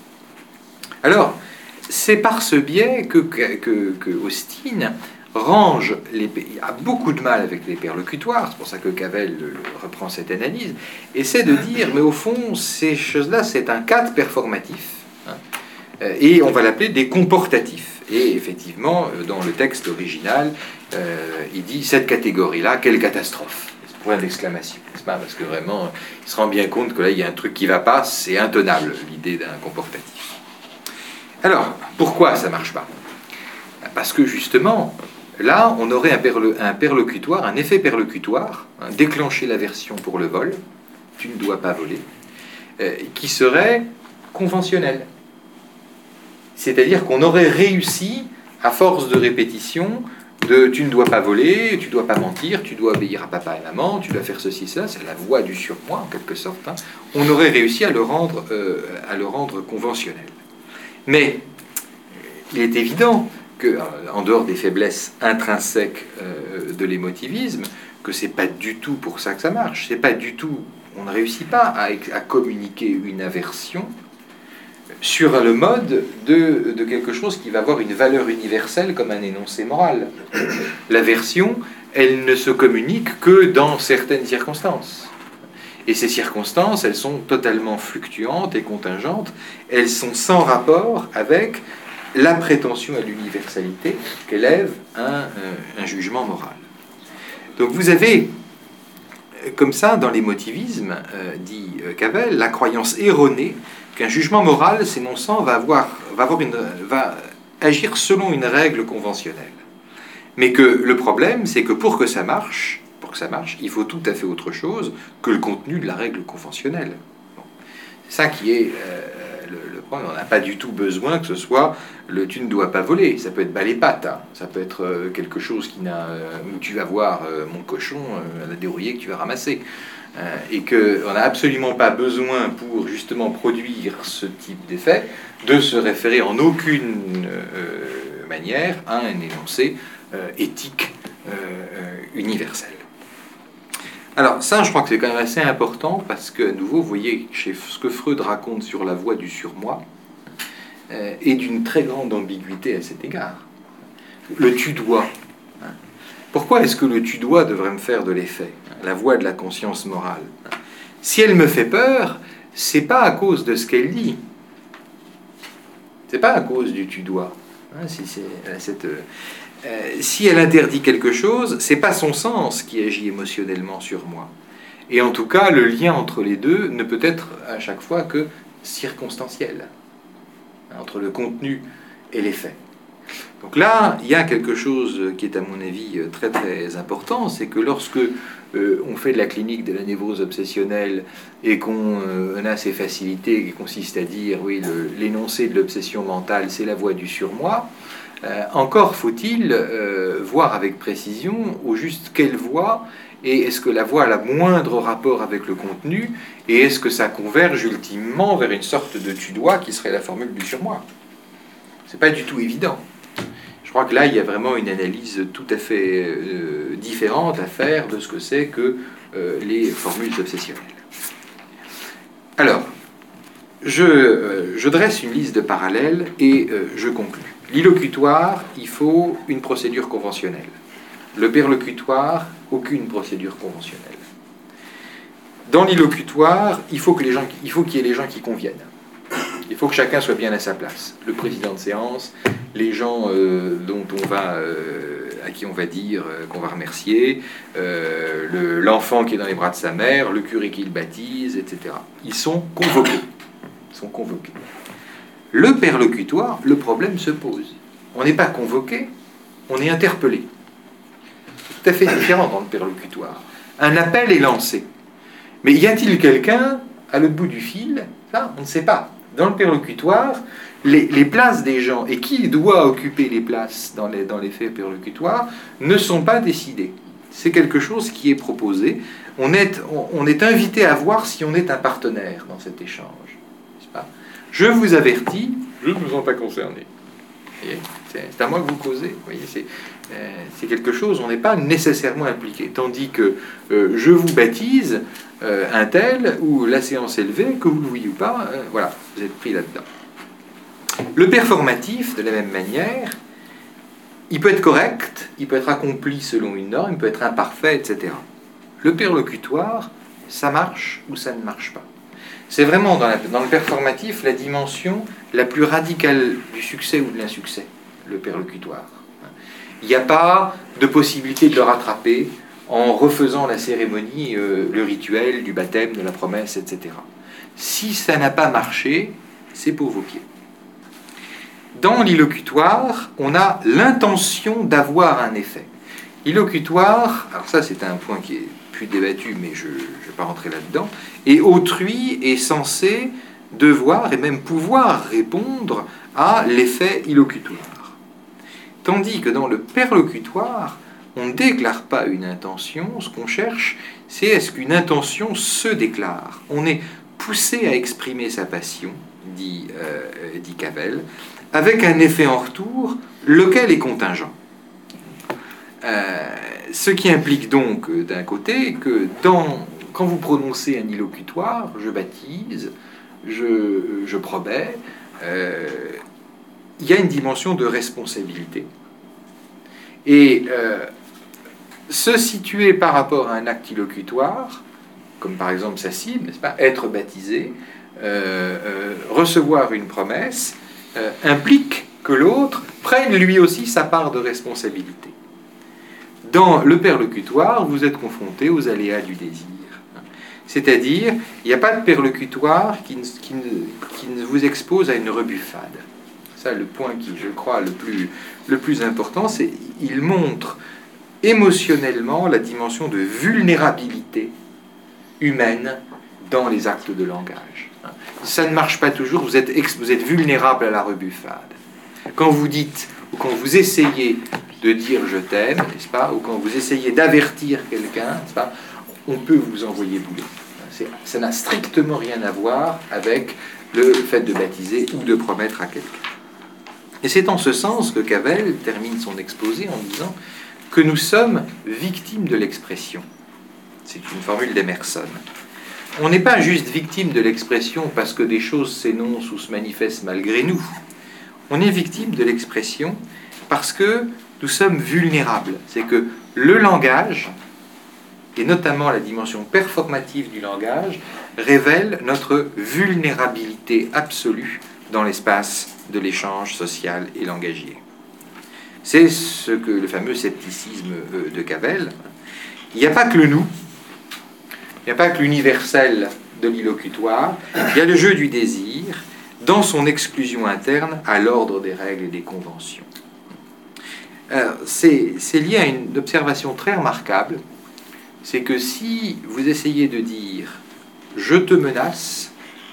Alors, c'est par ce biais que, que, que Austin range les, il a beaucoup de mal avec les perlocutoires, c'est pour ça que Cavell reprend cette analyse, et c'est de dire, mais au fond, ces choses-là, c'est un cadre performatif, hein, et on va l'appeler des comportatifs. Et effectivement, dans le texte original, euh, il dit, cette catégorie-là, quelle catastrophe, point d'exclamation, n'est-ce pas? Parce que vraiment, il se rend bien compte que là, il y a un truc qui ne va pas, c'est intenable, l'idée d'un comportatif. Alors, pourquoi ça ne marche pas? Parce que justement, là, on aurait un, perlo, un perlocutoire, un effet perlocutoire, hein, déclencher l'aversion pour le vol, tu ne dois pas voler, euh, qui serait conventionnel. C'est-à-dire qu'on aurait réussi, à force de répétition, de tu ne dois pas voler, tu ne dois pas mentir, tu dois obéir à papa et maman, tu dois faire ceci, ça, c'est la voix du surmoi en quelque sorte. Hein. On aurait réussi à le rendre, euh, à le rendre conventionnel. Mais il est évident que, en dehors des faiblesses intrinsèques euh, de l'émotivisme, que c'est pas du tout pour ça que ça marche. C'est pas du tout. On ne réussit pas à, à communiquer une aversion sur le mode de, de quelque chose qui va avoir une valeur universelle comme un énoncé moral. L'aversion, elle ne se communique que dans certaines circonstances. Et ces circonstances, elles sont totalement fluctuantes et contingentes. Elles sont sans rapport avec la prétention à l'universalité qu'élève un, un jugement moral. Donc vous avez, comme ça, dans l'émotivisme, euh, dit Cavell, la croyance erronée qu'un jugement moral, s'énonçant, va, avoir, va, avoir une, va agir selon une règle conventionnelle. Mais que le problème, c'est que pour que ça marche, pour que ça marche, il faut tout à fait autre chose que le contenu de la règle conventionnelle. Bon. C'est ça qui est euh, le, le problème. On n'a pas du tout besoin que ce soit le « tu ne dois pas voler ». Ça peut être bas les pattes, hein. Ça peut être euh, quelque chose qui n'a, euh, où tu vas voir euh, mon cochon, euh, la dérouillée que tu vas ramasser. euh, et qu'on n'a absolument pas besoin pour justement produire ce type d'effet de se référer en aucune euh, manière à un énoncé euh, éthique euh, euh, universel. Alors ça, je crois que c'est quand même assez important parce que, à nouveau, vous voyez chez ce que Freud raconte sur la voie du surmoi euh, est d'une très grande ambiguïté à cet égard. Le tu-dois. Hein. Pourquoi est-ce que le tu-dois devrait me faire de l'effet? La voie de la conscience morale. Si elle me fait peur, c'est pas à cause de ce qu'elle dit. C'est pas à cause du tu-dois. Hein, si c'est cette... Euh, si elle interdit quelque chose, c'est pas son sens qui agit émotionnellement sur moi. Et en tout cas, le lien entre les deux ne peut être à chaque fois que circonstanciel, hein, entre le contenu et l'effet. Donc là, il y a quelque chose qui est à mon avis très très important, c'est que lorsque euh, on fait de la clinique de la névrose obsessionnelle et qu'on euh, a ces facilités qui consistent à dire oui, le, l'énoncé de l'obsession mentale, c'est la voie du surmoi. Euh, encore faut-il euh, voir avec précision au juste quelle voie, et est-ce que la voie a le moindre rapport avec le contenu, et est-ce que ça converge ultimement vers une sorte de tu-dois qui serait la formule du surmoi. C'est pas du tout évident. Je crois que là, il y a vraiment une analyse tout à fait euh, différente à faire de ce que c'est que euh, les formules obsessionnelles. Alors, je, euh, je dresse une liste de parallèles et euh, je conclus. L'illocutoire, il faut une procédure conventionnelle. Le perlocutoire, aucune procédure conventionnelle. Dans l'illocutoire, il faut que les gens, il faut qu'il y ait les gens qui conviennent. Il faut que chacun soit bien à sa place. Le président de séance, les gens euh, dont on va, euh, à qui on va dire euh, qu'on va remercier, euh, le, l'enfant qui est dans les bras de sa mère, le curé qui le baptise, et cetera. Ils sont convoqués. Ils sont convoqués. Le perlocutoire, le problème se pose. On n'est pas convoqué, on est interpellé. C'est tout à fait différent dans le perlocutoire. Un appel est lancé. Mais y a-t-il quelqu'un à l'autre bout du fil? Ça, on ne sait pas. Dans le perlocutoire, les, les places des gens et qui doit occuper les places dans les, dans les faits perlocutoires ne sont pas décidées. C'est quelque chose qui est proposé. On est, on, on est invité à voir si on est un partenaire dans cet échange. N'est-ce pas? Je vous avertis, je ne vous sens pas concerné. C'est, c'est à moi que vous causez. Vous voyez, c'est, euh, c'est quelque chose, on n'est pas nécessairement impliqué. Tandis que euh, je vous baptise euh, un tel, ou la séance est levée, que vous le voyez ou pas, euh, voilà, vous êtes pris là-dedans. Le performatif, de la même manière, il peut être correct, il peut être accompli selon une norme, il peut être imparfait, et cetera. Le perlocutoire, ça marche ou ça ne marche pas. C'est vraiment dans, la, dans le performatif la dimension la plus radicale du succès ou de l'insuccès, le perlocutoire. Il n'y a pas de possibilité de le rattraper en refaisant la cérémonie, euh, le rituel du baptême, de la promesse, et cetera. Si ça n'a pas marché, c'est provoqué. Dans l'illocutoire, on a l'intention d'avoir un effet. L'illocutoire, alors ça c'est un point qui est plus débattu, mais je ne vais pas rentrer là-dedans, et autrui est censé devoir et même pouvoir répondre à l'effet illocutoire. Tandis que dans le perlocutoire, on ne déclare pas une intention, ce qu'on cherche, c'est est-ce qu'une intention se déclare. On est poussé à exprimer sa passion, dit, euh, dit Cavell, avec un effet en retour, lequel est contingent. Euh, ce qui implique donc, d'un côté, que dans, quand vous prononcez un illocutoire, je baptise, je, je promets, euh, il y a une dimension de responsabilité. Et euh, se situer par rapport à un acte illocutoire, comme par exemple sa cible, n'est-ce pas, être baptisé, euh, euh, recevoir une promesse, euh, implique que l'autre prenne lui aussi sa part de responsabilité. Dans le perlocutoire, vous êtes confronté aux aléas du désir. C'est-à-dire, il n'y a pas de perlocutoire qui ne, qui, ne, qui ne vous expose à une rebuffade. Ça, le point qui, je crois, le plus, le plus important, c'est qu'il montre émotionnellement la dimension de vulnérabilité humaine dans les actes de langage. Ça ne marche pas toujours, vous êtes, ex, vous êtes vulnérable à la rebuffade. Quand vous dites, ou quand vous essayez de dire « je t'aime », n'est-ce pas, ou quand vous essayez d'avertir quelqu'un, n'est-ce pas, on peut vous envoyer bouler. C'est, ça n'a strictement rien à voir avec le fait de baptiser ou de promettre à quelqu'un. Et c'est en ce sens que Cavell termine son exposé en disant que nous sommes victimes de l'expression. C'est une formule d'Emerson. On n'est pas juste victime de l'expression parce que des choses s'énoncent ou se manifestent malgré nous. On est victime de l'expression parce que nous sommes vulnérables. C'est que le langage, et notamment la dimension performative du langage, révèle notre vulnérabilité absolue dans l'espace de l'échange social et langagier. C'est ce que le fameux scepticisme de Cavell. Il n'y a pas que le nous, il n'y a pas que l'universel de l'illocutoire, il y a le jeu du désir dans son exclusion interne à l'ordre des règles et des conventions. Alors, c'est, c'est lié à une observation très remarquable, c'est que si vous essayez de dire « je te menace »,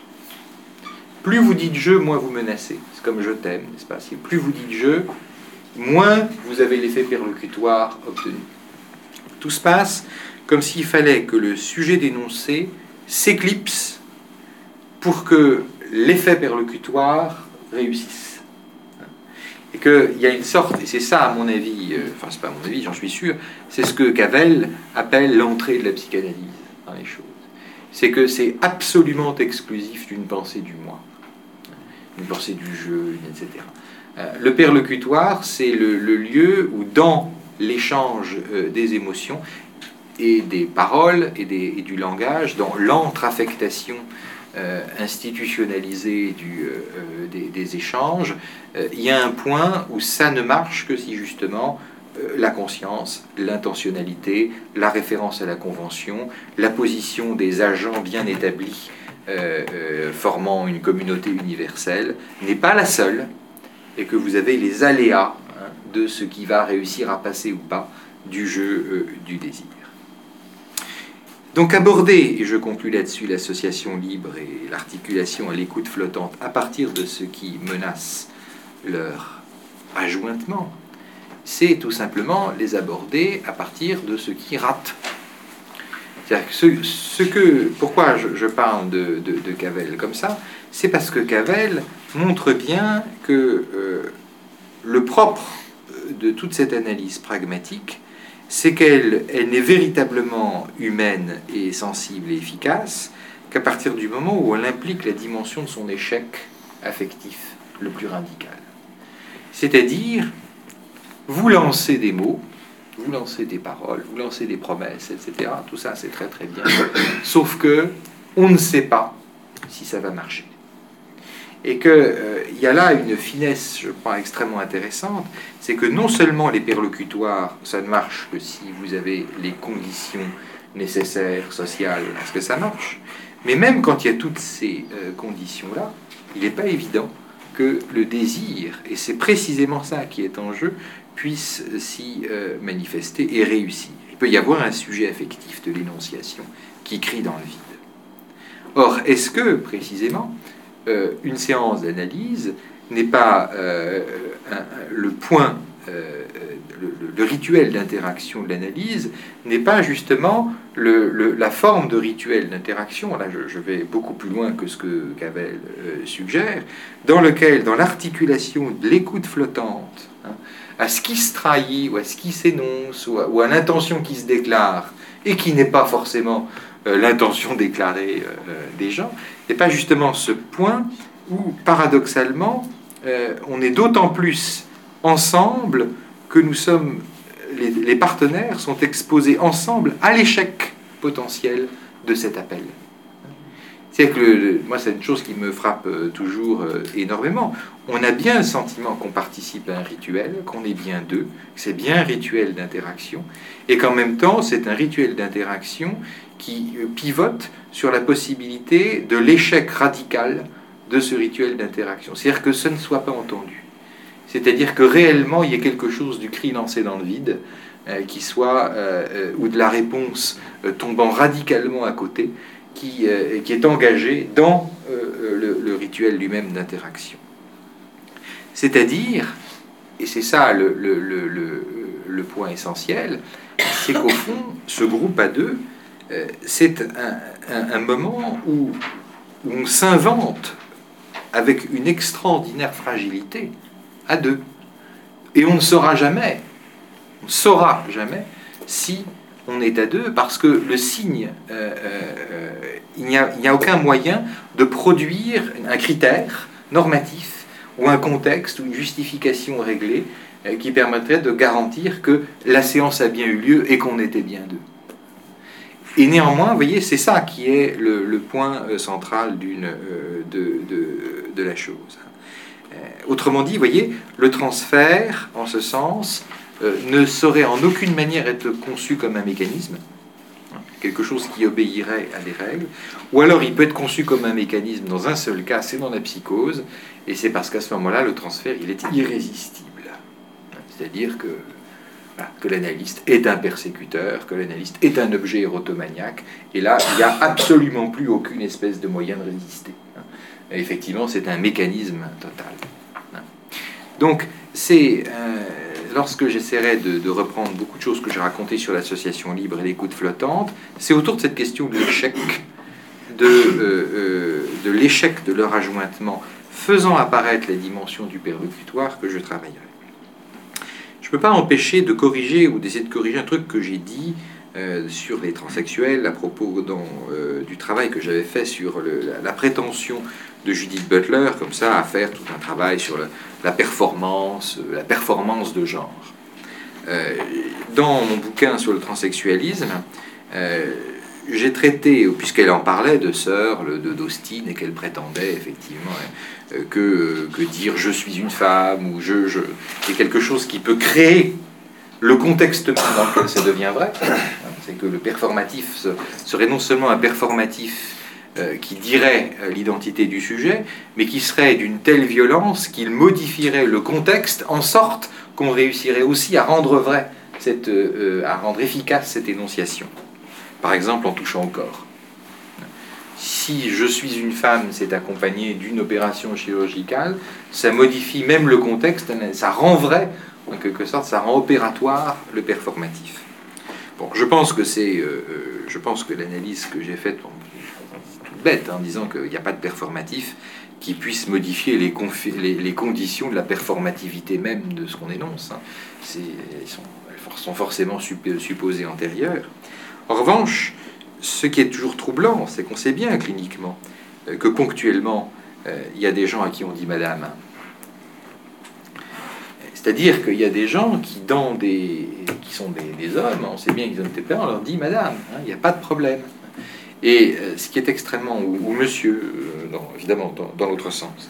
plus vous dites « je », moins vous menacez. C'est comme « je t'aime », n'est-ce pas ? Si plus vous dites « je », moins vous avez l'effet perlocutoire obtenu. Tout se passe comme s'il fallait que le sujet dénoncé s'éclipse pour que l'effet perlocutoire réussisse. Et qu'il y a une sorte, et c'est ça à mon avis, euh, enfin c'est pas à mon avis, j'en suis sûr, c'est ce que Cavell appelle l'entrée de la psychanalyse dans les choses. C'est que c'est absolument exclusif d'une pensée du moi, une pensée du jeu, et cetera. Euh, le perlocutoire, c'est le, le lieu où dans l'échange euh, des émotions et des paroles et, des, et du langage, dans l'entre-affectation euh, institutionnalisée du, euh, des, des échanges, euh, il y a un point où ça ne marche que si justement euh, la conscience, l'intentionnalité, la référence à la convention, la position des agents bien établis euh, euh, formant une communauté universelle n'est pas la seule, et que vous avez les aléas hein, de ce qui va réussir à passer ou pas du jeu euh, du désir. Donc aborder, et je conclus là-dessus, l'association libre et l'articulation à l'écoute flottante à partir de ce qui menace leur ajointement, c'est tout simplement les aborder à partir de ce qui rate. C'est-à-dire que ce, ce que, pourquoi je, je parle de, de, de Cavell comme ça, c'est parce que Cavell montre bien que euh, le propre de toute cette analyse pragmatique, c'est qu'elle elle n'est véritablement humaine et sensible et efficace qu'à partir du moment où elle implique la dimension de son échec affectif le plus radical. C'est-à-dire, vous lancez des mots, vous lancez des paroles, vous lancez des promesses, et cetera. Tout ça, c'est très très bien. Sauf que on ne sait pas si ça va marcher. Et qu'il euh, y a là une finesse, je crois, extrêmement intéressante, c'est que non seulement les perlocutoires, ça ne marche que si vous avez les conditions nécessaires, sociales, à ce que ça marche, mais même quand il y a toutes ces euh, conditions-là, il n'est pas évident que le désir, et c'est précisément ça qui est en jeu, puisse s'y euh, manifester et réussir. Il peut y avoir un sujet affectif de l'énonciation qui crie dans le vide. Or, est-ce que, précisément, euh, une séance d'analyse n'est pas euh, un, un, le point, euh, le, le rituel d'interaction de l'analyse n'est pas justement le, le, la forme de rituel d'interaction, là je, je vais beaucoup plus loin que ce que Cavell euh, suggère, dans lequel, dans l'articulation de l'écoute flottante, hein, à ce qui se trahit, ou à ce qui s'énonce, ou à, ou à l'intention qui se déclare, et qui n'est pas forcément euh, l'intention déclarée euh, des gens, n'est pas justement ce point où, paradoxalement, euh, on est d'autant plus ensemble que nous sommes, les, les partenaires sont exposés ensemble à l'échec potentiel de cet appel. C'est-à-dire que le, le, moi, c'est une chose qui me frappe euh, toujours euh, énormément. On a bien le sentiment qu'on participe à un rituel, qu'on est bien deux, que c'est bien un rituel d'interaction, et qu'en même temps, c'est un rituel d'interaction qui euh, pivote sur la possibilité de l'échec radical de ce rituel d'interaction. C'est-à-dire que ce ne soit pas entendu. C'est-à-dire que réellement, il y a quelque chose du cri lancé dans le vide, euh, qui soit, euh, euh, ou de la réponse euh, tombant radicalement à côté, Qui, euh, qui est engagé dans euh, le, le rituel lui-même d'interaction. C'est-à-dire, et c'est ça le, le, le, le, le point essentiel, c'est qu'au fond, ce groupe à deux euh, c'est un, un, un moment où, où on s'invente avec une extraordinaire fragilité à deux. Et on ne saura jamais, on ne saura jamais si on est à deux, parce que le signe, euh, euh, il n'y a, il n'y a aucun moyen de produire un critère normatif ou un contexte ou une justification réglée euh, qui permettrait de garantir que la séance a bien eu lieu et qu'on était bien deux. Et néanmoins, vous voyez, c'est ça qui est le, le point central d'une, euh, de, de, de la chose. Euh, autrement dit, vous voyez, le transfert, en ce sens, euh, ne saurait en aucune manière être conçu comme un mécanisme, hein, quelque chose qui obéirait à des règles, ou alors il peut être conçu comme un mécanisme dans un seul cas, c'est dans la psychose, et c'est parce qu'à ce moment-là, le transfert, il est irrésistible. C'est-à-dire que Voilà, que l'analyste est un persécuteur, que l'analyste est un objet érotomaniaque, et là, il n'y a absolument plus aucune espèce de moyen de résister. Et effectivement, c'est un mécanisme total. Donc, c'est euh, lorsque j'essaierai de, de reprendre beaucoup de choses que j'ai racontées sur l'association libre et l'écoute flottante, c'est autour de cette question de l'échec, de, euh, euh, de l'échec de leur adjointement, faisant apparaître la dimension du perlocutoire, que je travaillerai. Je ne peux pas empêcher de corriger ou d'essayer de corriger un truc que j'ai dit euh, sur les transsexuels à propos dans, euh, du travail que j'avais fait sur le, la, la prétention de Judith Butler, comme ça, à faire tout un travail sur le, la performance, la performance de genre. Euh, dans mon bouquin sur le transsexualisme, euh, j'ai traité, puisqu'elle en parlait de Searle, de d'Austin, et qu'elle prétendait effectivement euh, que, que dire je suis une femme ou je, je c'est quelque chose qui peut créer le contexte dans lequel ça devient vrai. C'est que le performatif serait non seulement un performatif euh, qui dirait l'identité du sujet, mais qui serait d'une telle violence qu'il modifierait le contexte en sorte qu'on réussirait aussi à rendre vrai, cette, euh, à rendre efficace cette énonciation. Par exemple, en touchant au corps. Si je suis une femme, c'est accompagné d'une opération chirurgicale, ça modifie même le contexte, ça rend vrai, en quelque sorte, ça rend opératoire le performatif. Bon, je pense que c'est, euh, je pense que l'analyse que j'ai faite, bon, c'est toute bête, hein, en disant qu'il n'y a pas de performatif qui puisse modifier les, les, les conditions de la performativité même de ce qu'on énonce. Hein. C'est, elles, sont, elles sont forcément supposées antérieures. En revanche, ce qui est toujours troublant, c'est qu'on sait bien cliniquement euh, que ponctuellement, euh, il y a des gens à qui on dit madame. C'est-à-dire qu'il y a des gens qui, dans des, qui sont des, des hommes, on sait bien qu'ils ont des parents, on leur dit madame, hein, il n'y a pas de problème. Et euh, ce qui est extrêmement, ou, ou monsieur, euh, non, évidemment, dans, dans l'autre sens.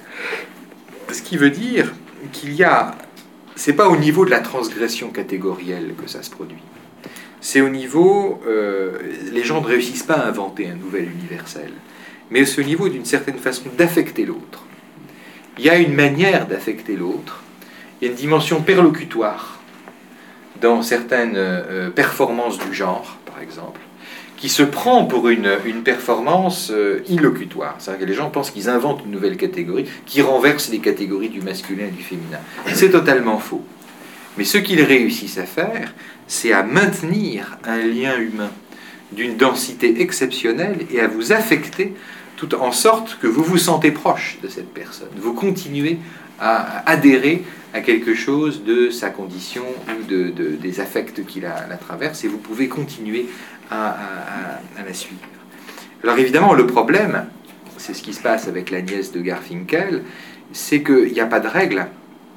Ce qui veut dire qu'il y a, c'est pas au niveau de la transgression catégorielle que ça se produit. C'est au niveau, euh, les gens ne réussissent pas à inventer un nouvel universel, mais c'est au niveau d'une certaine façon d'affecter l'autre. Il y a une manière d'affecter l'autre, il y a une dimension perlocutoire dans certaines euh, performances du genre, par exemple, qui se prend pour une, une performance euh, illocutoire. C'est-à-dire que les gens pensent qu'ils inventent une nouvelle catégorie qui renverse les catégories du masculin et du féminin. C'est totalement faux. Mais ce qu'ils réussissent à faire, c'est à maintenir un lien humain d'une densité exceptionnelle et à vous affecter tout en sorte que vous vous sentez proche de cette personne. Vous continuez à adhérer à quelque chose de sa condition ou de, de, des affects qui la, la traversent, et vous pouvez continuer à, à, à la suivre. Alors évidemment, le problème, c'est ce qui se passe avec la nièce de Garfinkel, c'est qu'il n'y a pas de règle.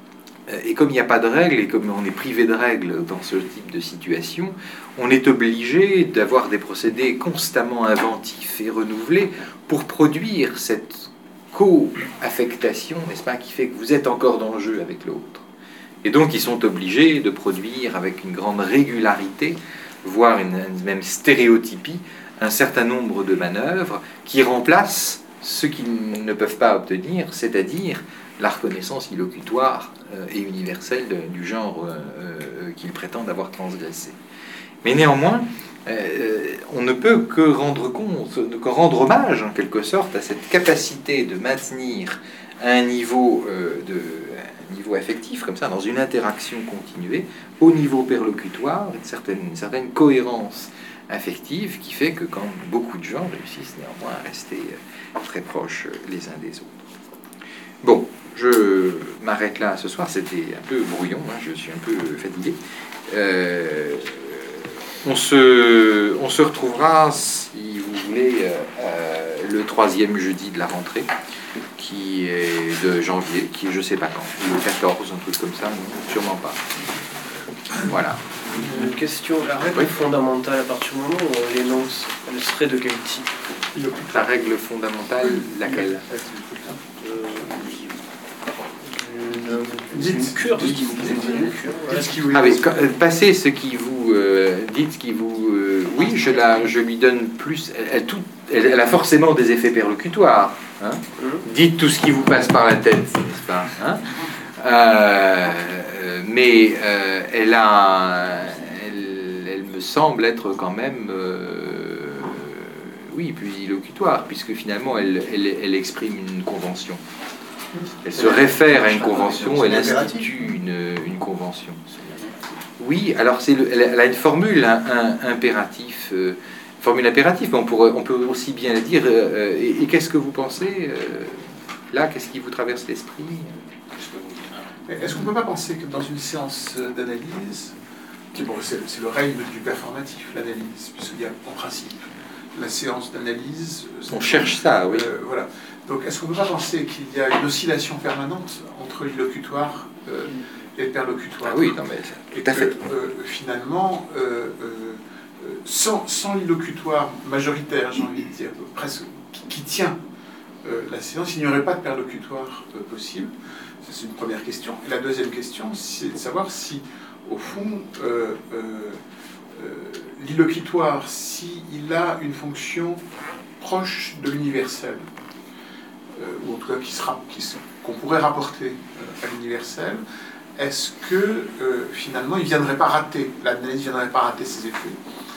Et comme il n'y a pas de règles, et comme on est privé de règles dans ce type de situation, on est obligé d'avoir des procédés constamment inventifs et renouvelés pour produire cette co-affectation, n'est-ce pas, qui fait que vous êtes encore dans le jeu avec l'autre. Et donc ils sont obligés de produire avec une grande régularité, voire une, une même stéréotypie, un certain nombre de manœuvres qui remplacent ce qu'ils ne peuvent pas obtenir, c'est-à-dire la reconnaissance illocutoire euh, et universelle de, du genre euh, euh, qu'ils prétendent avoir transgressé. Mais néanmoins, euh, on ne peut que rendre compte, que rendre hommage en quelque sorte à cette capacité de maintenir un niveau, euh, de, un niveau affectif, comme ça, dans une interaction continuée, au niveau perlocutoire, une certaine, une certaine cohérence affective qui fait que quand beaucoup de gens réussissent néanmoins à rester très proches les uns des autres. Bon, je m'arrête là ce soir, c'était un peu brouillon, hein, je suis un peu fatigué. Euh, on, se, on se retrouvera, si vous voulez, euh, le troisième jeudi de la rentrée, qui est de janvier, qui est je sais pas quand, le quatorze, un truc comme ça, non, sûrement pas. Voilà. Une question, la règle Oui. fondamentale, à partir du moment où on l'énonce, elle serait de quel type? La règle fondamentale, laquelle? euh, euh, Une cure, Dites. une cure, voilà. Dites ce qui vous Ah oui, quand- euh, passez ce qui vous euh, dites, ce qui vous euh, oui, je la, je lui donne plus. Elle, elle, tout, elle, elle a forcément des effets perlocutoires. Hein. Hum. Dites tout ce qui vous passe par la tête, n'est-ce pas, hein. euh, Mais euh, elle a, elle, elle me semble être quand même, euh, oui, plus illocutoire, puisque finalement, elle, elle, elle exprime une convention. Elle se réfère à une convention, elle institue une, une convention. Oui, alors c'est le, elle, elle a une formule, un, un impératif, euh, formule impérative, mais on, pourrait, on peut aussi bien la dire. Euh, et, et qu'est-ce que vous pensez euh, là? Qu'est-ce qui vous traverse l'esprit? Est-ce qu'on ne peut pas penser que dans une séance d'analyse, qui, bon, c'est c'est le règne du performatif, l'analyse, puisqu'il y a en principe la séance d'analyse. On cherche ça, oui. Euh, voilà. Donc, est-ce qu'on ne peut pas penser qu'il y a une oscillation permanente entre l'illocutoire euh, et le perlocutoire? Ah oui, non mais Et tout à que, fait. euh, finalement, euh, euh, sans, sans l'illocutoire majoritaire, j'ai envie de dire, presque qui, qui tient euh, la séance, il n'y aurait pas de perlocutoire euh, possible. Ça, c'est une première question. Et la deuxième question, c'est de savoir si, au fond, euh, euh, euh, l'illocutoire, s'il a une fonction proche de l'universel, euh, ou en tout cas qui sera, qui, qu'on pourrait rapporter euh, à l'universel, est-ce que euh, finalement il ne viendrait pas rater, l'analyse ne viendrait pas rater ses effets,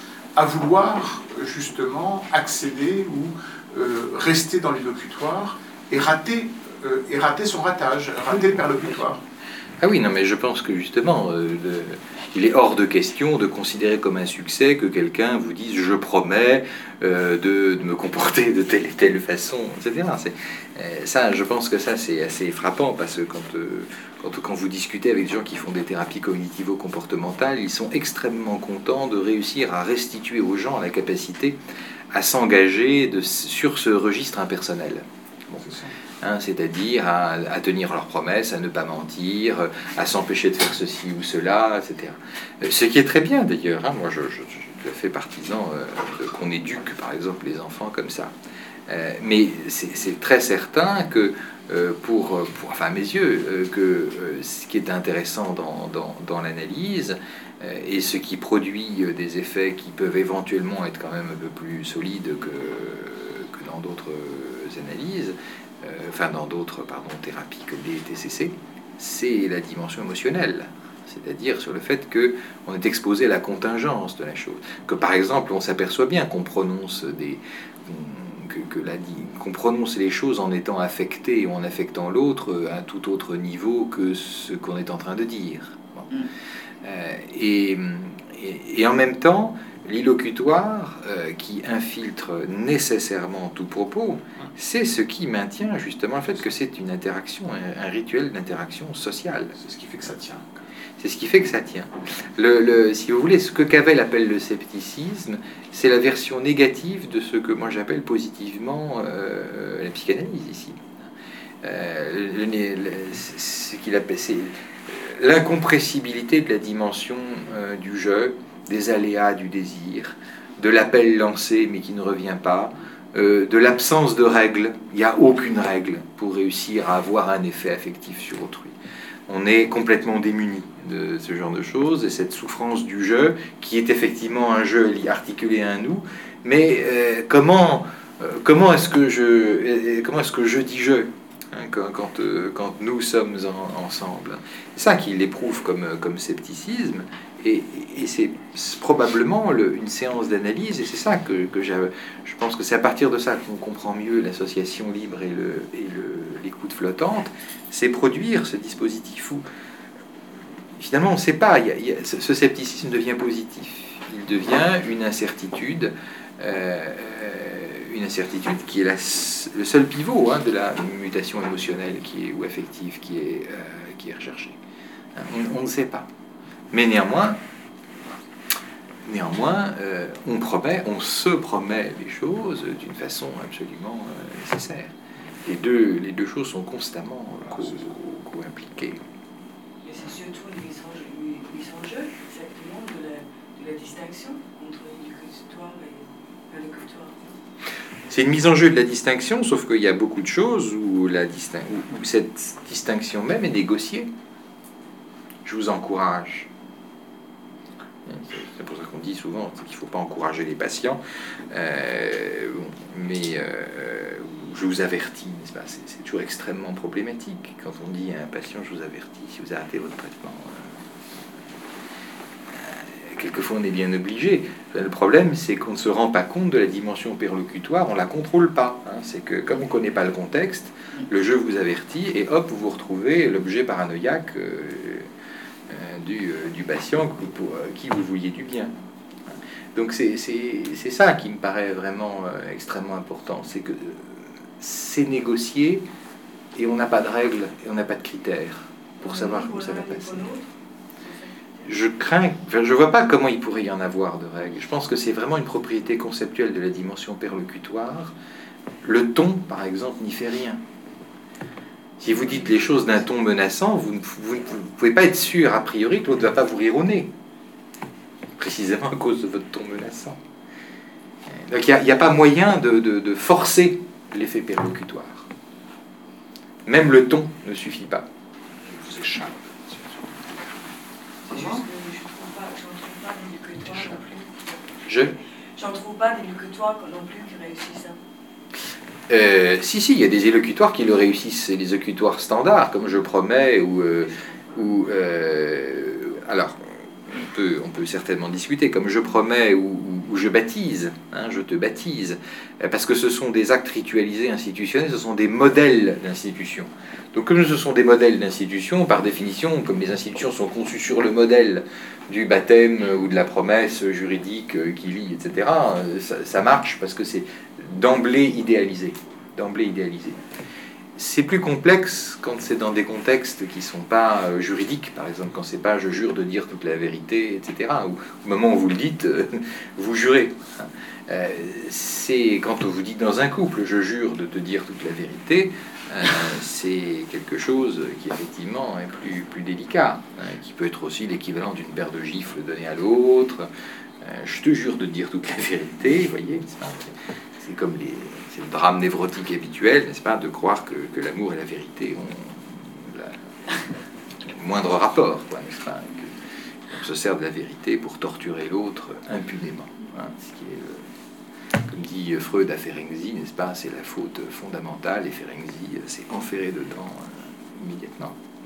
à vouloir justement accéder ou euh, rester dans l'illocutoire et rater, euh, et rater son ratage, rater le perlocutoire? Ah oui, non mais je pense que justement, euh, le, il est hors de question de considérer comme un succès que quelqu'un vous dise je promets euh, de, de me comporter de telle et telle façon, et cetera. C'est, euh, ça, je pense que ça c'est assez frappant parce que quand, euh, quand, quand vous discutez avec des gens qui font des thérapies cognitivo-comportementales, ils sont extrêmement contents de réussir à restituer aux gens la capacité à s'engager de, sur ce registre impersonnel. Bon. Hein, c'est-à-dire à, à tenir leurs promesses, à ne pas mentir, à s'empêcher de faire ceci ou cela, et cetera. Ce qui est très bien d'ailleurs. Hein, moi, je, je, je suis tout à fait partisan euh, de, qu'on éduque, par exemple, les enfants comme ça. Euh, mais c'est, c'est très certain que, euh, pour, pour, enfin, à mes yeux, euh, que euh, ce qui est intéressant dans, dans, dans l'analyse euh, et ce qui produit euh, des effets qui peuvent éventuellement être quand même un peu plus solides que, que dans d'autres analyses, Euh, enfin dans d'autres pardon, thérapies comme les T C C, c'est la dimension émotionnelle, c'est-à-dire sur le fait qu'on est exposé à la contingence de la chose, que par exemple on s'aperçoit bien qu'on prononce des que, que la, qu'on prononce les choses en étant affecté ou en affectant l'autre à un tout autre niveau que ce qu'on est en train de dire. Bon. Mm. Euh, et, et, et en même temps l'illocutoire euh, qui infiltre nécessairement tout propos, c'est ce qui maintient justement le fait que c'est une interaction, un, un rituel d'interaction sociale. C'est ce qui fait que ça tient. C'est ce qui fait que ça tient. Le, le, si vous voulez, ce que Cavell appelle le scepticisme, c'est la version négative de ce que moi j'appelle positivement euh, la psychanalyse ici. Euh, le, le, ce qu'il appelle, c'est l'incompressibilité de la dimension euh, du jeu, des aléas du désir, de l'appel lancé mais qui ne revient pas, euh, de l'absence de règles. Il n'y a aucune règle pour réussir à avoir un effet affectif sur autrui. On est complètement démuni de ce genre de choses, et cette souffrance du jeu, qui est effectivement un jeu articulé à un nous, mais euh, comment, euh, comment est-ce que je, euh, comment est-ce que je dis je hein, quand, quand, euh, quand nous sommes en, ensemble. C'est ça qui l'éprouve comme, comme scepticisme, et, et c'est probablement le, une séance d'analyse, et c'est ça que, que j'ai, je pense que c'est à partir de ça qu'on comprend mieux l'association libre et, le, et le, l'écoute flottante, c'est produire ce dispositif où finalement on ne sait pas, il y a, il y a, ce, ce scepticisme devient positif. il devient une incertitude, euh, une incertitude qui est la, le seul pivot hein, de la mutation émotionnelle qui est, ou affective qui est, euh, qui est recherchée. On, on ne sait pas. Mais néanmoins, néanmoins euh, on promet, on se promet les choses d'une façon absolument euh, nécessaire. Les deux, les deux choses sont constamment co- co- co-impliquées. Mais c'est surtout une mise en jeu, une mise en jeu exactement de la, de la distinction entre l'élocutoire et l'allocutoire. C'est une mise en jeu de la distinction, sauf qu'il y a beaucoup de choses où, la distin- où, où cette distinction même est négociée. Je vous encourage. C'est pour ça qu'on dit souvent qu'il ne faut pas encourager les patients, euh, mais euh, je vous avertis, n'est-ce pas, c'est, c'est toujours extrêmement problématique quand on dit à un patient je vous avertis si vous arrêtez votre traitement. Euh, quelquefois on est bien obligé. Le problème c'est qu'on ne se rend pas compte de la dimension perlocutoire, on ne la contrôle pas. Hein. C'est que comme on ne connaît pas le contexte, le je vous avertis et hop vous vous retrouvez l'objet paranoïaque euh, Du, euh, du patient pour euh, qui vous vouliez du bien. Donc c'est, c'est, c'est ça qui me paraît vraiment euh, extrêmement important, c'est que euh, c'est négocié et on n'a pas de règles et on n'a pas de critères pour savoir comment ça va passer. Je crains, enfin, je vois pas comment il pourrait y en avoir de règles. Je pense que c'est vraiment une propriété conceptuelle de la dimension perlocutoire. Le ton, par exemple, n'y fait rien. Si vous dites les choses d'un ton menaçant, vous ne vous, vous pouvez pas être sûr, a priori, que l'autre ne va pas vous rire au nez. Précisément à cause de votre ton menaçant. Donc il n'y a, a pas moyen de, de, de forcer l'effet perlocutoire. Même le ton ne suffit pas. Je vous échappe. C'est juste que je trouve pas, j'en trouve pas d'élocutoire non plus. Je J'en trouve pas d'élocutoire non plus qui réussissent ça. Euh, si, si, il y a des élocutoires qui le réussissent, c'est les élocutoires standards, comme je promets, ou, euh, ou euh, alors, on peut, on peut certainement discuter, comme je promets, ou, ou, ou je baptise, hein, je te baptise, parce que ce sont des actes ritualisés institutionnels, ce sont des modèles d'institution. Donc, comme ce sont des modèles d'institution, par définition, comme les institutions sont conçues sur le modèle du baptême ou de la promesse juridique qui lie, et cetera, ça, ça marche parce que c'est d'emblée idéalisé. D'emblée idéalisé. C'est plus complexe quand c'est dans des contextes qui ne sont pas euh, juridiques, par exemple, quand c'est pas je jure de dire toute la vérité, et cetera. Ou au moment où vous le dites, euh, vous jurez. Euh, c'est quand vous dites dans un couple, je jure de te dire toute la vérité, euh, c'est quelque chose qui effectivement est plus, plus délicat, hein, qui peut être aussi l'équivalent d'une paire de gifles donnée à l'autre. Euh, je te jure de dire toute la vérité, vous voyez, c'est, pas, c'est comme les, c'est le drame névrotique habituel, n'est-ce pas, de croire que, que l'amour et la vérité ont la, le moindre rapport, quoi, n'est-ce pas, que, on se sert de la vérité pour torturer l'autre impunément, hein, ce qui est le, comme dit Freud à Ferenczi, n'est-ce pas, c'est la faute fondamentale, et Ferenczi s'est enferré dedans euh, immédiatement.